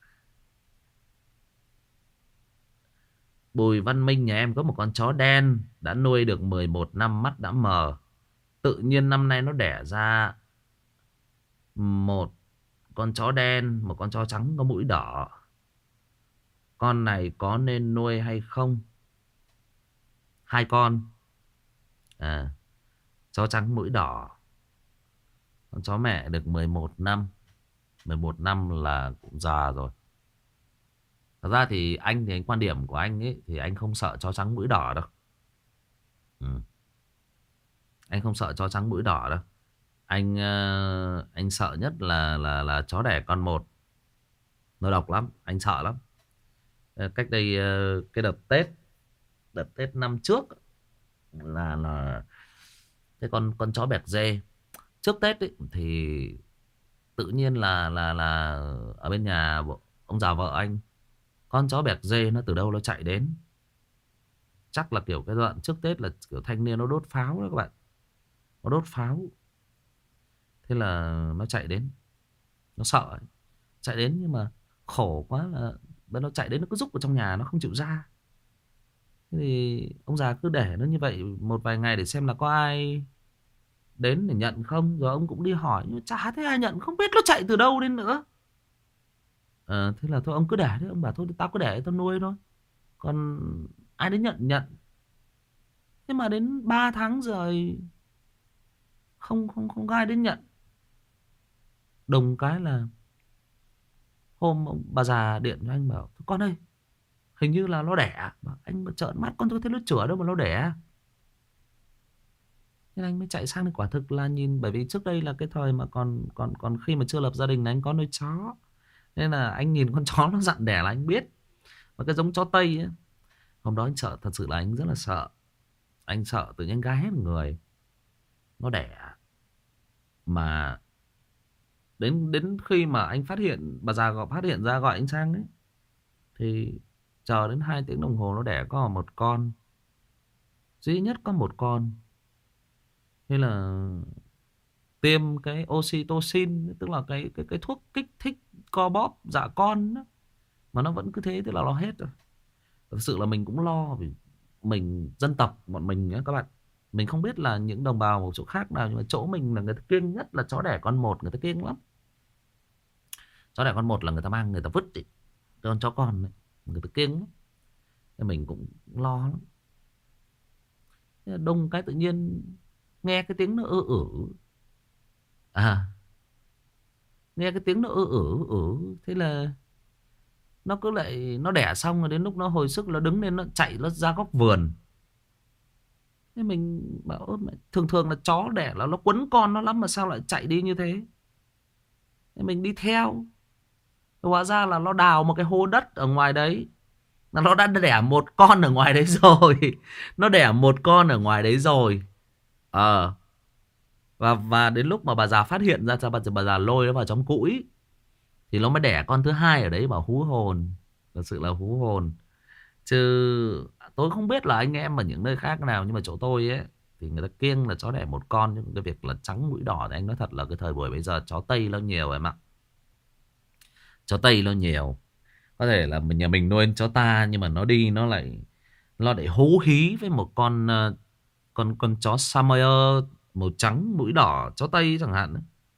[SPEAKER 1] Bùi Văn Minh nhà em có một con chó đen đã nuôi được mười một năm, mắt đã mờ. Tự nhiên năm nay nó đẻ ra một con chó đen, một con chó trắng có mũi đỏ. Con này có nên nuôi hay không? Hai con. À, chó trắng mũi đỏ. Con chó mẹ được mười một năm. mười một năm là cũng già rồi. Thật ra thì anh thì anh quan điểm của anh ấy thì anh không sợ chó trắng mũi đỏ đâu. Ừ. Anh không sợ chó trắng mũi đỏ đâu. Anh ờ, anh sợ nhất là là là chó đẻ con một. Nó độc lắm, anh sợ lắm. Ờ, cách đây ờ, cái đợt Tết, đợt Tết năm trước là là cái con con chó bẹt dê. Trước Tết ấy, thì tự nhiên là là là ở bên nhà vợ- ông già vợ anh, con chó bẹt dê nó từ đâu nó chạy đến. Chắc là kiểu cái đoạn trước Tết là kiểu thanh niên nó đốt pháo đó các bạn. Nó đốt pháo. Thế là nó chạy đến. Nó sợ ấy. Chạy đến nhưng mà khổ quá là bên nó chạy đến nó cứ rúc vào trong nhà, nó không chịu ra. Thế thì ông già cứ để nó như vậy một vài ngày để xem là có ai đến để nhận không. Rồi ông cũng đi hỏi nhưng mà chả thấy ai nhận, không biết nó chạy từ đâu đến nữa. Ờ, thế là thôi ông cứ để đấy. Ông bảo thôi tao cứ để tao nuôi thôi, còn ai đến nhận nhận. Thế mà đến ba tháng rồi không không không có ai đến nhận. Đùng cái là hôm ông, bà già điện cho anh bảo con ơi, hình như là nó đẻ. Bảo, anh mà trợn mắt con tôi thấy nó chửa đâu mà nó đẻ. Nên anh mới chạy sang thì quả thực là nhìn, bởi vì trước đây là cái thời mà còn còn còn khi mà chưa lập gia đình là anh có nuôi chó. Nên là anh nhìn con chó nó dặn đẻ là anh biết. Và cái giống chó Tây ấy. Hôm đó anh sợ, thật sự là anh rất là sợ. Anh sợ tự nhiên gai hết người. Nó đẻ. Mà đến đến khi mà anh phát hiện, bà già gọi phát hiện ra gọi anh sang ấy, thì chờ đến hai tiếng đồng hồ nó đẻ có một con. Duy nhất có một con. Thế là tiêm cái oxytocin, tức là cái cái cái thuốc kích thích co bóp dạ con đó. Mà nó vẫn cứ thế, tức là nó hết rồi. Thực sự là mình cũng lo, vì mình dân tộc bọn mình á các bạn, mình không biết là những đồng bào một chỗ khác nào, nhưng mà chỗ mình là người ta kiêng nhất là chó đẻ con một, người ta kiêng lắm. Chó đẻ con một là người ta mang người ta vứt đi. Con chó con ấy, người ta kiêng lắm. Nên mình cũng lo lắm. Thế là đông cái tự nhiên nghe cái tiếng nó ư ử. À, nghe cái tiếng nó ư ử ử. Thế là nó cứ lại, nó đẻ xong rồi đến lúc nó hồi sức nó đứng lên nó chạy nó ra góc vườn. Thế mình bảo ơ, mẹ, thường thường là chó đẻ là nó quấn con nó lắm mà sao lại chạy đi như thế. Thế mình đi theo. Hóa ra là nó đào một cái hố đất ở ngoài đấy. Là nó đã đẻ một con ở ngoài đấy rồi. Nó đẻ một con ở ngoài đấy rồi. Ờ. Và, và đến lúc mà bà già phát hiện ra, cho bà, bà già lôi nó vào trong cũi. Thì nó mới đẻ con thứ hai ở đấy, bảo hú hồn. Thật sự là hú hồn. Chứ tôi không biết là anh em ở những nơi khác nào, nhưng mà chỗ tôi ấy thì người ta kiêng là chó đẻ một con. Nhưng cái việc là trắng mũi đỏ thì anh nói thật là cái thời buổi bây giờ chó Tây nó nhiều em ạ. Chó Tây nó nhiều. Có thể là mình nhà mình nuôi chó ta, nhưng mà nó đi nó lại nó lại hú hí với một con ờ, con con chó Samoyed màu trắng mũi đỏ, chó Tây chẳng hạn.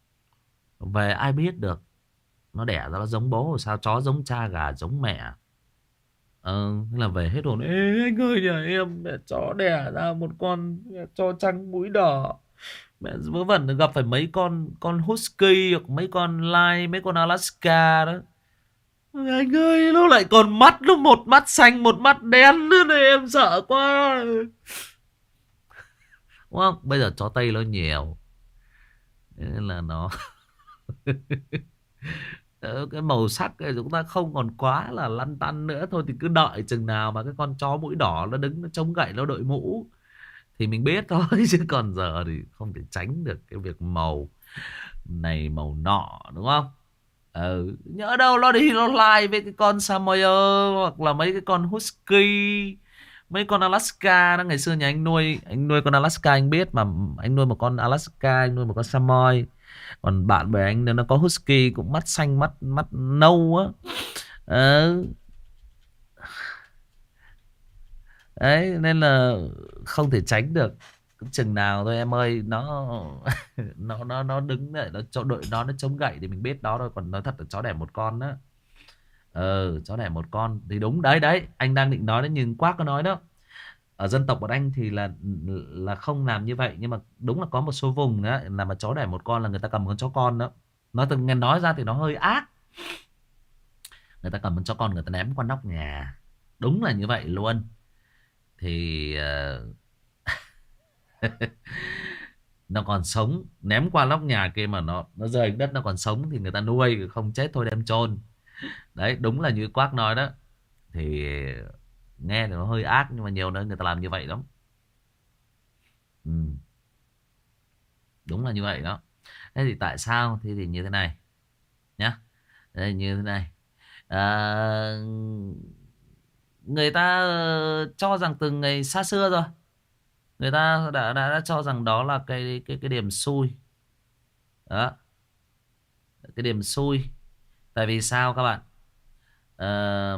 [SPEAKER 1] Về ai biết được nó đẻ ra nó giống bố rồi sao, chó giống cha gà giống mẹ. Ờ, thế là về hết hồn. Ê anh ơi, nhà em mẹ chó đẻ ra một con mẹ chó trắng mũi đỏ. Mẹ vớ vẩn gặp phải mấy con con husky hoặc mấy con lai, mấy con Alaska đó. Anh ơi, nó lại còn mắt, nó một mắt xanh một mắt đen nữa này, em sợ quá. Đúng không? Bây giờ chó Tây nó nhiều. Nên là nó Ờ, cái màu sắc này chúng ta không còn quá là lăn tăn nữa. Thôi thì cứ đợi chừng nào mà cái con chó mũi đỏ nó đứng nó chống gậy nó đội mũ thì mình biết thôi. Chứ còn giờ thì không thể tránh được cái việc màu này màu nọ, đúng không? Ừ, nhỡ đâu nó đi nó lai với cái con Samoyed hoặc là mấy cái con Husky, mấy con Alaska đó. Ngày xưa nhà anh nuôi, anh nuôi con Alaska anh biết mà. Anh nuôi một con Alaska, anh nuôi một con Samoyed. Còn bạn bè anh nó có Husky cũng mắt xanh mắt mắt nâu á. Ờ, đấy nên là không thể tránh được. Chừng nào thôi em ơi, nó nó nó nó đứng để nó cho đội nó nó chống gậy thì mình biết đó thôi. Còn nói thật là chó đẻ một con đó. Ờ, chó đẻ một con thì đúng đấy đấy, anh đang định nói đấy, nhưng Quác có nói đó. Ở dân tộc bọn anh thì là là không làm như vậy, nhưng mà đúng là có một số vùng đó là mà chó đẻ một con là người ta cầm con chó con đó. Nó từng nghe nói ra thì nó hơi ác. Người ta cầm cho con người ta ném qua nóc nhà. Đúng là như vậy luôn. Thì uh, nó còn sống, ném qua nóc nhà kia mà nó nó rơi xuống đất nó còn sống thì người ta nuôi, không chết thôi đem chôn. Đấy, đúng là như Quác nói đó. Thì nghe thì nó hơi ác nhưng mà nhiều nơi người ta làm như vậy lắm. Ừ, đúng là như vậy đó. Thế thì tại sao? Thế thì như thế này nhá. Đây, như thế này. À, người ta ờ, cho rằng từ ngày xa xưa rồi, người ta đã, đã, đã cho rằng đó là cái cái cái điểm xui. Đó, cái điểm xui. Tại vì sao các bạn? Ờ,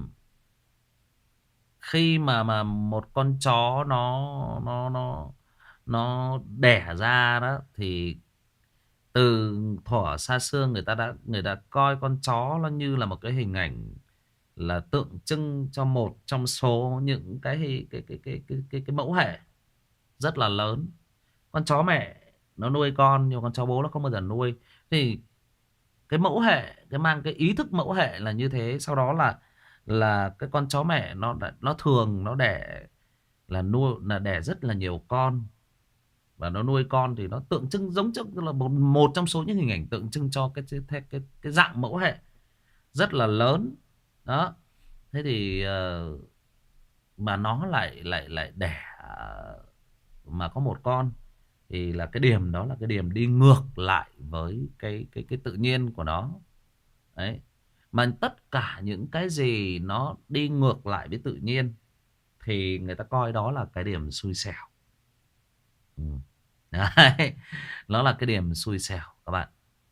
[SPEAKER 1] khi mà mà một con chó nó nó nó nó đẻ ra đó thì từ thuở xa xưa người ta đã người ta coi con chó nó như là một cái hình ảnh, là tượng trưng cho một trong số những cái cái cái cái cái cái, cái mẫu hệ rất là lớn. Con chó mẹ nó nuôi con nhưng con chó bố nó không bao giờ nuôi. Thì cái mẫu hệ, cái mang cái ý thức mẫu hệ là như thế. Sau đó là là cái con chó mẹ nó đã- nó thường nó đẻ, là nuôi là đẻ rất là nhiều con, và nó nuôi con thì nó tượng trưng giống như là một một trong số những hình ảnh tượng trưng cho cái cái cái, cái dạng mẫu hệ rất là lớn đó. Thế thì ờ, mà nó lại lại lại đẻ mà có một con, thì là cái điểm đó là cái điểm đi ngược lại với cái cái cái tự nhiên của nó. Đấy, mà tất cả những cái gì nó đi ngược lại với tự nhiên thì người ta coi đó là cái điểm xui xẻo. Ừ. Đấy, nó là cái điểm xui xẻo các bạn.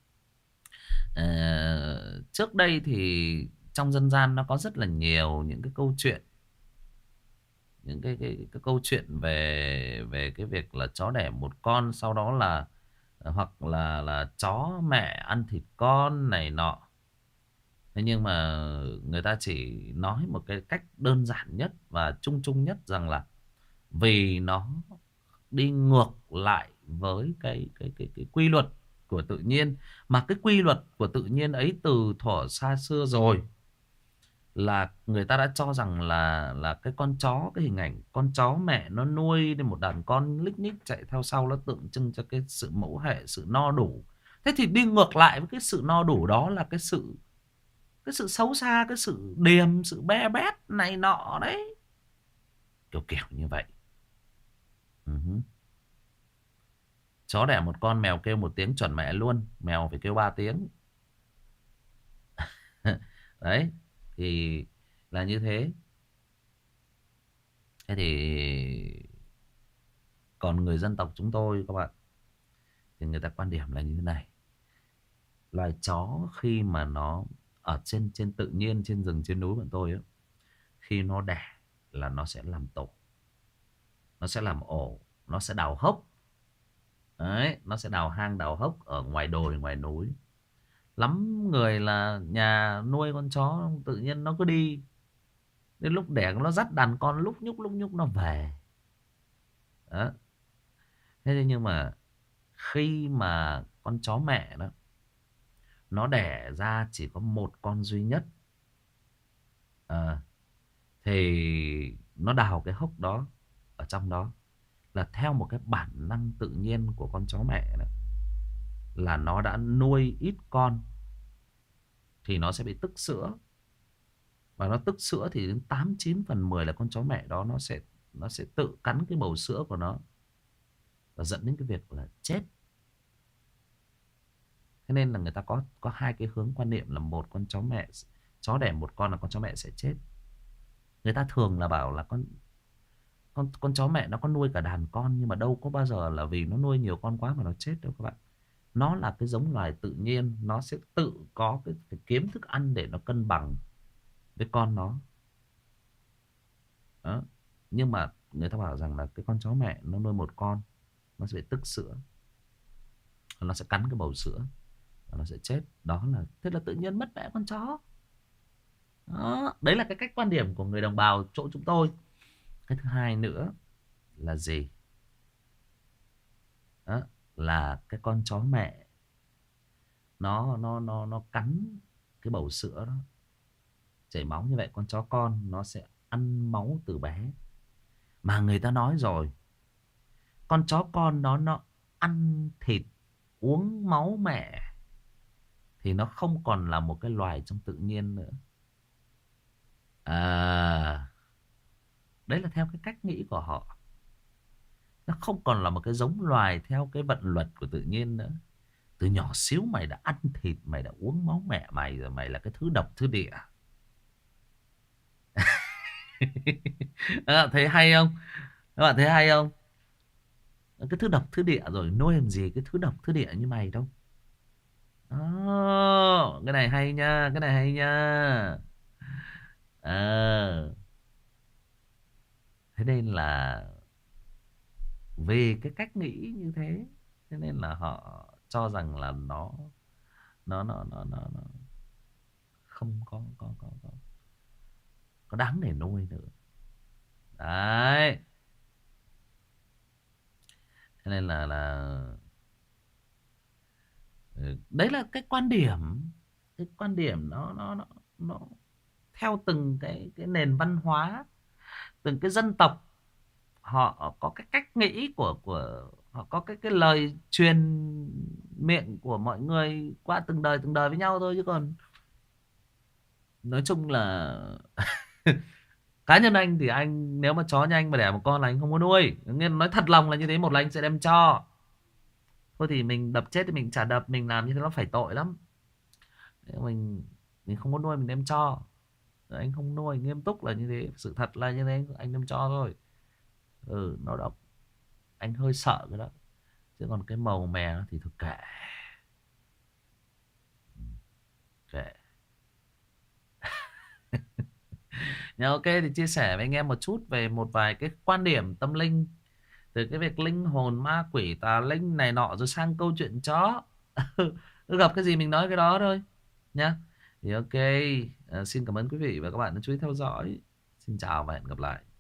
[SPEAKER 1] Ờ, trước đây thì trong dân gian nó có rất là nhiều những cái câu chuyện, những cái cái, cái câu chuyện về về cái việc là chó đẻ một con, sau đó là hoặc là là chó mẹ ăn thịt con này nọ. Thế nhưng mà người ta chỉ nói một cái cách đơn giản nhất và chung chung nhất rằng là vì nó đi ngược lại với cái cái cái cái quy luật của tự nhiên, mà cái quy luật của tự nhiên ấy từ thuở xa xưa rồi, là người ta đã cho rằng là là cái con chó, cái hình ảnh con chó mẹ nó nuôi lên một đàn con lích nhích chạy theo sau, nó tượng trưng cho cái sự mẫu hệ, sự no đủ. Thế thì đi ngược lại với cái sự no đủ đó là cái sự cái sự xấu xa, cái sự điềm, sự be bét này nọ đấy, kiểu kiểu như vậy. Ừ hứ. Chó đẻ một con, mèo kêu một tiếng chuẩn mẹ luôn, mèo phải kêu ba tiếng. Đấy, thì là như thế. Thế thì còn người dân tộc chúng tôi các bạn, thì người ta quan điểm là như thế này. Loài chó khi mà nó ở trên trên tự nhiên, trên rừng trên núi bọn tôi á, khi nó đẻ là nó sẽ làm tổ, nó sẽ làm ổ, nó sẽ đào hốc. Đấy, nó sẽ đào hang đào hốc ở ngoài đồi ngoài núi. Lắm người là nhà nuôi con chó tự nhiên nó cứ đi, đến lúc đẻ nó dắt đàn con lúc nhúc lúc nhúc nó về đó. Thế nhưng mà khi mà con chó mẹ đó nó đẻ ra chỉ có một con duy nhất, à, thì nó đào cái hốc đó, ở trong đó là theo một cái bản năng tự nhiên của con chó mẹ đó, là nó đã nuôi ít con thì nó sẽ bị tức sữa. Và nó tức sữa thì đến tám chín phần mười là con chó mẹ đó nó sẽ nó sẽ tự cắn cái bầu sữa của nó, và dẫn đến cái việc là chết. Thế nên là người ta có có hai cái hướng quan niệm là một con chó mẹ, chó đẻ một con là con chó mẹ sẽ chết. Người ta thường là bảo là con con con chó mẹ nó có nuôi cả đàn con, nhưng mà đâu có bao giờ là vì nó nuôi nhiều con quá mà nó chết đâu các bạn. Nó là cái giống loài tự nhiên, nó sẽ tự có cái phải kiếm thức ăn để nó cân bằng với con nó. Đó. Nhưng mà người ta bảo rằng là cái con chó mẹ nó nuôi một con, nó sẽ bị tức sữa, nó sẽ cắn cái bầu sữa và nó sẽ chết. Đó là thế là tự nhiên mất mẹ con chó. Đó, đấy là cái cách quan điểm của người đồng bào chỗ chúng tôi. Cái thứ hai nữa là gì? Đó, là cái con chó mẹ nó nó nó nó cắn cái bầu sữa đó, chảy máu như vậy, con chó con nó sẽ ăn máu từ bé. Mà người ta nói rồi, con chó con nó nó ăn thịt, uống máu mẹ thì nó không còn là một cái loài trong tự nhiên nữa. À, đấy là theo cái cách nghĩ của họ. Nó không còn là một cái giống loài theo cái vận luật của tự nhiên nữa. Từ nhỏ xíu mày đã ăn thịt, mày đã uống máu mẹ mày rồi, mày là cái thứ độc thứ địa. Các bạn thấy hay không? Các bạn thấy hay không? Cái thứ độc thứ địa rồi, nuôi làm gì cái thứ độc thứ địa như mày đâu. Đó, cái này hay nha, cái này hay nha. Ờ, thế nên là vì cái cách nghĩ như thế, thế nên là họ cho rằng là nó nó nó nó nó, nó không có có có có có đáng để nuôi nữa. Đấy, thế nên là là ừ, đấy là cái quan điểm, cái quan điểm nó nó nó nó theo từng cái cái nền văn hóa, từng cái dân tộc, họ có cái cách nghĩ của của họ, có cái cái lời truyền miệng của mọi người qua từng đời từng đời với nhau thôi, chứ còn nói chung là cá nhân anh thì anh, nếu mà chó nhà anh mà đẻ một con là anh không có nuôi. Nghĩa là nói thật lòng là như thế, một là anh sẽ đem cho. Thôi thì mình đập chết thì mình chả đập, mình làm như thế nó phải tội lắm. Nếu mình mình không có nuôi mình đem cho. Anh không nuôi, nghiêm túc là như thế, sự thật là như thế, anh đem cho thôi. Ừ, nó độc, anh hơi sợ cái đó. Chứ còn cái màu mè nó thì thôi kệ. Kệ. Nhà ok thì chia sẻ với anh em một chút về một vài cái quan điểm tâm linh, từ cái việc linh hồn ma quỷ tà linh này nọ rồi sang câu chuyện chó. Cứ gặp cái gì mình nói cái đó thôi nhá. Thì ok, à, xin cảm ơn quý vị và các bạn đã chú ý theo dõi. Xin chào và hẹn gặp lại.